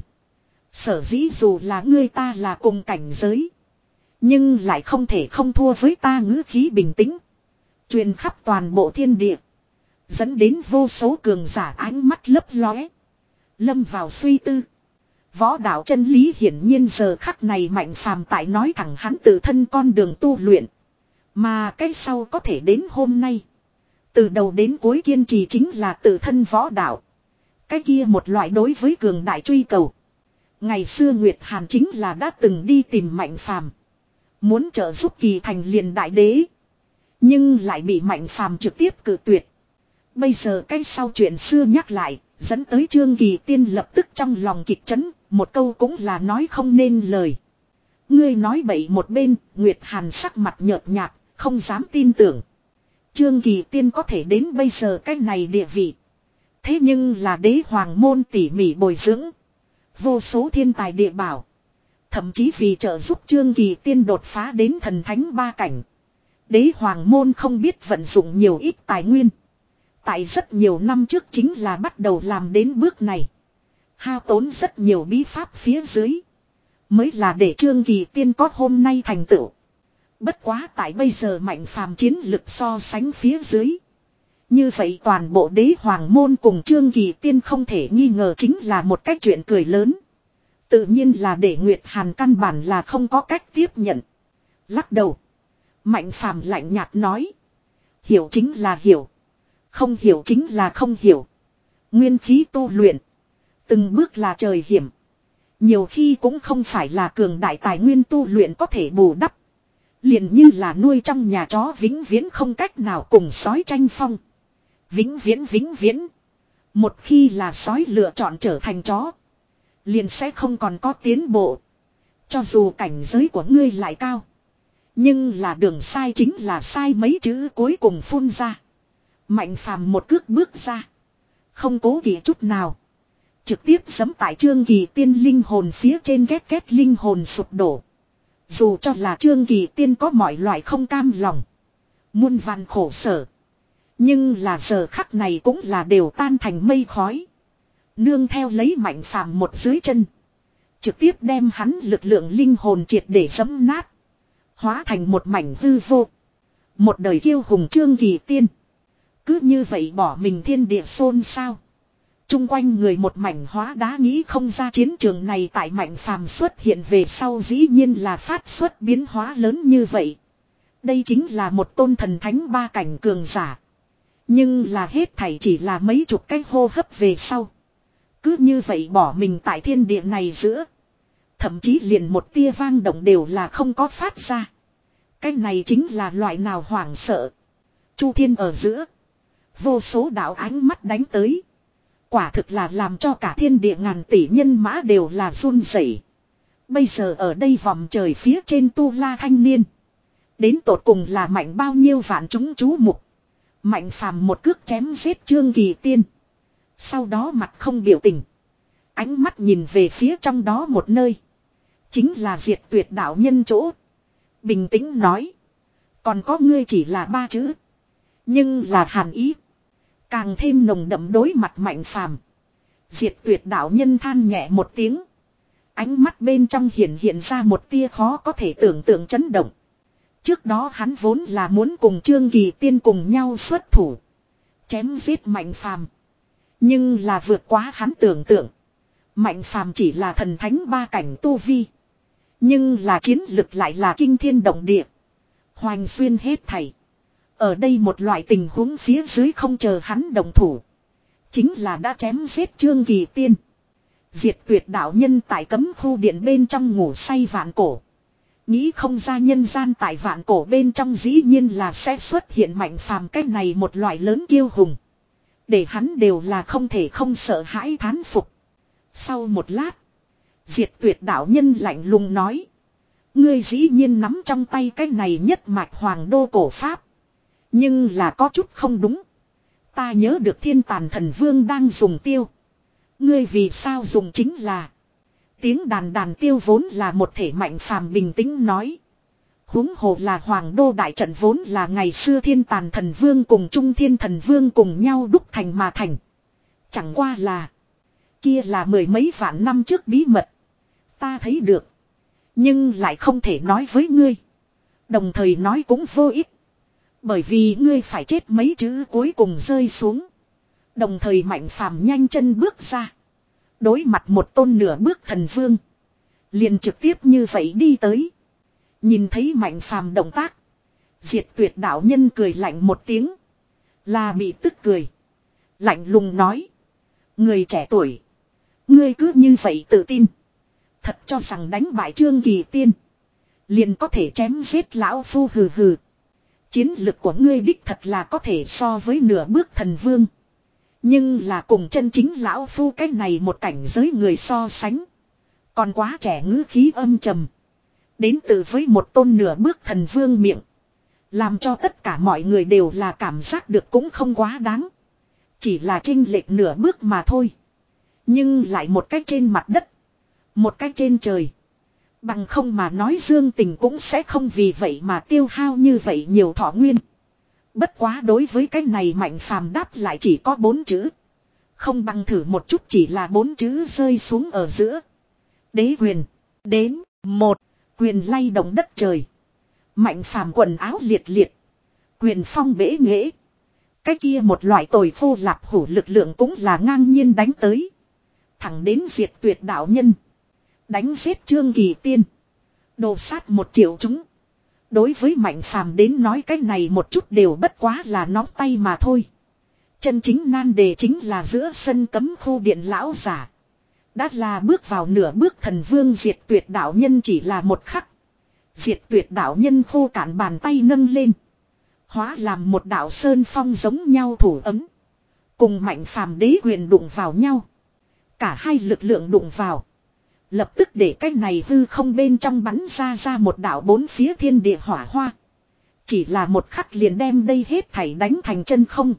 Sở dĩ dù là ngươi ta là cùng cảnh giới. Nhưng lại không thể không thua với ta ngữ khí bình tĩnh. Truyền khắp toàn bộ thiên địa. Dẫn đến vô số cường giả ánh mắt lấp lóe. Lâm vào suy tư. Võ đạo chân lý hiển nhiên giờ khắc này Mạnh Phàm tại nói thẳng hắn tự thân con đường tu luyện. Mà cái sau có thể đến hôm nay. Từ đầu đến cuối kiên trì chính là tự thân võ đạo. Cái kia một loại đối với cường đại truy cầu. Ngày xưa Nguyệt Hàn chính là đã từng đi tìm Mạnh Phàm, muốn trợ giúp Kỳ thành liền đại đế. Nhưng lại bị Mạnh Phàm trực tiếp cự tuyệt. Bây giờ cái sau chuyện xưa nhắc lại, dẫn tới Trương Kỳ Tiên lập tức trong lòng kịch chấn, một câu cũng là nói không nên lời. Ngươi nói bậy một bên, Nguyệt Hàn sắc mặt nhợt nhạt, không dám tin tưởng. Trương Kỳ Tiên có thể đến bây giờ cái này địa vị. Thế nhưng là đế hoàng môn tỉ mỉ bồi dưỡng. Vô số thiên tài địa bảo. Thậm chí vì trợ giúp Trương Kỳ Tiên đột phá đến thần thánh ba cảnh. Đế hoàng môn không biết vận dụng nhiều ít tài nguyên. Tại rất nhiều năm trước chính là bắt đầu làm đến bước này. Hao tốn rất nhiều bí pháp phía dưới. Mới là để Trương Kỳ Tiên có hôm nay thành tựu. Bất quá tại bây giờ Mạnh Phàm chiến lực so sánh phía dưới. Như vậy toàn bộ đế hoàng môn cùng Trương Kỳ Tiên không thể nghi ngờ chính là một cách chuyện cười lớn. Tự nhiên là để Nguyệt Hàn căn bản là không có cách tiếp nhận. Lắc đầu. Mạnh Phàm lạnh nhạt nói. Hiểu chính là hiểu. Không hiểu chính là không hiểu. Nguyên khí tu luyện. Từng bước là trời hiểm. Nhiều khi cũng không phải là cường đại tài nguyên tu luyện có thể bù đắp. Liền như là nuôi trong nhà chó vĩnh viễn không cách nào cùng sói tranh phong. Vĩnh viễn vĩnh viễn. Một khi là sói lựa chọn trở thành chó. Liền sẽ không còn có tiến bộ. Cho dù cảnh giới của ngươi lại cao. Nhưng là đường sai chính là sai mấy chữ cuối cùng phun ra. Mạnh Phàm một cước bước ra. Không cố kỵ chút nào. Trực tiếp giẫm tại Trương Kỳ Tiên linh hồn phía trên, két két linh hồn sụp đổ. Dù cho là Trương Kỳ Tiên có mọi loại không cam lòng. Muôn vàn khổ sở. Nhưng là giờ khắc này cũng là đều tan thành mây khói. Nương theo lấy Mạnh Phàm một dưới chân. Trực tiếp đem hắn lực lượng linh hồn triệt để giẫm nát. Hóa thành một mảnh hư vô. Một đời kiêu hùng Trương Kỳ Tiên. Cứ như vậy bỏ mình thiên địa xôn xao. Trung quanh người một mảnh hóa đá, nghĩ không ra chiến trường này tại Mạnh Phàm xuất hiện về sau dĩ nhiên là phát xuất biến hóa lớn như vậy. Đây chính là một tôn thần thánh ba cảnh cường giả. Nhưng là hết thảy chỉ là mấy chục cái hô hấp về sau. Cứ như vậy bỏ mình tại thiên địa này giữa. Thậm chí liền một tia vang động đều là không có phát ra. Cái này chính là loại nào hoảng sợ. Chu thiên ở giữa. Vô số đạo ánh mắt đánh tới. Quả thực là làm cho cả thiên địa ngàn tỷ nhân mã đều là run rẩy. Bây giờ ở đây vòng trời phía trên tu la thanh niên. Đến tột cùng là mạnh bao nhiêu vạn chúng chú mục. Mạnh Phàm một cước chém giết Trương Kỳ Tiên. Sau đó mặt không biểu tình. Ánh mắt nhìn về phía trong đó một nơi. Chính là diệt tuyệt đạo nhân chỗ. Bình tĩnh nói. Còn có ngươi chỉ là ba chữ. Nhưng là hàn ý. Càng thêm nồng đậm đối mặt Mạnh Phàm. Diệt tuyệt đạo nhân than nhẹ một tiếng. Ánh mắt bên trong hiện hiện ra một tia khó có thể tưởng tượng chấn động. Trước đó hắn vốn là muốn cùng Trương Kỳ Tiên cùng nhau xuất thủ. Chém giết Mạnh Phàm. Nhưng là vượt quá hắn tưởng tượng. Mạnh Phàm chỉ là thần thánh ba cảnh tu vi. Nhưng là chiến lực lại là kinh thiên động địa. Hoành xuyên hết thảy. Ở đây một loại tình huống phía dưới không chờ hắn đồng thủ. Chính là đã chém giết Trương Kỳ Tiên. Diệt tuyệt đạo nhân tại cấm khu điện bên trong ngủ say vạn cổ. Nghĩ không ra nhân gian tại vạn cổ bên trong dĩ nhiên là sẽ xuất hiện Mạnh Phàm cách này một loại lớn kiêu hùng. Để hắn đều là không thể không sợ hãi thán phục. Sau một lát. Diệt tuyệt đạo nhân lạnh lùng nói. Ngươi dĩ nhiên nắm trong tay cái này nhất mạch hoàng đô cổ pháp. Nhưng là có chút không đúng. Ta nhớ được thiên tàn thần vương đang dùng tiêu. Ngươi vì sao dùng chính là. Tiếng đàn đàn tiêu vốn là một thể Mạnh Phàm bình tĩnh nói. Huống hồ là hoàng đô đại trận vốn là ngày xưa thiên tàn thần vương cùng trung thiên thần vương cùng nhau đúc thành mà thành. Chẳng qua là. Kia là mười mấy vạn năm trước bí mật. Ta thấy được. Nhưng lại không thể nói với ngươi. Đồng thời nói cũng vô ích. Bởi vì ngươi phải chết mấy chữ cuối cùng rơi xuống. Đồng thời Mạnh Phàm nhanh chân bước ra. Đối mặt một tôn nửa bước thần vương. Liền trực tiếp như vậy đi tới. Nhìn thấy Mạnh Phàm động tác. Diệt tuyệt đạo nhân cười lạnh một tiếng. Là bị tức cười. Lạnh lùng nói. Người trẻ tuổi. Ngươi cứ như vậy tự tin. Thật cho rằng đánh bại Trương Kỳ Tiên. Liền có thể chém giết lão phu hừ hừ. Chiến lực của ngươi đích thật là có thể so với nửa bước thần vương. Nhưng là cùng chân chính lão phu cái này một cảnh giới người so sánh. Còn quá trẻ ngữ khí âm trầm. Đến từ với một tôn nửa bước thần vương miệng. Làm cho tất cả mọi người đều là cảm giác được cũng không quá đáng. Chỉ là chênh lệch nửa bước mà thôi. Nhưng lại một cách trên mặt đất. Một cách trên trời. Bằng không mà nói Dương Tình cũng sẽ không vì vậy mà tiêu hao như vậy nhiều thọ nguyên. Bất quá đối với cái này Mạnh Phàm đáp lại chỉ có bốn chữ. Không bằng thử một chút chỉ là bốn chữ rơi xuống ở giữa. Đế quyền. Đến. Một. Quyền lay động đất trời. Mạnh Phàm quần áo liệt liệt. Quyền phong bể nghễ. Cái kia một loại tồi khô lạp hủ lực lượng cũng là ngang nhiên đánh tới. Thẳng đến diệt tuyệt đạo nhân. Đánh giết Trương Kỳ Tiên. Đồ sát một triệu chúng. Đối với Mạnh Phàm đến nói cái này một chút đều bất quá là nóng tay mà thôi. Chân chính nan đề chính là giữa sân cấm khu điện lão giả. Đã là bước vào nửa bước thần vương diệt tuyệt đạo nhân chỉ là một khắc. Diệt tuyệt đạo nhân khô cạn bàn tay nâng lên. Hóa làm một đạo sơn phong giống nhau thủ ấm. Cùng Mạnh Phàm đế quyền đụng vào nhau. Cả hai lực lượng đụng vào. Lập tức để cái này hư không bên trong bắn ra ra một đạo bốn phía thiên địa hỏa hoa. Chỉ là một khắc liền đem đây hết thảy đánh thành chân không.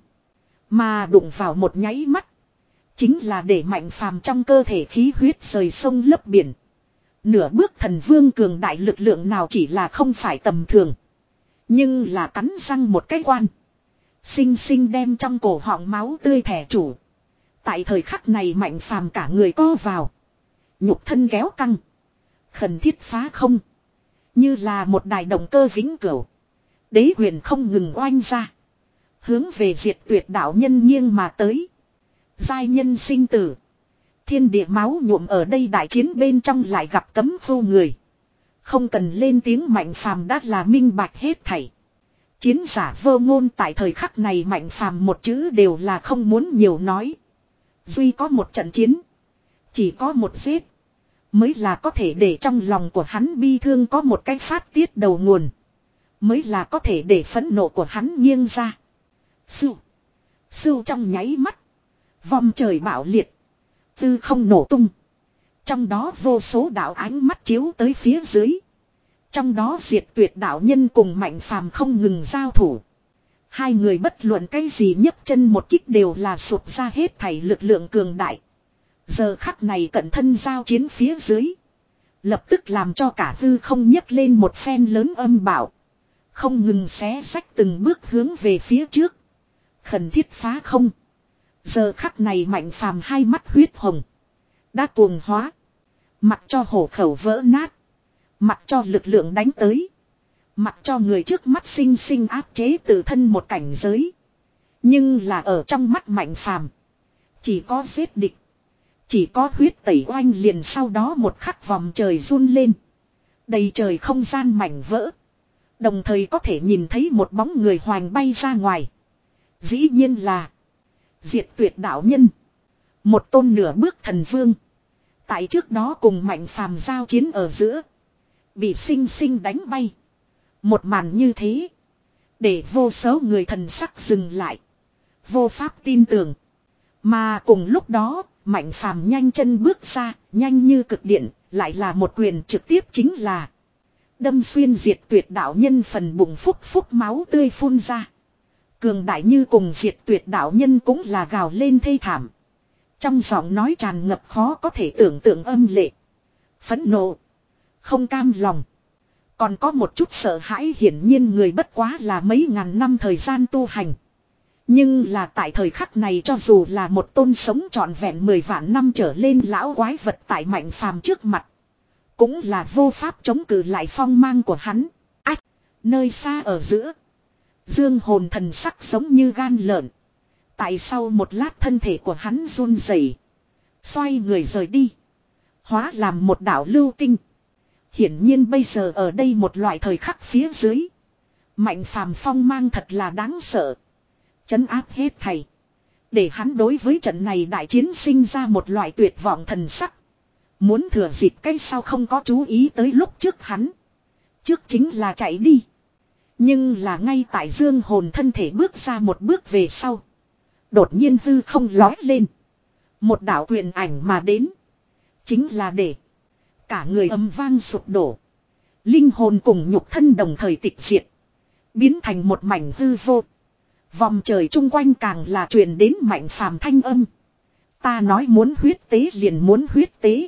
Mà đụng vào một nháy mắt. Chính là để Mạnh Phàm trong cơ thể khí huyết rời sông lấp biển. Nửa bước thần vương cường đại lực lượng nào chỉ là không phải tầm thường. Nhưng là cắn răng một cái quan. Sinh sinh đem trong cổ họng máu tươi thẻ chủ. Tại thời khắc này Mạnh Phàm cả người co vào. Nhục thân kéo căng. Khẩn thiết phá không. Như là một đài động cơ vĩnh cửu. Đế quyền không ngừng oanh ra. Hướng về diệt tuyệt đạo nhân nghiêng mà tới. Giai nhân sinh tử. Thiên địa máu nhuộm ở đây đại chiến bên trong lại gặp cấm khu người. Không cần lên tiếng Mạnh Phàm đã là minh bạch hết thảy. Chiến giả vô ngôn tại thời khắc này Mạnh Phàm một chữ đều là không muốn nhiều nói. Duy có một trận chiến. Chỉ có một giết. Mới là có thể để trong lòng của hắn bi thương có một cái phát tiết đầu nguồn. Mới là có thể để phẫn nộ của hắn nghiêng ra. Sưu. Sưu trong nháy mắt. Vòng trời bạo liệt. Tư không nổ tung. Trong đó vô số đạo ánh mắt chiếu tới phía dưới. Trong đó diệt tuyệt đạo nhân cùng Mạnh Phàm không ngừng giao thủ. Hai người bất luận cái gì nhấc chân một kích đều là sụt ra hết thảy lực lượng cường đại. Giờ khắc này cận thân giao chiến phía dưới. Lập tức làm cho cả hư không nhấc lên một phen lớn âm bạo. Không ngừng xé xách từng bước hướng về phía trước. Khẩn thiết phá không. Giờ khắc này Mạnh Phàm hai mắt huyết hồng. Đã cuồng hóa. Mặc cho hổ khẩu vỡ nát. Mặc cho lực lượng đánh tới. Mặc cho người trước mắt sinh sinh áp chế tự thân một cảnh giới. Nhưng là ở trong mắt Mạnh Phàm, chỉ có giết địch. Chỉ có huyết tẩy oanh liền, sau đó một khắc vòng trời run lên. Đầy trời không gian mảnh vỡ. Đồng thời có thể nhìn thấy một bóng người hoành bay ra ngoài. Dĩ nhiên là Diệt Tuyệt đạo nhân. Một tôn nửa bước thần vương. Tại trước đó cùng Mạnh Phàm giao chiến ở giữa, bị sinh sinh đánh bay. Một màn như thế, để vô số người thần sắc dừng lại. Vô pháp tin tưởng. Mà cùng lúc đó, Mạnh Phàm nhanh chân bước ra, nhanh như cực điện, lại là một quyền trực tiếp chính là đâm xuyên Diệt Tuyệt đạo nhân phần bụng, phúc phúc máu tươi phun ra. Cường đại như cùng Diệt Tuyệt đạo nhân cũng là gào lên thê thảm. Trong giọng nói tràn ngập khó có thể tưởng tượng âm lệ, phẫn nộ, không cam lòng. Còn có một chút sợ hãi, hiển nhiên người bất quá là mấy ngàn năm thời gian tu hành. Nhưng là tại thời khắc này, cho dù là một tôn sống trọn vẹn mười vạn năm trở lên lão quái vật tại Mạnh Phàm trước mặt, cũng là vô pháp chống cự lại phong mang của hắn. Ách! Nơi xa ở giữa, Dương hồn thần sắc giống như gan lợn. Tại sau một lát thân thể của hắn run rẩy, xoay người rời đi, hóa làm một đạo lưu tinh. Hiển nhiên bây giờ ở đây một loại thời khắc phía dưới, Mạnh Phàm phong mang thật là đáng sợ, trấn áp hết thảy, để hắn đối với trận này đại chiến sinh ra một loại tuyệt vọng thần sắc. Muốn thừa dịp cái sau không có chú ý tới lúc trước hắn, trước chính là chạy đi. Nhưng là ngay tại Dương hồn thân thể bước ra một bước về sau, đột nhiên hư không lói lên, một đạo quyền ảnh mà đến, chính là để cả người âm vang sụp đổ. Linh hồn cùng nhục thân đồng thời tịch diệt, biến thành một mảnh hư vô. Vòng trời chung quanh càng là truyền đến Mạnh Phàm thanh âm. Ta nói muốn huyết tế liền muốn huyết tế,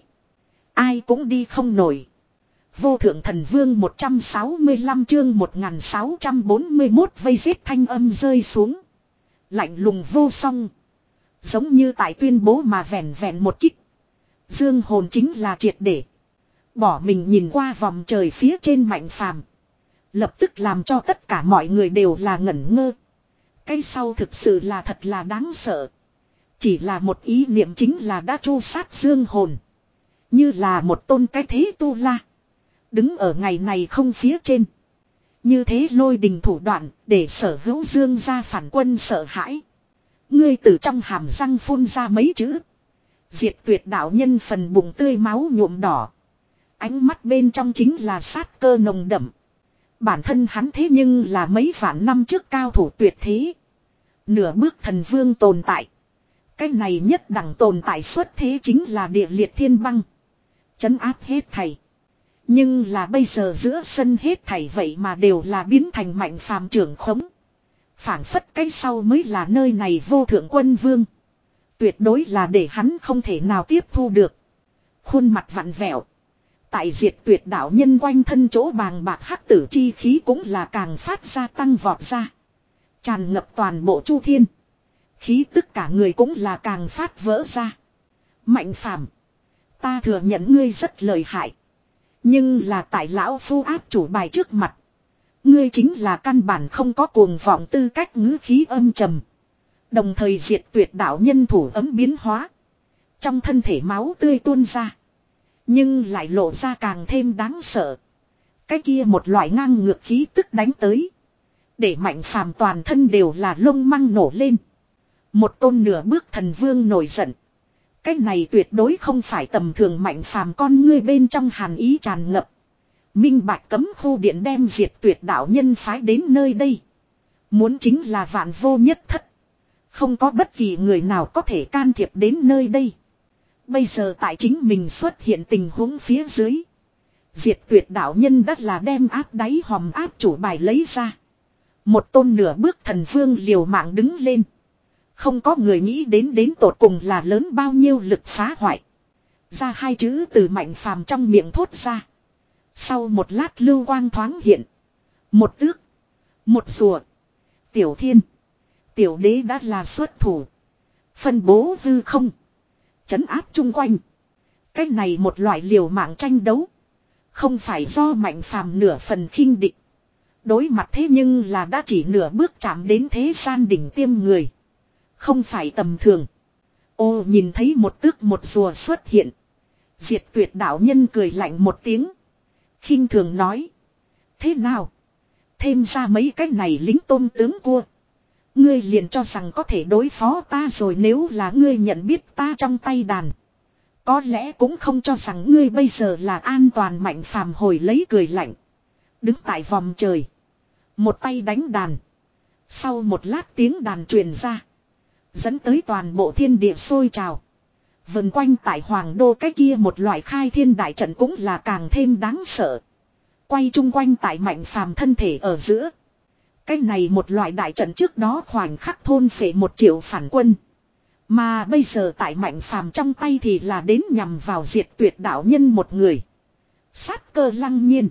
ai cũng đi không nổi. Vô thượng thần vương một trăm sáu mươi lăm chương một nghìn sáu trăm bốn mươi mốt vây giết thanh âm rơi xuống. Lạnh lùng vô song, giống như tại tuyên bố mà vẹn vẹn một kích, Dương hồn chính là triệt để bỏ mình nhìn qua vòng trời phía trên Mạnh Phàm, lập tức làm cho tất cả mọi người đều là ngẩn ngơ. Cái sau thực sự là thật là đáng sợ. Chỉ là một ý niệm chính là đã tru sát Dương hồn, như là một tôn cái thế tu la, đứng ở ngày này không phía trên. Như thế lôi đình thủ đoạn, để Sở Hữu Dương gia phản quân sợ hãi. Ngươi từ trong hàm răng phun ra mấy chữ. Diệt Tuyệt đạo nhân phần bụng tươi máu nhuộm đỏ, ánh mắt bên trong chính là sát cơ nồng đậm. Bản thân hắn thế nhưng là mấy vạn năm trước cao thủ tuyệt thế, nửa bước thần vương tồn tại. Cái này nhất đẳng tồn tại xuất thế chính là địa liệt thiên băng, trấn áp hết thảy. Nhưng là bây giờ giữa sân hết thảy vậy mà đều là biến thành Mạnh Phàm trưởng khống. Phảng phất cái sau mới là nơi này vô thượng quân vương. Tuyệt đối là để hắn không thể nào tiếp thu được. Khuôn mặt vặn vẹo. Tại Diệt Tuyệt đạo nhân quanh thân chỗ bàng bạc hắc tử chi khí cũng là càng phát ra tăng vọt ra, tràn ngập toàn bộ chu thiên. Khí tức cả người cũng là càng phát vỡ ra. Mạnh Phàm, ta thừa nhận ngươi rất lợi hại. Nhưng là tại lão phu áp chủ bài trước mặt, ngươi chính là căn bản không có cuồng vọng tư cách. Ngữ khí âm trầm. Đồng thời Diệt Tuyệt đạo nhân thủ ấm biến hóa, trong thân thể máu tươi tuôn ra, nhưng lại lộ ra càng thêm đáng sợ. Cái kia một loại ngang ngược khí tức đánh tới, để Mạnh Phàm toàn thân đều là lông măng nổ lên. Một tôn nửa bước thần vương nổi giận. Cái này tuyệt đối không phải tầm thường. Mạnh Phàm con ngươi bên trong hàn ý tràn ngập. Minh bạch cấm khu điện đem Diệt Tuyệt đạo nhân phái đến nơi đây, muốn chính là vạn vô nhất thất. Không có bất kỳ người nào có thể can thiệp đến nơi đây. Bây giờ tại chính mình xuất hiện tình huống phía dưới, Diệt Tuyệt đạo nhân đất là đem áp đáy hòm áp chủ bài lấy ra. Một tôn nửa bước thần vương liều mạng đứng lên. Không có người nghĩ đến đến tột cùng là lớn bao nhiêu lực phá hoại. Ra hai chữ từ Mạnh Phàm trong miệng thốt ra. Sau một lát lưu quang thoáng hiện. Một tước. Một rùa. Tiểu thiên. Tiểu đế đã là xuất thủ. Phân bố hư không. Trấn áp chung quanh. Cách này một loại liều mạng tranh đấu. Không phải do Mạnh Phàm nửa phần khinh địch. Đối mặt thế nhưng là đã chỉ nửa bước chạm đến thế gian đỉnh tiêm người. Không phải tầm thường. Ô nhìn thấy một tước một rùa xuất hiện. Diệt Tuyệt đạo nhân cười lạnh một tiếng. Khinh thường nói. Thế nào? Thêm ra mấy cái này lính tôm tướng cua. Ngươi liền cho rằng có thể đối phó ta rồi, nếu là ngươi nhận biết ta trong tay đàn. Có lẽ cũng không cho rằng ngươi bây giờ là an toàn. Mạnh Phàm hồi lấy cười lạnh. Đứng tại vòng trời. Một tay đánh đàn. Sau một lát tiếng đàn truyền ra. Dẫn tới toàn bộ thiên địa sôi trào. Vần quanh tại Hoàng Đô cái kia một loại khai thiên đại trận cũng là càng thêm đáng sợ. Quay chung quanh tại Mạnh Phàm thân thể ở giữa. Cái này một loại đại trận trước đó khoảnh khắc thôn phệ một triệu phản quân. Mà bây giờ tại Mạnh Phàm trong tay thì là đến nhằm vào Diệt Tuyệt đạo nhân một người. Sát cơ lăng nhiên.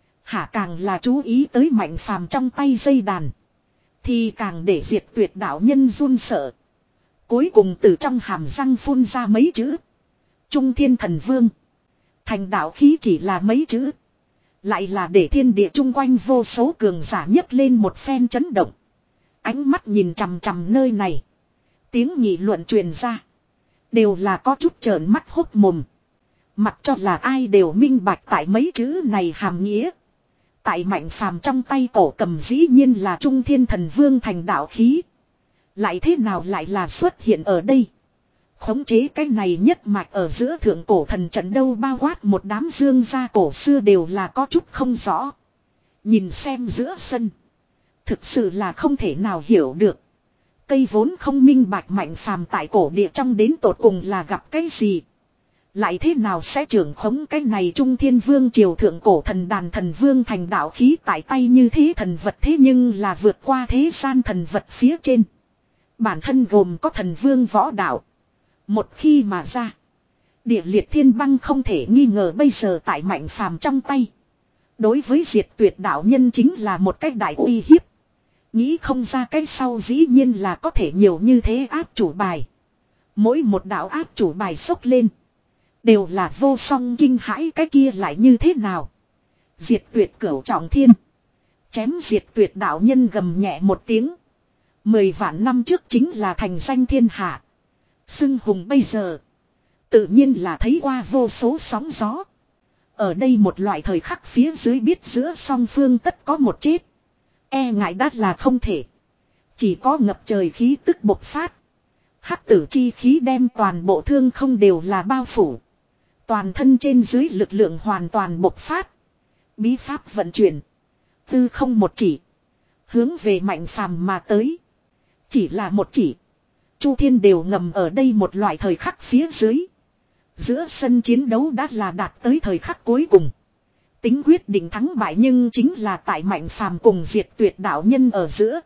Hả càng là chú ý tới Mạnh Phàm trong tay dây đàn. Thì càng để Diệt Tuyệt đạo nhân run sợ. Cuối cùng từ trong hàm răng phun ra mấy chữ. Trung Thiên Thần Vương. Thành đạo khí chỉ là mấy chữ. Lại là để thiên địa chung quanh vô số cường giả nhấc lên một phen chấn động. Ánh mắt nhìn chằm chằm nơi này. Tiếng nghị luận truyền ra. Đều là có chút trợn mắt hốt mồm. Mặc cho là ai đều minh bạch tại mấy chữ này hàm nghĩa. Tại Mạnh Phàm trong tay cổ cầm dĩ nhiên là Trung Thiên Thần Vương thành đạo khí. Lại thế nào lại là xuất hiện ở đây? Khống chế cái này nhất mạch ở giữa thượng cổ thần trận đâu, bao quát một đám dương gia cổ xưa đều là có chút không rõ. Nhìn xem giữa sân. Thực sự là không thể nào hiểu được. Cây vốn không minh bạch Mạnh Phàm tại cổ địa trong đến tột cùng là gặp cái gì. Lại thế nào sẽ trưởng khống cái này Trung Thiên Vương triều thượng cổ thần đàn thần vương thành đạo khí tại tay như thế thần vật, thế nhưng là vượt qua thế gian thần vật phía trên. Bản thân gồm có thần vương võ đạo. Một khi mà ra. Địa liệt thiên băng không thể nghi ngờ bây giờ tại Mạnh Phàm trong tay. Đối với Diệt Tuyệt đạo nhân chính là một cách đại uy hiếp. Nghĩ không ra cái sau dĩ nhiên là có thể nhiều như thế áp chủ bài. Mỗi một đạo áp chủ bài sốc lên. Đều là vô song kinh hãi, cái kia lại như thế nào. Diệt Tuyệt cửu trọng thiên. Chém Diệt Tuyệt đạo nhân gầm nhẹ một tiếng. Mười vạn năm trước chính là thành danh thiên hạ. Xưng hùng bây giờ. Tự nhiên là thấy qua vô số sóng gió. Ở đây một loại thời khắc phía dưới biết giữa song phương tất có một chết. E ngại đắt là không thể. Chỉ có ngập trời khí tức bộc phát. Hắc tử chi khí đem toàn bộ thương không đều là bao phủ. Toàn thân trên dưới lực lượng hoàn toàn bộc phát. Bí pháp vận chuyển. Tư không một chỉ. Hướng về Mạnh Phàm mà tới. Chỉ là một chỉ. Chu thiên đều ngầm ở đây một loại thời khắc phía dưới. Giữa sân chiến đấu đã là đạt tới thời khắc cuối cùng. Tính quyết định thắng bại nhưng chính là tại Mạnh Phàm cùng Diệt Tuyệt đạo nhân ở giữa.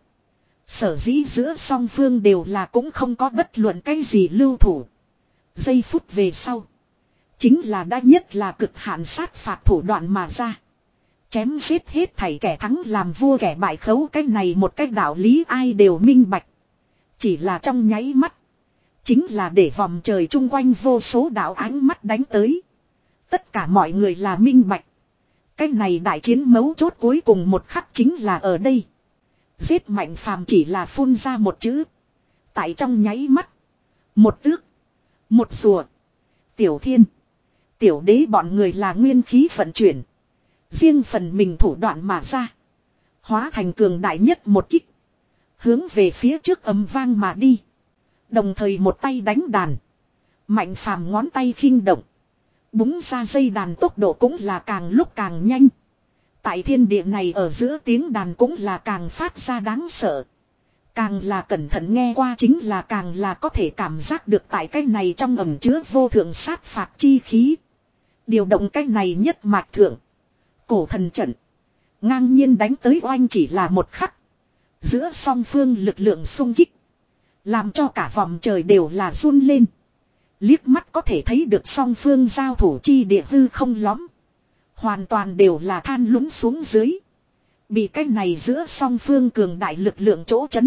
Sở dĩ giữa song phương đều là cũng không có bất luận cái gì lưu thủ. Giây phút về sau. Chính là đã nhất là cực hạn sát phạt thủ đoạn mà ra. Chém giết hết thảy kẻ thắng làm vua kẻ bại khấu, cái này một cách đạo lý ai đều minh bạch. Chỉ là trong nháy mắt. Chính là để vòng trời chung quanh vô số đạo ánh mắt đánh tới. Tất cả mọi người là minh bạch. Cái này đại chiến mấu chốt cuối cùng một khắc chính là ở đây. Giết Mạnh Phàm chỉ là phun ra một chữ. Tại trong nháy mắt. Một tước. Một rùa. Tiểu thiên. Tiểu đế bọn người là nguyên khí vận chuyển. Riêng phần mình thủ đoạn mà ra. Hóa thành cường đại nhất một kích. Hướng về phía trước ầm vang mà đi. Đồng thời một tay đánh đàn. Mạnh Phàm ngón tay khinh động. Búng ra dây đàn tốc độ cũng là càng lúc càng nhanh. Tại thiên địa này ở giữa tiếng đàn cũng là càng phát ra đáng sợ. Càng là cẩn thận nghe qua chính là càng là có thể cảm giác được tại cái này trong ẩm chứa vô thượng sát phạt chi khí. Điều động cái này nhất mạch thượng. Cổ thần trận. Ngang nhiên đánh tới oanh chỉ là một khắc. Giữa song phương lực lượng xung kích. Làm cho cả vòng trời đều là run lên. Liếc mắt có thể thấy được song phương giao thủ chi địa hư không lõm. Hoàn toàn đều là than lún xuống dưới. Bị cái này giữa song phương cường đại lực lượng chỗ chấn.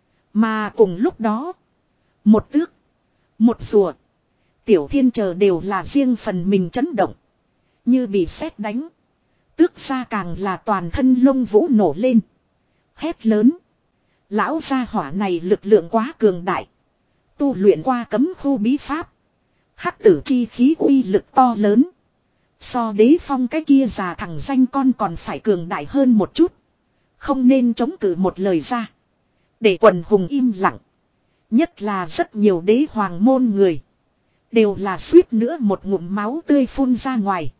Mà cùng lúc đó. Một tước. Một rùa. Tiểu thiên chờ đều là riêng phần mình chấn động. Như bị sét đánh. Tước ra càng là toàn thân lông vũ nổ lên. Hét lớn. Lão gia hỏa này lực lượng quá cường đại. Tu luyện qua cấm khu bí pháp. Hắc tử chi khí uy lực to lớn. So đế phong cái kia già thằng danh con còn phải cường đại hơn một chút. Không nên chống cự một lời ra. Để quần hùng im lặng. Nhất là rất nhiều đế hoàng môn người. Đều là suýt nữa một ngụm máu tươi phun ra ngoài.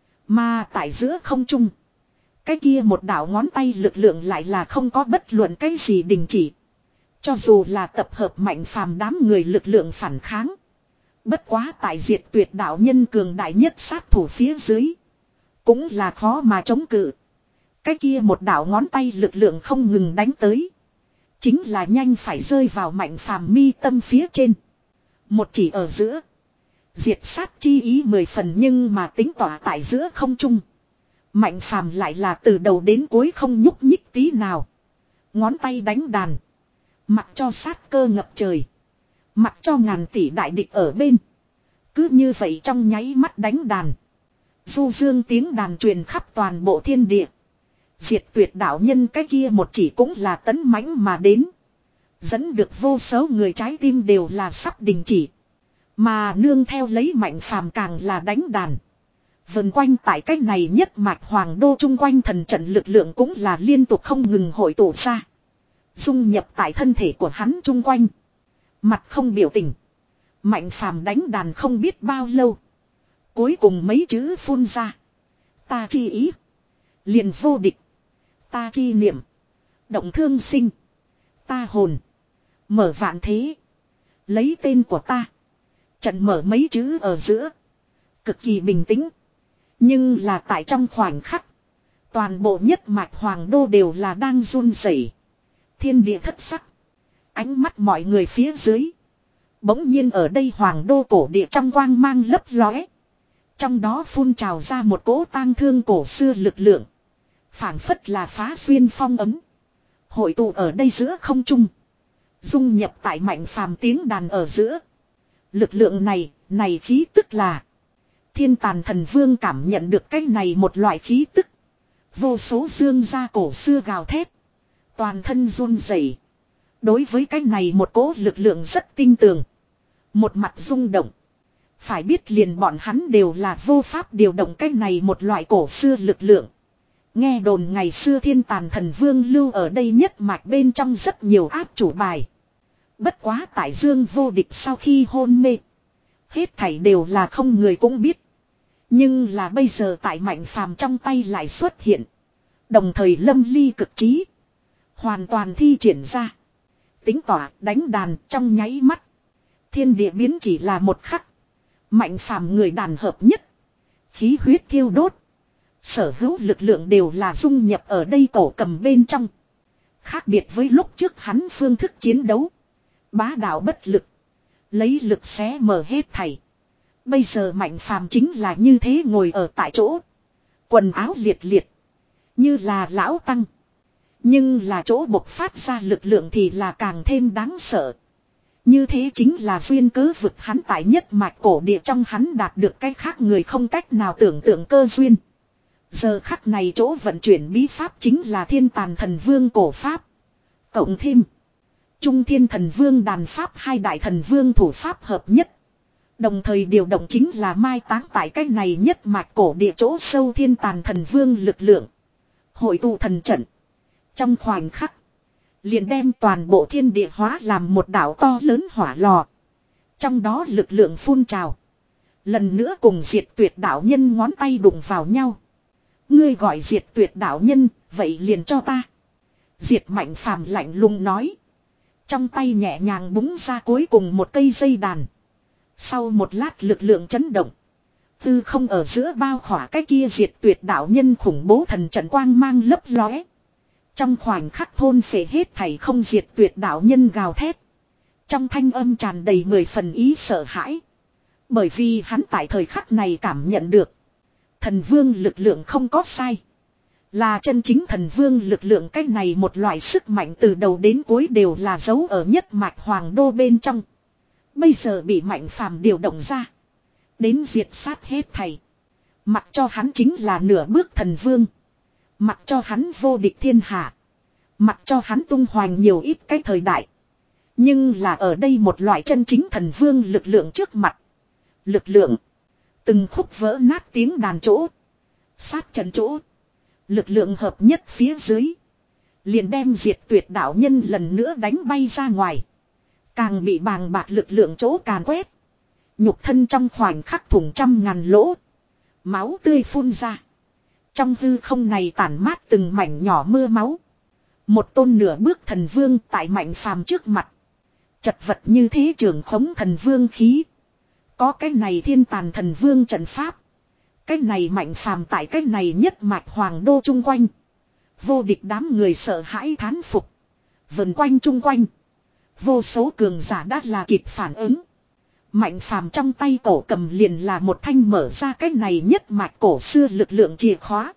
Mà tại giữa không trung. Cái kia một đạo ngón tay lực lượng lại là không có bất luận cái gì đình chỉ. Cho dù là tập hợp mạnh phàm đám người lực lượng phản kháng. Bất quá tại diệt tuyệt đạo nhân cường đại nhất sát thủ phía dưới. Cũng là khó mà chống cự. Cái kia một đạo ngón tay lực lượng không ngừng đánh tới. Chính là nhanh phải rơi vào mạnh phàm mi tâm phía trên. Một chỉ ở giữa. Diệt sát chi ý mười phần nhưng mà tính tỏa tại giữa không trung. Mạnh phàm lại là từ đầu đến cuối không nhúc nhích tí nào. Ngón tay đánh đàn. Mặc cho sát cơ ngập trời. Mặc cho ngàn tỷ đại địch ở bên. Cứ như vậy trong nháy mắt đánh đàn. Du dương tiếng đàn truyền khắp toàn bộ thiên địa. Diệt tuyệt đạo nhân cái kia một chỉ cũng là tấn mãnh mà đến. Dẫn được vô số người trái tim đều là sắp đình chỉ. Mà nương theo lấy mạnh phàm càng là đánh đàn. Vần quanh tại cách này nhất mạch hoàng đô chung quanh thần trận lực lượng cũng là liên tục không ngừng hội tụ ra. Dung nhập tại thân thể của hắn chung quanh. Mặt không biểu tình. Mạnh phàm đánh đàn không biết bao lâu. Cuối cùng mấy chữ phun ra. Ta chi ý. Liền vô địch. Ta chi niệm. Động thương sinh. Ta hồn. Mở vạn thế. Lấy tên của ta. Trận mở mấy chữ ở giữa. Cực kỳ bình tĩnh. Nhưng là tại trong khoảnh khắc. Toàn bộ nhất mạch hoàng đô đều là đang run rẩy. Thiên địa thất sắc. Ánh mắt mọi người phía dưới. Bỗng nhiên ở đây hoàng đô cổ địa trong quang mang lấp lóe. Trong đó phun trào ra một cỗ tang thương cổ xưa lực lượng. Phảng phất là phá xuyên phong ấm. Hội tụ ở đây giữa không trung. Dung nhập tại mạnh phàm tiếng đàn ở giữa. Lực lượng này, này khí tức là. Thiên tàn thần vương cảm nhận được cái này một loại khí tức. Vô số dương ra cổ xưa gào thét. Toàn thân run rẩy. Đối với cái này một cỗ lực lượng rất tinh tường. Một mặt rung động. Phải biết liền bọn hắn đều là vô pháp điều động cái này một loại cổ xưa lực lượng. Nghe đồn ngày xưa thiên tàn thần vương lưu ở đây nhất mạch bên trong rất nhiều áp chủ bài. Bất quá tại dương vô địch sau khi hôn mê. Hết thảy đều là không người cũng biết. Nhưng là bây giờ tại mạnh phàm trong tay lại xuất hiện. Đồng thời lâm ly cực trí. Hoàn toàn thi triển ra. Tính tỏa đánh đàn trong nháy mắt. Thiên địa biến chỉ là một khắc. Mạnh phàm người đàn hợp nhất. Khí huyết thiêu đốt. Sở hữu lực lượng đều là dung nhập ở đây cổ cầm bên trong. Khác biệt với lúc trước hắn phương thức chiến đấu. Bá đạo bất lực. Lấy lực xé mở hết thảy. Bây giờ mạnh phàm chính là như thế ngồi ở tại chỗ. Quần áo liệt liệt. Như là lão tăng. Nhưng là chỗ bộc phát ra lực lượng thì là càng thêm đáng sợ. Như thế chính là duyên cớ vực hắn tại nhất mạch cổ địa trong hắn đạt được cái khác người không cách nào tưởng tượng cơ duyên. Giờ khắc này chỗ vận chuyển bí pháp chính là thiên tàn thần vương cổ pháp. Cộng thêm. Trung thiên thần vương đàn pháp hai đại thần vương thủ pháp hợp nhất. Đồng thời điều động chính là mai táng tại cái này nhất mạch cổ địa chỗ sâu thiên tàn thần vương lực lượng. Hội tụ thần trận. Trong khoảnh khắc. Liền đem toàn bộ thiên địa hóa làm một đảo to lớn hỏa lò. Trong đó lực lượng phun trào. Lần nữa cùng diệt tuyệt đạo nhân ngón tay đụng vào nhau. Ngươi gọi diệt tuyệt đạo nhân, vậy liền cho ta. Diệt mạnh phàm lạnh lùng nói. Trong tay nhẹ nhàng búng ra cuối cùng một cây dây đàn. Sau một lát lực lượng chấn động. Tư không ở giữa bao khỏa cái kia diệt tuyệt đạo nhân khủng bố thần trận quang mang lấp lóe. Trong khoảnh khắc thôn phệ hết thảy không diệt tuyệt đạo nhân gào thét. Trong thanh âm tràn đầy mười phần ý sợ hãi. Bởi vì hắn tại thời khắc này cảm nhận được. Thần vương lực lượng không có sai. Là chân chính thần vương lực lượng, cái này một loại sức mạnh từ đầu đến cuối đều là giấu ở nhất mạch hoàng đô bên trong. Bây giờ bị Mạnh Phàm điều động ra. Đến diệt sát hết thầy. Mặc cho hắn chính là nửa bước thần vương. Mặc cho hắn vô địch thiên hạ. Mặc cho hắn tung hoành nhiều ít cái thời đại. Nhưng là ở đây một loại chân chính thần vương lực lượng trước mặt. Lực lượng. Từng khúc vỡ nát tiếng đàn chỗ. Sát trận chỗ. Lực lượng hợp nhất phía dưới. Liền đem diệt tuyệt đạo nhân lần nữa đánh bay ra ngoài. Càng bị bàng bạc lực lượng chỗ càn quét. Nhục thân trong khoảnh khắc thủng trăm ngàn lỗ. Máu tươi phun ra. Trong hư không này tản mát từng mảnh nhỏ mưa máu. Một tôn nửa bước thần vương tại Mạnh Phàm trước mặt. Chật vật như thế trường khống thần vương khí. Có cái này thiên tàn thần vương trận pháp. Cái này Mạnh Phàm tại cái này nhất mạch hoàng đô chung quanh. Vô địch đám người sợ hãi thán phục. Vần quanh chung quanh. Vô số cường giả đã là kịp phản ứng. Mạnh Phàm trong tay cổ cầm liền là một thanh mở ra cái này nhất mạch cổ xưa lực lượng chìa khóa.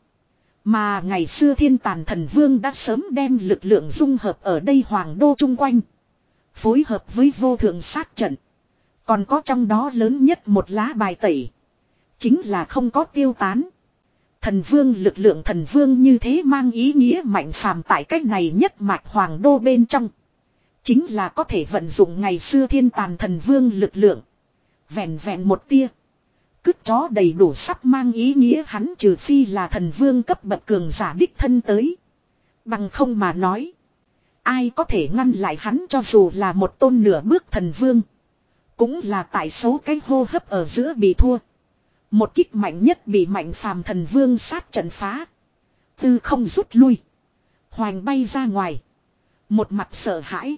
Mà ngày xưa thiên tàn thần vương đã sớm đem lực lượng dung hợp ở đây hoàng đô chung quanh. Phối hợp với vô thượng sát trận. Còn có trong đó lớn nhất một lá bài tẩy. Chính là không có tiêu tán. Thần vương lực lượng thần vương như thế mang ý nghĩa Mạnh Phàm tại cách này nhất mạch hoàng đô bên trong. Chính là có thể vận dụng ngày xưa thiên tàn thần vương lực lượng. Vẹn vẹn một tia. Cứt chó đầy đủ sắp mang ý nghĩa hắn trừ phi là thần vương cấp bậc cường giả đích thân tới. Bằng không mà nói. Ai có thể ngăn lại hắn cho dù là một tôn nửa bước thần vương. Cũng là tại số cái hô hấp ở giữa bị thua. Một kích mạnh nhất bị Mạnh Phàm thần vương sát trận phá. Tư không rút lui. Hoành bay ra ngoài. Một mặt sợ hãi.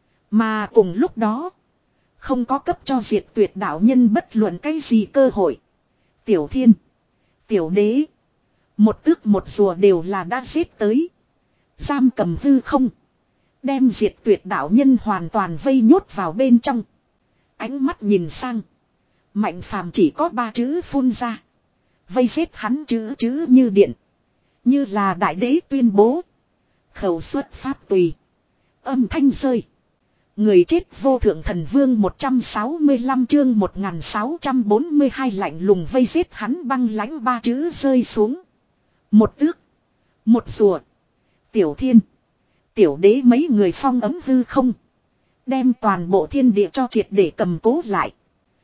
Mà cùng lúc đó. Không có cấp cho diệt tuyệt đạo nhân bất luận cái gì cơ hội. Tiểu Thiên. Tiểu Đế. Một tước một rùa đều là đã giết tới. Giam cầm hư không. Đem diệt tuyệt đạo nhân hoàn toàn vây nhốt vào bên trong. Ánh mắt nhìn sang. Mạnh Phàm chỉ có ba chữ phun ra. Vây giết hắn chữ chữ như điện. Như là đại đế tuyên bố. Khẩu xuất pháp tùy. Âm thanh rơi. Người chết vô thượng thần vương một trăm sáu mươi lăm chương một nghìn sáu trăm bốn mươi hai lạnh lùng vây giết hắn băng lãnh ba chữ rơi xuống. Một tước. Một rùa. Tiểu Thiên. Tiểu Đế mấy người phong ấm hư không. Đem toàn bộ thiên địa cho triệt để cầm cố lại.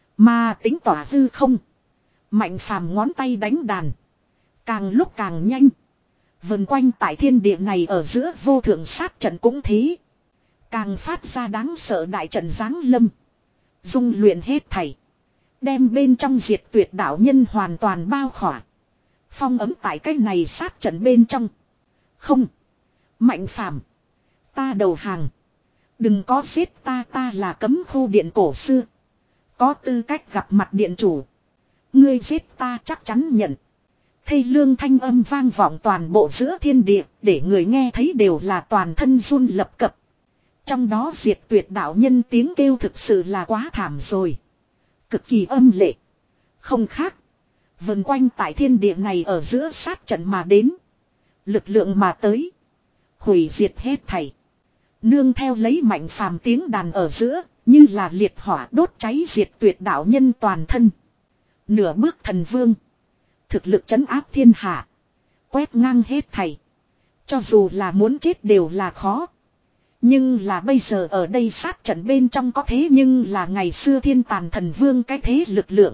Mà tính tỏa hư không. Mạnh Phàm ngón tay đánh đàn. Càng lúc càng nhanh. Vần quanh tại thiên địa này ở giữa vô thượng sát trận cũng thế. Càng phát ra đáng sợ đại trận giáng lâm. Dung luyện hết thảy. Đem bên trong diệt tuyệt đạo nhân hoàn toàn bao khỏa. Phong ấm tại cái này sát trận bên trong. Không. Mạnh Phàm, ta đầu hàng. Đừng có giết ta, ta là cấm khu điện cổ xưa. Có tư cách gặp mặt điện chủ. Ngươi giết ta chắc chắn nhận. Thê lương thanh âm vang vọng toàn bộ giữa thiên địa. Để người nghe thấy đều là toàn thân run lập cập. Trong đó diệt tuyệt đạo nhân tiếng kêu thực sự là quá thảm rồi. Cực kỳ âm lệ. Không khác. Vần quanh tại thiên địa này ở giữa sát trận mà đến. Lực lượng mà tới. Hủy diệt hết thảy. Nương theo lấy Mạnh Phàm tiếng đàn ở giữa. Như là liệt hỏa đốt cháy diệt tuyệt đạo nhân toàn thân. Nửa bước thần vương. Thực lực trấn áp thiên hạ. Quét ngang hết thảy. Cho dù là muốn chết đều là khó. Nhưng là bây giờ ở đây sát trận bên trong có thế nhưng là ngày xưa thiên tàn thần vương cái thế lực lượng.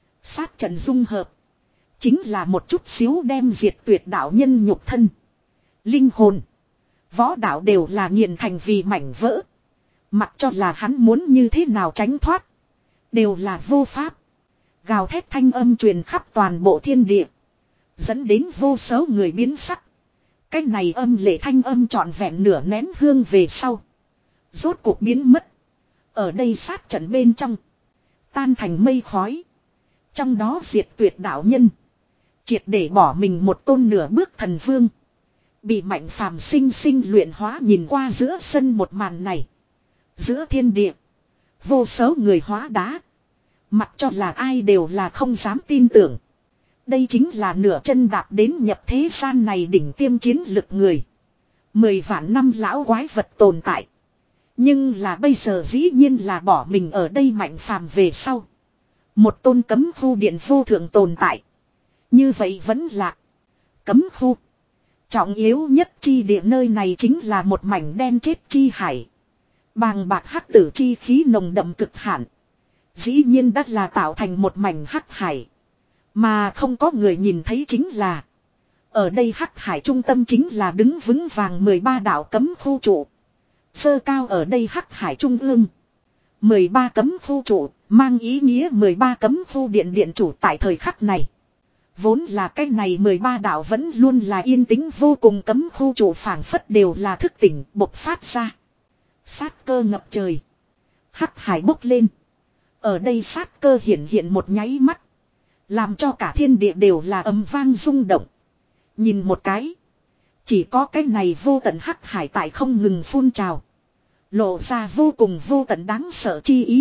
Sát trận dung hợp. Chính là một chút xíu đem diệt tuyệt đạo nhân nhục thân. Linh hồn. Võ đạo đều là nghiền thành vì mảnh vỡ. Mặc cho là hắn muốn như thế nào tránh thoát. Đều là vô pháp. Gào thét thanh âm truyền khắp toàn bộ thiên địa. Dẫn đến vô số người biến sắc. Cái này âm lệ thanh âm trọn vẹn nửa nén hương về sau. Rốt cuộc biến mất. Ở đây sát trận bên trong. Tan thành mây khói. Trong đó diệt tuyệt đạo nhân. Triệt để bỏ mình một tôn nửa bước thần vương. Bị Mạnh Phàm sinh sinh luyện hóa nhìn qua giữa sân một màn này. Giữa thiên địa. Vô số người hóa đá. Mặc cho là ai đều là không dám tin tưởng. Đây chính là nửa chân đạp đến nhập thế gian này đỉnh tiêm chiến lực người. Mười vạn năm lão quái vật tồn tại. Nhưng là bây giờ dĩ nhiên là bỏ mình ở đây Mạnh Phàm về sau. Một tôn cấm khu điện vô thượng tồn tại. Như vậy vẫn là cấm khu. Trọng yếu nhất chi địa nơi này chính là một mảnh đen chết chi hải. Bàng bạc hắc tử chi khí nồng đậm cực hạn. Dĩ nhiên đã là tạo thành một mảnh hắc hải. Mà không có người nhìn thấy chính là. Ở đây hắc hải trung tâm chính là đứng vững vàng mười ba đạo cấm khu trụ. Sơ cao ở đây hắc hải trung ương. mười ba cấm khu trụ mang ý nghĩa mười ba cấm khu điện điện chủ tại thời khắc này. Vốn là cái này mười ba đạo vẫn luôn là yên tĩnh vô cùng cấm khu trụ phảng phất đều là thức tỉnh bộc phát ra. Sát cơ ngập trời. Hắc hải bốc lên. Ở đây sát cơ hiện hiện một nháy mắt. Làm cho cả thiên địa đều là ầm vang rung động. Nhìn một cái. Chỉ có cái này vô tận hắc hải tại không ngừng phun trào. Lộ ra vô cùng vô tận đáng sợ chi ý.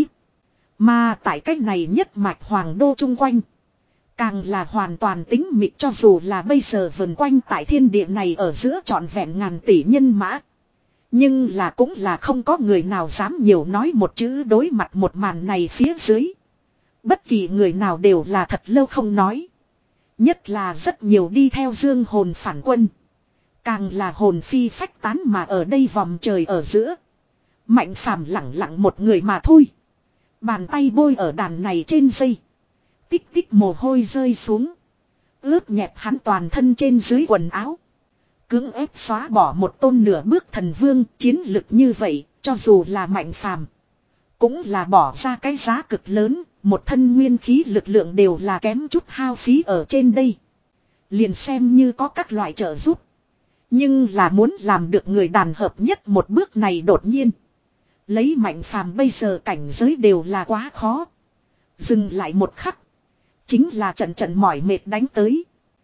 Mà tại cái này nhất mạch hoàng đô chung quanh. Càng là hoàn toàn tính mịt cho dù là bây giờ vần quanh tại thiên địa này ở giữa trọn vẹn ngàn tỷ nhân mã. Nhưng là cũng là không có người nào dám nhiều nói một chữ đối mặt một màn này phía dưới. Bất kỳ người nào đều là thật lâu không nói. Nhất là rất nhiều đi theo dương hồn phản quân. Càng là hồn phi phách tán mà ở đây vòng trời ở giữa. Mạnh Phàm lẳng lặng một người mà thôi. Bàn tay bôi ở đàn này trên dây. Tích tích mồ hôi rơi xuống. Ướt nhẹp hắn toàn thân trên dưới quần áo. Cưỡng ép xóa bỏ một tôn nửa bước thần vương chiến lực như vậy, cho dù là Mạnh Phàm cũng là bỏ ra cái giá cực lớn, một thân nguyên khí lực lượng đều là kém chút hao phí ở trên đây. Liền xem như có các loại trợ giúp. Nhưng là muốn làm được người đàn hợp nhất một bước này đột nhiên. Lấy Mạnh Phàm bây giờ cảnh giới đều là quá khó. Dừng lại một khắc. Chính là trận trận mỏi mệt đánh tới.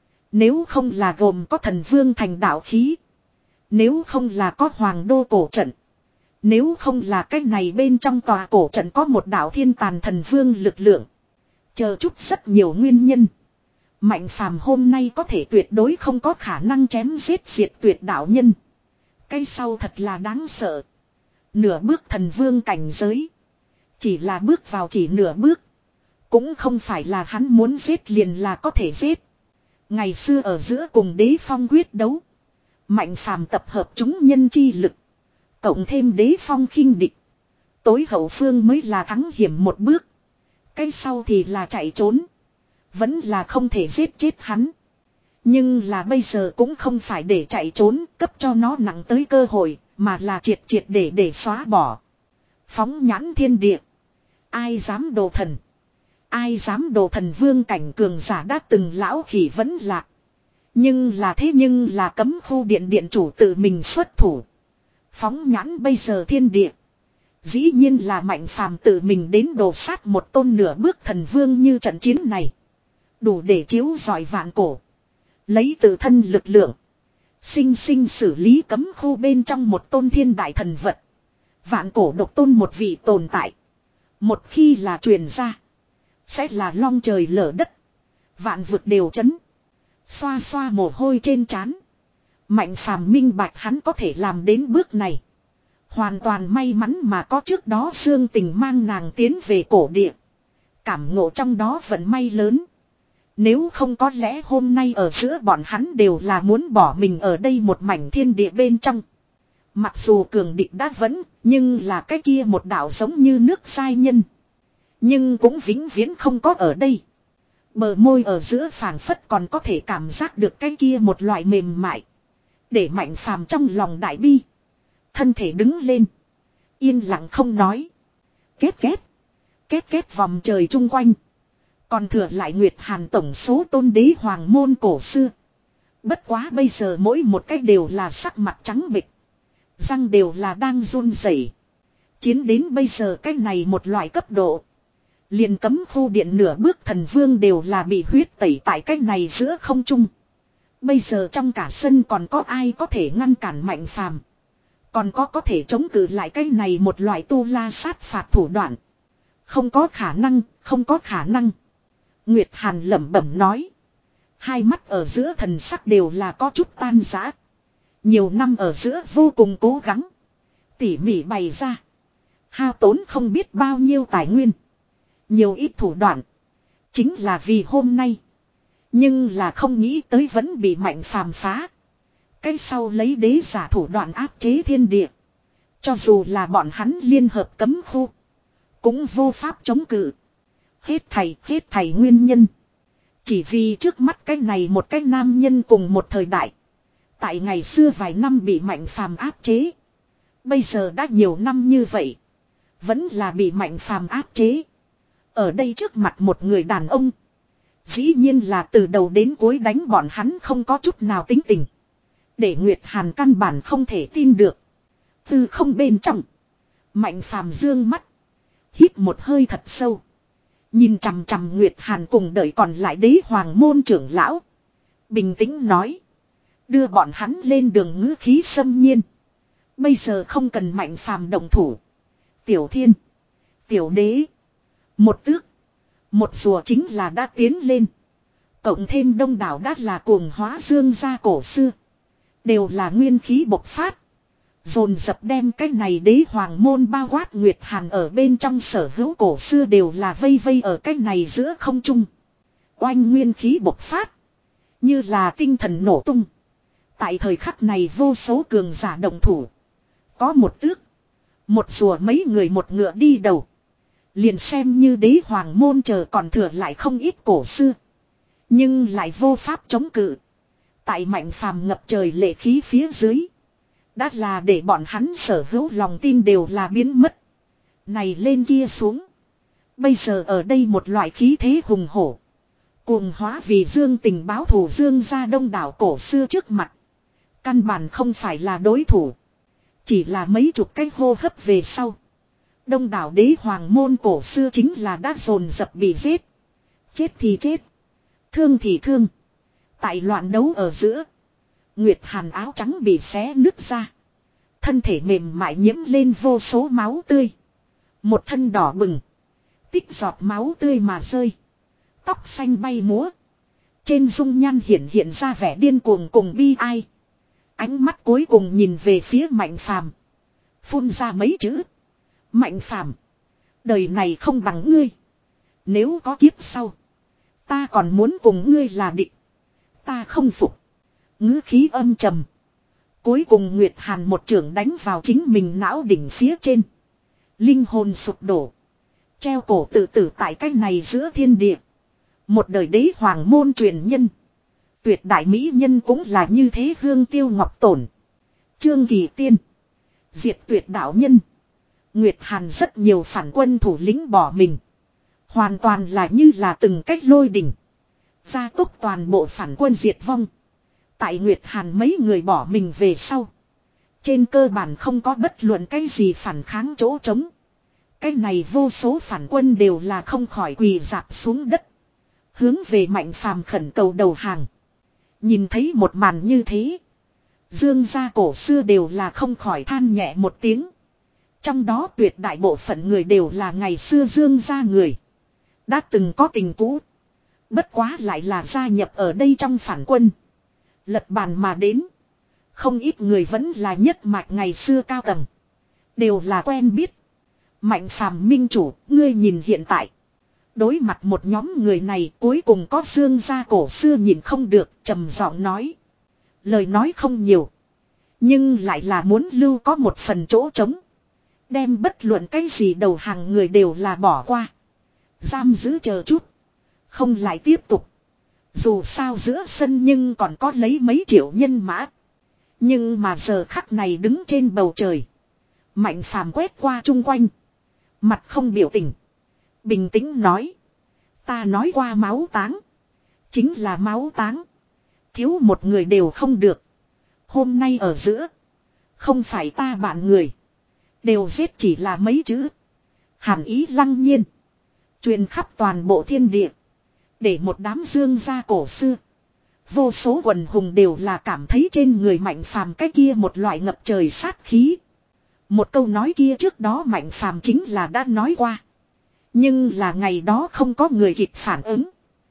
Nếu không là gồm có thần vương thành đạo khí. Nếu không là có hoàng đô cổ trận. Nếu không là cái này bên trong tòa cổ trận có một đạo thiên tàn thần vương lực lượng. Chờ chút rất nhiều nguyên nhân. Mạnh Phàm hôm nay có thể tuyệt đối không có khả năng chém giết diệt tuyệt đạo nhân. Cái sau thật là đáng sợ. Nửa bước thần vương cảnh giới. Chỉ là bước vào chỉ nửa bước. Cũng không phải là hắn muốn giết liền là có thể giết. Ngày xưa ở giữa cùng đế phong quyết đấu. Mạnh Phàm tập hợp chúng nhân chi lực. Cộng thêm đế phong khinh địch. Tối hậu phương mới là thắng hiểm một bước. Cái sau thì là chạy trốn. Vẫn là không thể giết chết hắn. Nhưng là bây giờ cũng không phải để chạy trốn cấp cho nó nặng tới cơ hội. Mà là triệt triệt để để xóa bỏ. Phóng nhãn thiên địa. Ai dám đồ thần. Ai dám đồ thần vương cảnh cường giả đã từng lão khỉ vẫn lạc. Nhưng là thế nhưng là cấm khu điện điện chủ tự mình xuất thủ. Phóng nhãn bây giờ thiên địa. Dĩ nhiên là Mạnh Phàm tự mình đến đồ sát một tôn nửa bước thần vương như trận chiến này. Đủ để chiếu rọi vạn cổ. Lấy tự thân lực lượng. Sinh sinh xử lý cấm khu bên trong một tôn thiên đại thần vật. Vạn cổ độc tôn một vị tồn tại. Một khi là truyền ra. Sẽ là long trời lở đất. Vạn vực đều chấn. Xoa xoa mồ hôi trên trán. Mạnh Phàm minh bạch hắn có thể làm đến bước này. Hoàn toàn may mắn mà có trước đó Dương Tình mang nàng tiến về cổ địa. Cảm ngộ trong đó vận may lớn. Nếu không có lẽ hôm nay ở giữa bọn hắn đều là muốn bỏ mình ở đây một mảnh thiên địa bên trong. Mặc dù cường địch đã vẫn, nhưng là cái kia một đạo giống như nước sai nhân. Nhưng cũng vĩnh viễn không có ở đây. Bờ môi ở giữa phảng phất còn có thể cảm giác được cái kia một loại mềm mại. Để Mạnh Phàm trong lòng đại bi. Thân thể đứng lên. Yên lặng không nói. Két két. Két két vòng trời chung quanh. Còn thừa lại Nguyệt Hàn tổng số tôn đế hoàng môn cổ xưa. Bất quá bây giờ mỗi một cách đều là sắc mặt trắng bệch. Răng đều là đang run rẩy. Chiến đến bây giờ cách này một loại cấp độ. Liền cấm khu điện nửa bước thần vương đều là bị huyết tẩy tại cách này giữa không trung. Bây giờ trong cả sân còn có ai có thể ngăn cản Mạnh Phàm, còn có có thể chống cự lại cách này một loại tu la sát phạt thủ đoạn. Không có khả năng, không có khả năng. Nguyệt Hàn lẩm bẩm nói. Hai mắt ở giữa thần sắc đều là có chút tan rã. Nhiều năm ở giữa vô cùng cố gắng. Tỉ mỉ bày ra. Hao tốn không biết bao nhiêu tài nguyên. Nhiều ít thủ đoạn. Chính là vì hôm nay. Nhưng là không nghĩ tới vẫn bị Mạnh Phàm phá. Cái sau lấy đế giả thủ đoạn áp chế thiên địa. Cho dù là bọn hắn liên hợp cấm khu. Cũng vô pháp chống cự. Hết thầy, hết thầy nguyên nhân. Chỉ vì trước mắt cái này một cái nam nhân cùng một thời đại. Tại ngày xưa vài năm bị Mạnh Phàm áp chế. Bây giờ đã nhiều năm như vậy. Vẫn là bị Mạnh Phàm áp chế. Ở đây trước mặt một người đàn ông. Dĩ nhiên là từ đầu đến cuối đánh bọn hắn không có chút nào tính tình. Để Nguyệt Hàn căn bản không thể tin được. Từ không bên trong. Mạnh Phàm dương mắt. Hít một hơi thật sâu. Nhìn chằm chằm Nguyệt Hàn cùng đợi còn lại đế hoàng môn trưởng lão. Bình tĩnh nói. Đưa bọn hắn lên đường ngữ khí xâm nhiên. Bây giờ không cần Mạnh Phàm động thủ. Tiểu Thiên. Tiểu Đế. Một tước. Một rùa chính là đã tiến lên. Cộng thêm đông đảo đã là cuồng hóa dương gia cổ xưa. Đều là nguyên khí bộc phát. Dồn dập đem cái này đế hoàng môn bao quát Nguyệt Hàn ở bên trong sở hữu cổ xưa đều là vây vây ở cái này giữa không trung. Oanh nguyên khí bộc phát. Như là tinh thần nổ tung. Tại thời khắc này vô số cường giả động thủ. Có một tước. Một rùa mấy người một ngựa đi đầu. Liền xem như đế hoàng môn chờ còn thừa lại không ít cổ xưa. Nhưng lại vô pháp chống cự. Tại Mạnh Phàm ngập trời lệ khí phía dưới. Đã là để bọn hắn sở hữu lòng tin đều là biến mất. Này lên kia xuống. Bây giờ ở đây một loại khí thế hùng hổ. Cuồng hóa vì dương tình báo thủ dương ra đông đảo cổ xưa trước mặt. Căn bản không phải là đối thủ. Chỉ là mấy chục cái hô hấp về sau. Đông đảo đế hoàng môn cổ xưa chính là đã dồn dập bị giết. Chết thì chết. Thương thì thương. Tại loạn đấu ở giữa. Nguyệt Hàn áo trắng bị xé nứt ra. Thân thể mềm mại nhiễm lên vô số máu tươi. Một thân đỏ bừng. Tích giọt máu tươi mà rơi. Tóc xanh bay múa. Trên dung nhan hiện hiện ra vẻ điên cuồng cùng bi ai. Ánh mắt cuối cùng nhìn về phía Mạnh Phàm. Phun ra mấy chữ. Mạnh Phàm, đời này không bằng ngươi. Nếu có kiếp sau. Ta còn muốn cùng ngươi là địch. Ta không phục. Ngữ khí âm trầm. Cuối cùng Nguyệt Hàn một chưởng đánh vào chính mình não đỉnh phía trên. Linh hồn sụp đổ. Treo cổ tự tử tại cái này giữa thiên địa. Một đời đế hoàng môn truyền nhân. Tuyệt đại mỹ nhân cũng là như thế hương tiêu ngọc tổn. Trương Kỳ Tiên. Diệt tuyệt đạo nhân. Nguyệt Hàn rất nhiều phản quân thủ lĩnh bỏ mình. Hoàn toàn là như là từng cách lôi đỉnh. Gia tốc toàn bộ phản quân diệt vong. Tại Nguyệt Hàn mấy người bỏ mình về sau. Trên cơ bản không có bất luận cái gì phản kháng chỗ trống. Cái này vô số phản quân đều là không khỏi quỳ dạp xuống đất. Hướng về Mạnh Phàm khẩn cầu đầu hàng. Nhìn thấy một màn như thế. Dương gia cổ xưa đều là không khỏi than nhẹ một tiếng. Trong đó tuyệt đại bộ phận người đều là ngày xưa Dương gia người. Đã từng có tình cũ. Bất quá lại là gia nhập ở đây trong phản quân. Lật bàn mà đến. Không ít người vẫn là nhất mạch ngày xưa cao tầng. Đều là quen biết. Mạnh Phàm minh chủ, ngươi nhìn hiện tại. Đối mặt một nhóm người này cuối cùng có Dương gia cổ xưa nhìn không được, trầm giọng nói. Lời nói không nhiều. Nhưng lại là muốn lưu có một phần chỗ trống. Đem bất luận cái gì đầu hàng người đều là bỏ qua. Giam giữ chờ chút. Không lại tiếp tục. Dù sao giữa sân nhưng còn có lấy mấy triệu nhân mã. Nhưng mà giờ khắc này đứng trên bầu trời. Mạnh Phàm quét qua chung quanh. Mặt không biểu tình. Bình tĩnh nói. Ta nói qua máu táng. Chính là máu táng. Thiếu một người đều không được. Hôm nay ở giữa. Không phải ta bạn người. Đều giết chỉ là mấy chữ. Hàn ý lăng nhiên. Truyền khắp toàn bộ thiên địa. Để một đám Dương gia cổ xưa. Vô số quần hùng đều là cảm thấy trên người Mạnh Phàm cái kia một loại ngập trời sát khí. Một câu nói kia trước đó Mạnh Phàm chính là đã nói qua. Nhưng là ngày đó không có người kịp phản ứng.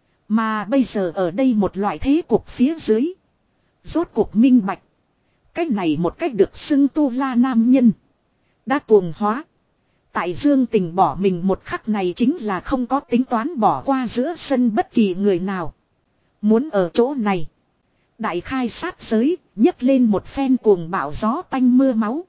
Mà bây giờ ở đây một loại thế cục phía dưới. Rốt cuộc minh bạch. Cách này một cách được xưng tu la nam nhân. Đã cuồng hóa. Tại Dương Tình bỏ mình một khắc này chính là không có tính toán bỏ qua giữa sân bất kỳ người nào. Muốn ở chỗ này. Đại khai sát giới, nhấc lên một phen cuồng bạo gió tanh mưa máu.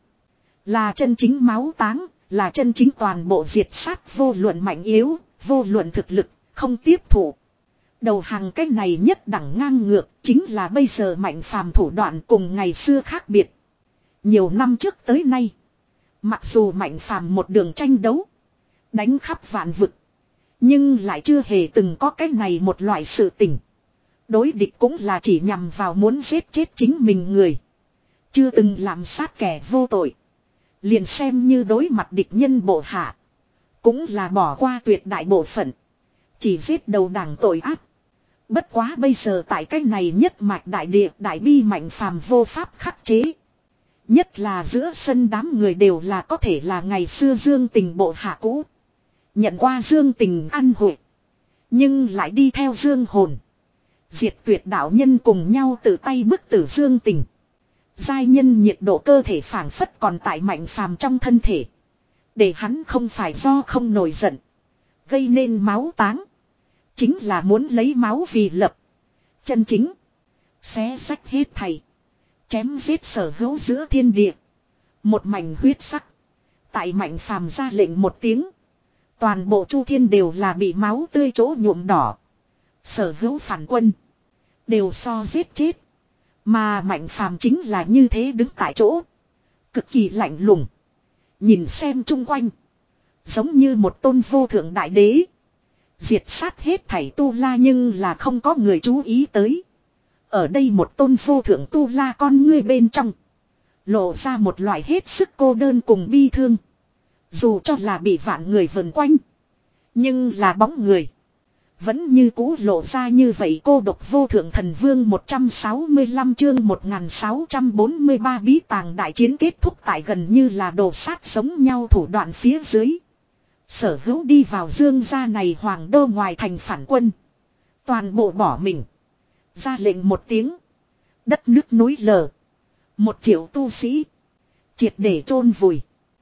Là chân chính máu táng, là chân chính toàn bộ diệt sát vô luận mạnh yếu, vô luận thực lực, không tiếp thụ. Đầu hàng cái này nhất đẳng ngang ngược, chính là bây giờ Mạnh Phàm thủ đoạn cùng ngày xưa khác biệt. Nhiều năm trước tới nay, mặc dù Mạnh Phàm một đường tranh đấu, đánh khắp vạn vực, nhưng lại chưa hề từng có cái này một loại sự tình. Đối địch cũng là chỉ nhằm vào muốn giết chết chính mình người. Chưa từng làm sát kẻ vô tội. Liền xem như đối mặt địch nhân bộ hạ. Cũng là bỏ qua tuyệt đại bộ phận. Chỉ giết đầu đảng tội ác. Bất quá bây giờ tại cái này nhất mạch đại địa đại bi Mạnh Phàm vô pháp khắc chế. Nhất là giữa sân đám người đều là có thể là ngày xưa Dương Tình bộ hạ cũ. Nhận qua Dương Tình ăn hội. Nhưng lại đi theo Dương hồn. Diệt tuyệt đạo nhân cùng nhau tự tay bức tử Dương Tình. Giai nhân nhiệt độ cơ thể phảng phất còn tại Mạnh Phàm trong thân thể. Để hắn không phải do không nổi giận. Gây nên máu táng. Chính là muốn lấy máu vì lập. Chân chính. Xé sách hết thầy. Chém giết sở hữu giữa thiên địa. Một mảnh huyết sắc. Tại Mạnh Phàm ra lệnh một tiếng. Toàn bộ chu thiên đều là bị máu tươi chỗ nhuộm đỏ. Sở hữu phản quân. Đều so giết chết. Mà Mạnh Phàm chính là như thế đứng tại chỗ. Cực kỳ lạnh lùng. Nhìn xem chung quanh. Giống như một tôn vô thượng đại đế. Diệt sát hết thảy tu la nhưng là không có người chú ý tới. Ở đây một tôn vô thượng tu la con ngươi bên trong. Lộ ra một loại hết sức cô đơn cùng bi thương. Dù cho là bị vạn người vần quanh. Nhưng là bóng người. Vẫn như cũ lộ ra như vậy cô độc vô thượng thần vương một trăm sáu mươi lăm chương một nghìn sáu trăm bốn mươi ba bí tàng đại chiến kết thúc tại gần như là đồ sát giống nhau thủ đoạn phía dưới. Sở hữu đi vào Dương gia này hoàng đô ngoài thành phản quân. Toàn bộ bỏ mình. Ra lệnh một tiếng. Đất nước núi lở. Một triệu tu sĩ. Triệt để chôn vùi.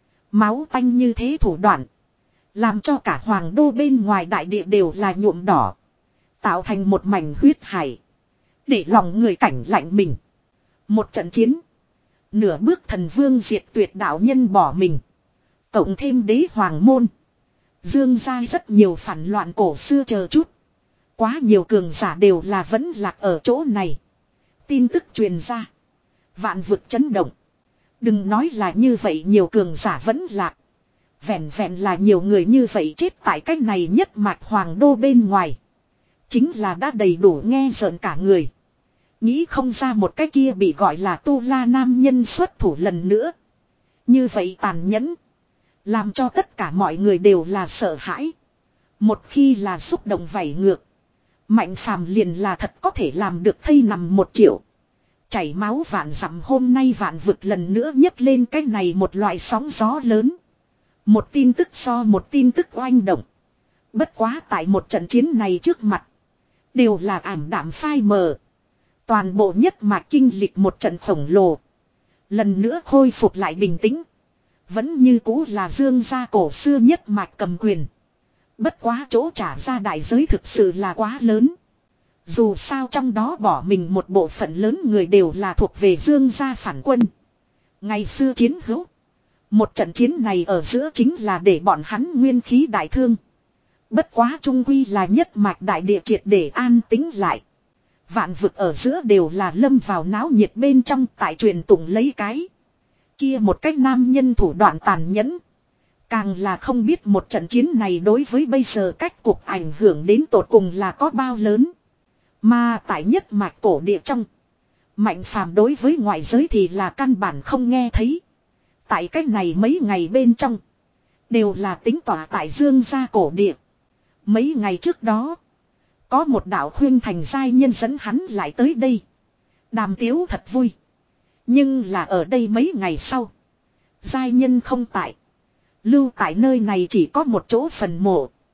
Máu tanh như thế thủ đoạn. Làm cho cả hoàng đô bên ngoài đại địa đều là nhuộm đỏ. Tạo thành một mảnh huyết hải. Để lòng người cảnh lạnh mình. Một trận chiến. Nửa bước thần vương diệt tuyệt đạo nhân bỏ mình. Cộng thêm đế hoàng môn. Dương gia rất nhiều phản loạn cổ xưa chờ chút. Quá nhiều cường giả đều là vẫn lạc ở chỗ này. Tin tức truyền ra. Vạn vực chấn động. Đừng nói là như vậy nhiều cường giả vẫn lạc. Vẹn vẹn là nhiều người như vậy chết tại cách này nhất mạch hoàng đô bên ngoài. Chính là đã đầy đủ nghe rợn cả người. Nghĩ không ra một cái kia bị gọi là tu la nam nhân xuất thủ lần nữa. Như vậy tàn nhẫn. Làm cho tất cả mọi người đều là sợ hãi. Một khi là xúc động vảy ngược. Mạnh Phàm liền là thật có thể làm được thây nằm một triệu. Chảy máu vạn dặm hôm nay vạn vực lần nữa nhấc lên cái này một loại sóng gió lớn. Một tin tức so một tin tức oanh động. Bất quá tại một trận chiến này trước mặt. Đều là ảm đạm phai mờ. Toàn bộ nhất mạch kinh lịch một trận khổng lồ. Lần nữa khôi phục lại bình tĩnh. Vẫn như cũ là Dương gia cổ xưa nhất mạch cầm quyền. Bất quá chỗ trả ra đại giới thực sự là quá lớn. Dù sao trong đó bỏ mình một bộ phận lớn người đều là thuộc về Dương gia phản quân. Ngày xưa chiến hữu. Một trận chiến này ở giữa chính là để bọn hắn nguyên khí đại thương. Bất quá trung quy là nhất mạch đại địa triệt để an tính lại. Vạn vực ở giữa đều là lâm vào náo nhiệt bên trong tại truyền tụng lấy cái. Kia một cách nam nhân thủ đoạn tàn nhẫn. Càng là không biết một trận chiến này đối với bây giờ cách cục ảnh hưởng đến tột cùng là có bao lớn. Mà tại nhất mạch cổ địa trong. Mạnh Phàm đối với ngoại giới thì là căn bản không nghe thấy. Tại cách này mấy ngày bên trong. Đều là tính tỏa tại Dương gia cổ địa. Mấy ngày trước đó. Có một đạo khuyên thành giai nhân dẫn hắn lại tới đây. Đàm tiếu thật vui. Nhưng là ở đây mấy ngày sau. Giai nhân không tại. Lưu tại nơi này chỉ có một chỗ phần mộ.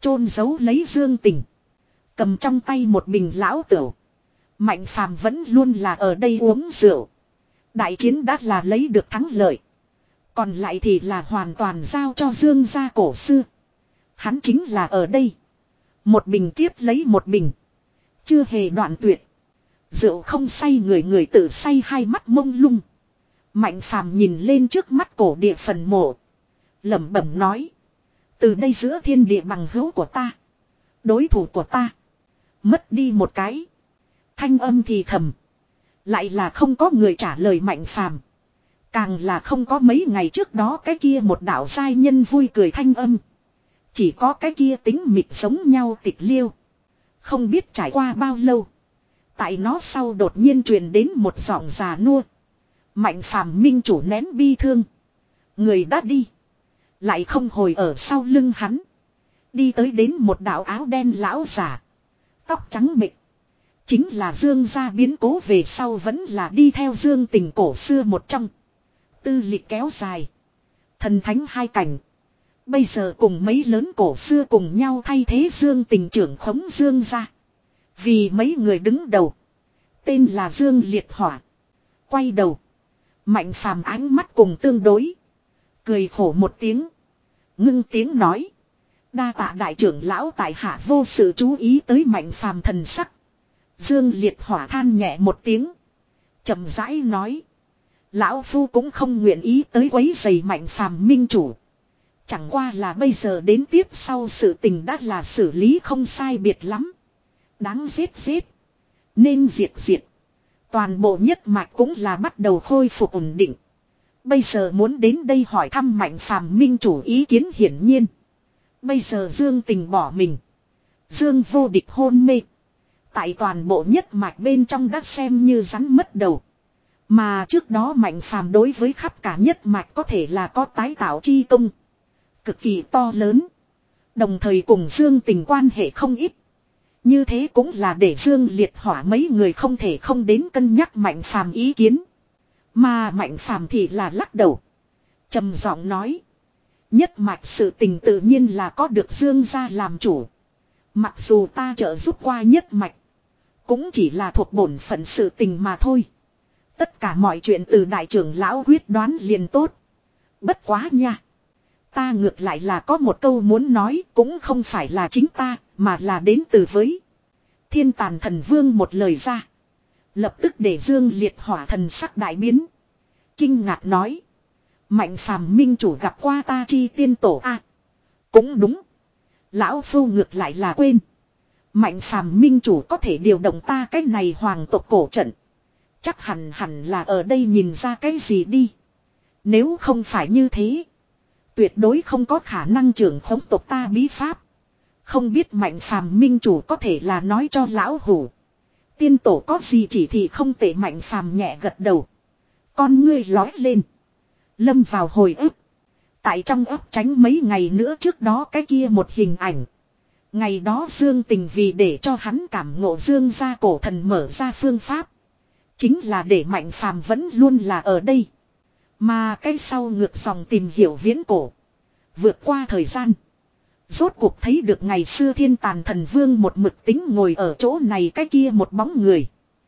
chôn giấu lấy Dương Tình. Cầm trong tay một bình lão tửu. Mạnh Phàm vẫn luôn là ở đây uống rượu. Đại chiến đã là lấy được thắng lợi. Còn lại thì là hoàn toàn giao cho Dương gia cổ xưa. Hắn chính là ở đây. Một bình tiếp lấy một bình. Chưa hề đoạn tuyệt. Rượu không say người người tự say hai mắt mông lung. Mạnh Phàm nhìn lên trước mắt cổ địa phần mộ. Lẩm bẩm nói. Từ đây giữa thiên địa bằng hữu của ta. Đối thủ của ta. Mất đi một cái. Thanh âm thì thầm. Lại là không có người trả lời Mạnh Phàm. Càng là không có mấy ngày trước đó cái kia một đạo giai nhân vui cười thanh âm. Chỉ có cái kia tính mịt giống nhau tịch liêu. Không biết trải qua bao lâu. Tại nó sau đột nhiên truyền đến một giọng già nua. Mạnh Phàm minh chủ nén bi thương. Người đã đi. Lại không hồi ở sau lưng hắn. Đi tới đến một đạo áo đen lão giả. Tóc trắng bệch. Chính là Dương gia biến cố về sau vẫn là đi theo Dương Tình cổ xưa một trong. Tư lịch kéo dài. Thần thánh hai cảnh. Bây giờ cùng mấy lớn cổ xưa cùng nhau thay thế Dương Tình trưởng khống Dương gia. Vì mấy người đứng đầu. Tên là Dương Liệt Hỏa. Quay đầu. Mạnh Phàm ánh mắt cùng tương đối. Cười khổ một tiếng. Ngưng tiếng nói. Đa tạ đại trưởng lão tại hạ vô sự chú ý tới Mạnh Phàm thần sắc. Dương Liệt Hỏa than nhẹ một tiếng. Chậm rãi nói. Lão Phu cũng không nguyện ý tới quấy rầy Mạnh Phàm minh chủ. Chẳng qua là bây giờ đến tiếp sau sự tình đã là xử lý không sai biệt lắm. Đáng giết giết. Nên diệt diệt. Toàn bộ nhất mạch cũng là bắt đầu khôi phục ổn định. Bây giờ muốn đến đây hỏi thăm Mạnh Phàm minh chủ ý kiến hiển nhiên. Bây giờ Dương Tình bỏ mình. Dương vô địch hôn mê. Tại toàn bộ nhất mạch bên trong đã xem như rắn mất đầu. Mà trước đó Mạnh Phàm đối với khắp cả nhất mạch có thể là có tái tạo chi công. Cực kỳ to lớn. Đồng thời cùng Dương Tình quan hệ không ít. Như thế cũng là để Dương Liệt Hỏa mấy người không thể không đến cân nhắc Mạnh Phàm ý kiến. Mà Mạnh Phàm thì là lắc đầu. Trầm giọng nói. Nhất mạch sự tình tự nhiên là có được Dương gia làm chủ. Mặc dù ta trợ giúp qua nhất mạch. Cũng chỉ là thuộc bổn phận sự tình mà thôi. Tất cả mọi chuyện từ đại trưởng lão quyết đoán liền tốt. Bất quá nha. Ta ngược lại là có một câu muốn nói cũng không phải là chính ta mà là đến từ với. Thiên Tàn Thần Vương một lời ra. Lập tức để Dương Liệt Hỏa thần sắc đại biến. Kinh ngạc nói. Mạnh Phàm minh chủ gặp qua ta chi tiên tổ a. Cũng đúng. Lão Phu ngược lại là quên. Mạnh Phàm minh chủ có thể điều động ta cái này hoàng tộc cổ trận. Chắc hẳn hẳn là ở đây nhìn ra cái gì đi. Nếu không phải như thế. Tuyệt đối không có khả năng trưởng khống tộc ta bí pháp. Không biết Mạnh Phàm minh chủ có thể là nói cho lão hủ. Tiên tổ có gì chỉ thì không tệ. Mạnh Phàm nhẹ gật đầu. Con ngươi lói lên. Lâm vào hồi ức. Tại trong ấp tránh mấy ngày nữa trước đó cái kia một hình ảnh. Ngày đó Dương Tình vì để cho hắn cảm ngộ Dương gia cổ thần mở ra phương pháp. Chính là để Mạnh Phàm vẫn luôn là ở đây. Mà cái sau ngược dòng tìm hiểu viễn cổ. Vượt qua thời gian. Rốt cuộc thấy được ngày xưa Thiên Tàn Thần Vương một mực tính ngồi ở chỗ này cái kia một bóng người.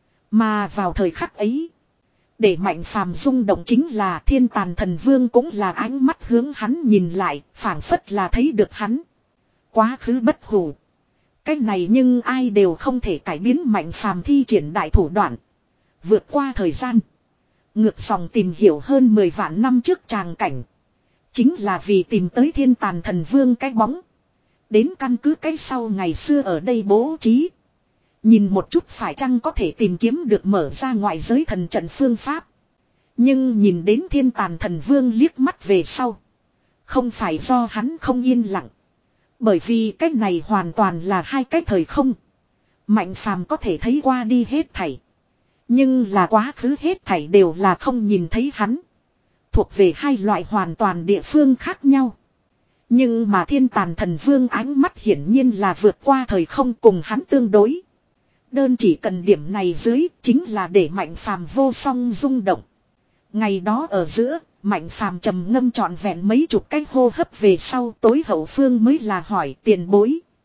Mà vào thời khắc ấy. Để Mạnh Phàm rung động chính là Thiên Tàn Thần Vương cũng là ánh mắt hướng hắn nhìn lại. Phảng phất là thấy được hắn. Quá khứ bất hủ. Cái này nhưng ai đều không thể cải biến Mạnh Phàm thi triển đại thủ đoạn. Vượt qua thời gian. Ngược dòng tìm hiểu hơn mười vạn năm trước tràng cảnh. Chính là vì tìm tới Thiên Tàn Thần Vương cái bóng. Đến căn cứ cái sau ngày xưa ở đây bố trí. Nhìn một chút phải chăng có thể tìm kiếm được mở ra ngoại giới thần trận phương pháp. Nhưng nhìn đến Thiên Tàn Thần Vương liếc mắt về sau. Không phải do hắn không yên lặng. Bởi vì cái này hoàn toàn là hai cái thời không. Mạnh Phàm có thể thấy qua đi hết thảy. Nhưng là quá khứ hết thảy đều là không nhìn thấy hắn. Thuộc về hai loại hoàn toàn địa phương khác nhau. Nhưng mà Thiên Tàn Thần Vương ánh mắt hiển nhiên là vượt qua thời không cùng hắn tương đối. Đơn chỉ cần điểm này dưới chính là để Mạnh Phàm vô song rung động. Ngày đó ở giữa, Mạnh Phàm trầm ngâm trọn vẹn mấy chục cái hô hấp về sau tối hậu phương mới là hỏi tiền bối.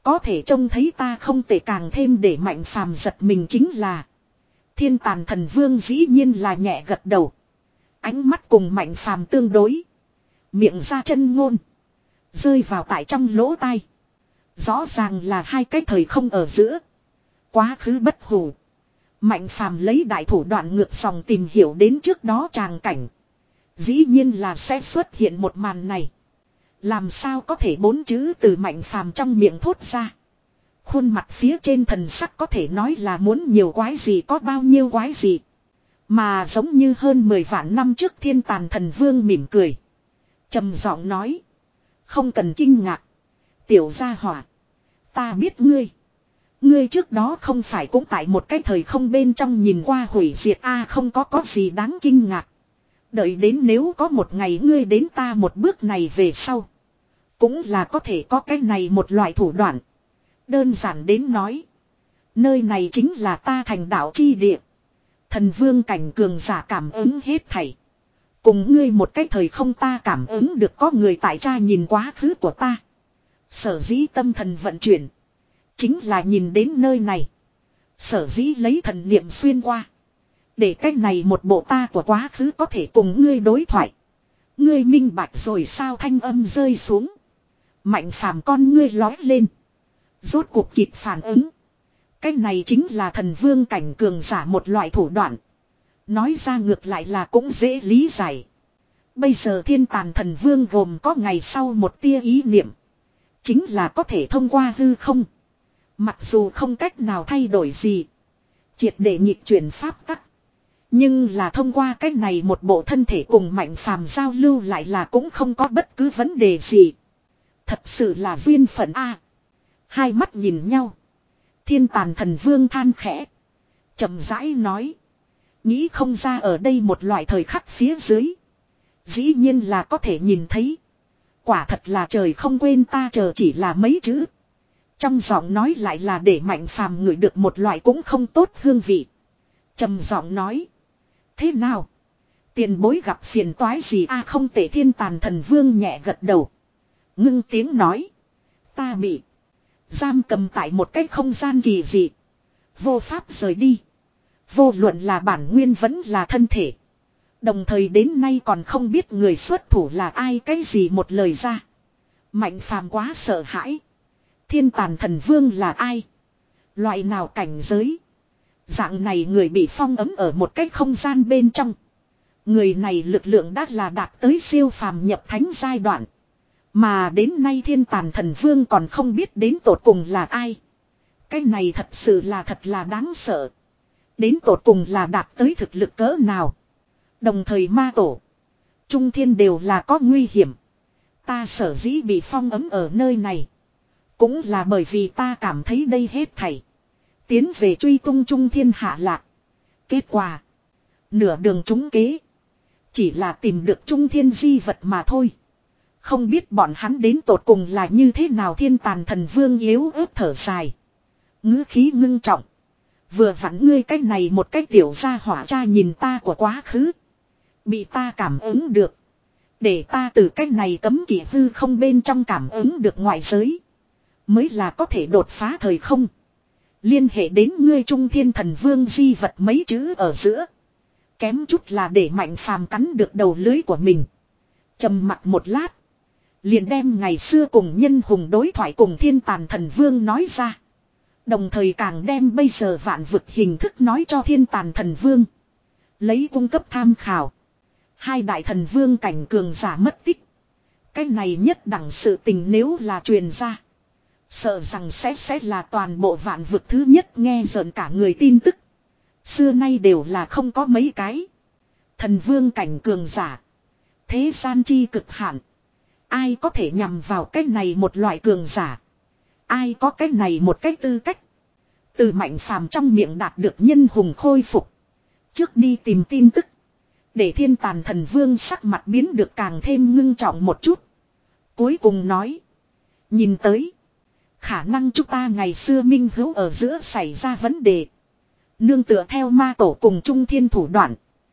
Có thể trông thấy ta không thể càng thêm để Mạnh Phàm giật mình chính là. Thiên Tàn Thần Vương dĩ nhiên là nhẹ gật đầu. Ánh mắt cùng Mạnh Phàm tương đối. Miệng ra chân ngôn. Rơi vào tại trong lỗ tai. Rõ ràng là hai cái thời không ở giữa. Quá khứ bất hủ. Mạnh Phàm lấy đại thủ đoạn ngược dòng tìm hiểu đến trước đó tràng cảnh. Dĩ nhiên là sẽ xuất hiện một màn này. Làm sao có thể bốn chữ từ Mạnh Phàm trong miệng thốt ra. Khuôn mặt phía trên thần sắc có thể nói là muốn nhiều quái gì có bao nhiêu quái gì. Mà giống như hơn mười vạn năm trước Thiên Tàn Thần Vương mỉm cười. Trầm giọng nói. Không cần kinh ngạc. Tiểu gia hỏa. Ta biết ngươi. Ngươi trước đó không phải cũng tại một cái thời không bên trong nhìn qua hủy diệt a không có có gì đáng kinh ngạc. Đợi đến nếu có một ngày ngươi đến ta một bước này về sau. Cũng là có thể có cái này một loại thủ đoạn. Đơn giản đến nói. Nơi này chính là ta thành đạo chi địa. Thần vương cảnh cường giả cảm ứng hết thảy. Cùng ngươi một cái thời không ta cảm ứng được có người tại cha nhìn quá khứ của ta. Sở dĩ tâm thần vận chuyển. Chính là nhìn đến nơi này. Sở dĩ lấy thần niệm xuyên qua. Để cái này một bộ ta của quá khứ có thể cùng ngươi đối thoại. Ngươi minh bạch rồi sao thanh âm rơi xuống. Mạnh Phàm con ngươi lói lên. Rốt cuộc kịp phản ứng. Cái này chính là thần vương cảnh cường giả một loại thủ đoạn. Nói ra ngược lại là cũng dễ lý giải. Bây giờ Thiên Tàn Thần Vương gồm có ngày sau một tia ý niệm. Chính là có thể thông qua hư không. Mặc dù không cách nào thay đổi gì. Triệt để nhịp chuyển pháp tắc. Nhưng là thông qua cách này một bộ thân thể cùng Mạnh Phàm giao lưu lại là cũng không có bất cứ vấn đề gì. Thật sự là duyên phận a. Hai mắt nhìn nhau. Thiên Tàn Thần Vương than khẽ. Chậm rãi nói. Nghĩ không ra ở đây một loại thời khắc phía dưới. Dĩ nhiên là có thể nhìn thấy. Quả thật là trời không quên ta chờ chỉ là mấy chữ. Trong giọng nói lại là để Mạnh Phàm ngửi được một loại cũng không tốt hương vị. Trầm giọng nói. Thế nào? Tiền bối gặp phiền toái gì a không tệ Thiên Tàn Thần Vương nhẹ gật đầu. Ngưng tiếng nói. Ta bị. Giam cầm tại một cái không gian kỳ dị. Vô pháp rời đi. Vô luận là bản nguyên vẫn là thân thể. Đồng thời đến nay còn không biết người xuất thủ là ai cái gì một lời ra. Mạnh Phàm quá sợ hãi. Thiên Tàn Thần Vương là ai? Loại nào cảnh giới? Dạng này người bị phong ấm ở một cái không gian bên trong. Người này lực lượng đã là đạt tới siêu phàm nhập thánh giai đoạn. Mà đến nay Thiên Tàn Thần Vương còn không biết đến tột cùng là ai. Cái này thật sự là thật là đáng sợ. Đến tột cùng là đạt tới thực lực cỡ nào. Đồng thời ma tổ. Trung thiên đều là có nguy hiểm. Ta sở dĩ bị phong ấm ở nơi này. Cũng là bởi vì ta cảm thấy đây hết thảy. Tiến về truy tung trung thiên hạ lạc. Kết quả. Nửa đường trúng kế. Chỉ là tìm được trung thiên di vật mà thôi. Không biết bọn hắn đến tột cùng là như thế nào Thiên Tàn Thần Vương yếu ớt thở dài. Ngữ khí ngưng trọng. Vừa vặn ngươi cách này một cách tiểu gia hỏa cha nhìn ta của quá khứ. Bị ta cảm ứng được. Để ta từ cách này cấm kỵ hư không bên trong cảm ứng được ngoại giới. Mới là có thể đột phá thời không. Liên hệ đến ngươi Trung Thiên Thần Vương di vật mấy chữ ở giữa. Kém chút là để Mạnh Phàm cắn được đầu lưới của mình. Trầm mặc một lát. Liền đem ngày xưa cùng nhân hùng đối thoại cùng Thiên Tàn Thần Vương nói ra. Đồng thời càng đem bây giờ vạn vực hình thức nói cho Thiên Tàn Thần Vương. Lấy cung cấp tham khảo. Hai đại thần vương cảnh cường giả mất tích. Cái này nhất đẳng sự tình nếu là truyền ra. Sợ rằng sẽ sẽ là toàn bộ vạn vực thứ nhất nghe rợn cả người tin tức. Xưa nay đều là không có mấy cái. Thần vương cảnh cường giả. Thế gian chi cực hạn. Ai có thể nhằm vào cái này một loại cường giả. Ai có cái này một cái tư cách. Từ Mạnh Phàm trong miệng đạt được nhân hùng khôi phục. Trước đi tìm tin tức. Để Thiên Tàn Thần Vương sắc mặt biến được càng thêm ngưng trọng một chút. Cuối cùng nói. Nhìn tới. Khả năng chúng ta ngày xưa minh hữu ở giữa xảy ra vấn đề. Nương tựa theo ma tổ cùng Trung Thiên thủ đoạn.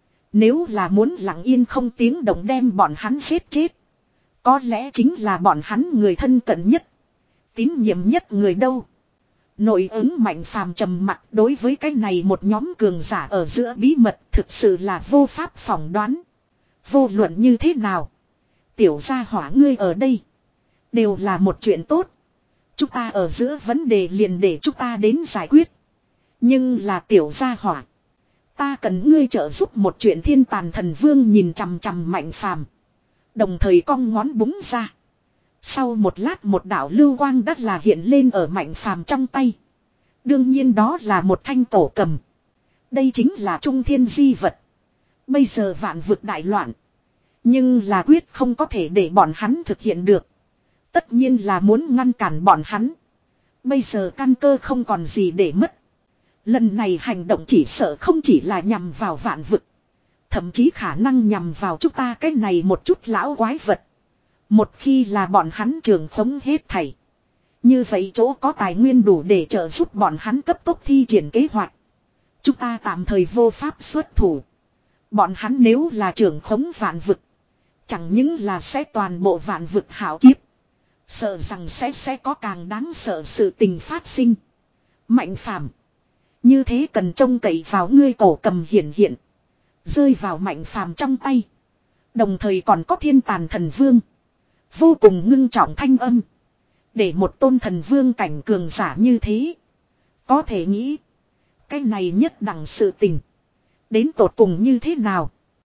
Nếu là muốn lặng yên không tiếng động đem bọn hắn giết chết. Có lẽ chính là bọn hắn người thân cận nhất. Tín nhiệm nhất người đâu? Nội ứng Mạnh Phàm trầm mặc, đối với cái này một nhóm cường giả ở giữa bí mật thực sự là vô pháp phỏng đoán. Vô luận như thế nào, tiểu gia hỏa ngươi ở đây đều là một chuyện tốt. Chúng ta ở giữa vấn đề liền để chúng ta đến giải quyết. Nhưng là tiểu gia hỏa, ta cần ngươi trợ giúp một chuyện. Thiên Tàn Thần Vương nhìn chằm chằm Mạnh Phàm, đồng thời cong ngón búng ra. Sau một lát một đạo lưu quang đất là hiện lên ở Mạnh Phàm trong tay. Đương nhiên đó là một thanh cổ cầm. Đây chính là trung thiên di vật. Bây giờ vạn vực đại loạn, nhưng là quyết không có thể để bọn hắn thực hiện được. Tất nhiên là muốn ngăn cản bọn hắn. Bây giờ căn cơ không còn gì để mất. Lần này hành động chỉ sợ không chỉ là nhằm vào vạn vực, thậm chí khả năng nhằm vào chúng ta cái này một chút lão quái vật. Một khi là bọn hắn trường khống hết thảy, như vậy chỗ có tài nguyên đủ để trợ giúp bọn hắn cấp tốc thi triển kế hoạch. Chúng ta tạm thời vô pháp xuất thủ. Bọn hắn nếu là trưởng khống vạn vực, chẳng những là sẽ toàn bộ vạn vực hảo kiếp, sợ rằng sẽ sẽ có càng đáng sợ sự tình phát sinh. Mạnh Phàm, như thế cần trông cậy vào ngươi. Cổ cầm hiển hiện, rơi vào Mạnh Phàm trong tay. Đồng thời còn có Thiên Tàn Thần Vương vô cùng ngưng trọng thanh âm. Để một tôn thần vương cảnh cường giả như thế có thể nghĩ, cái này nhất đẳng sự tình đến tột cùng như thế nào.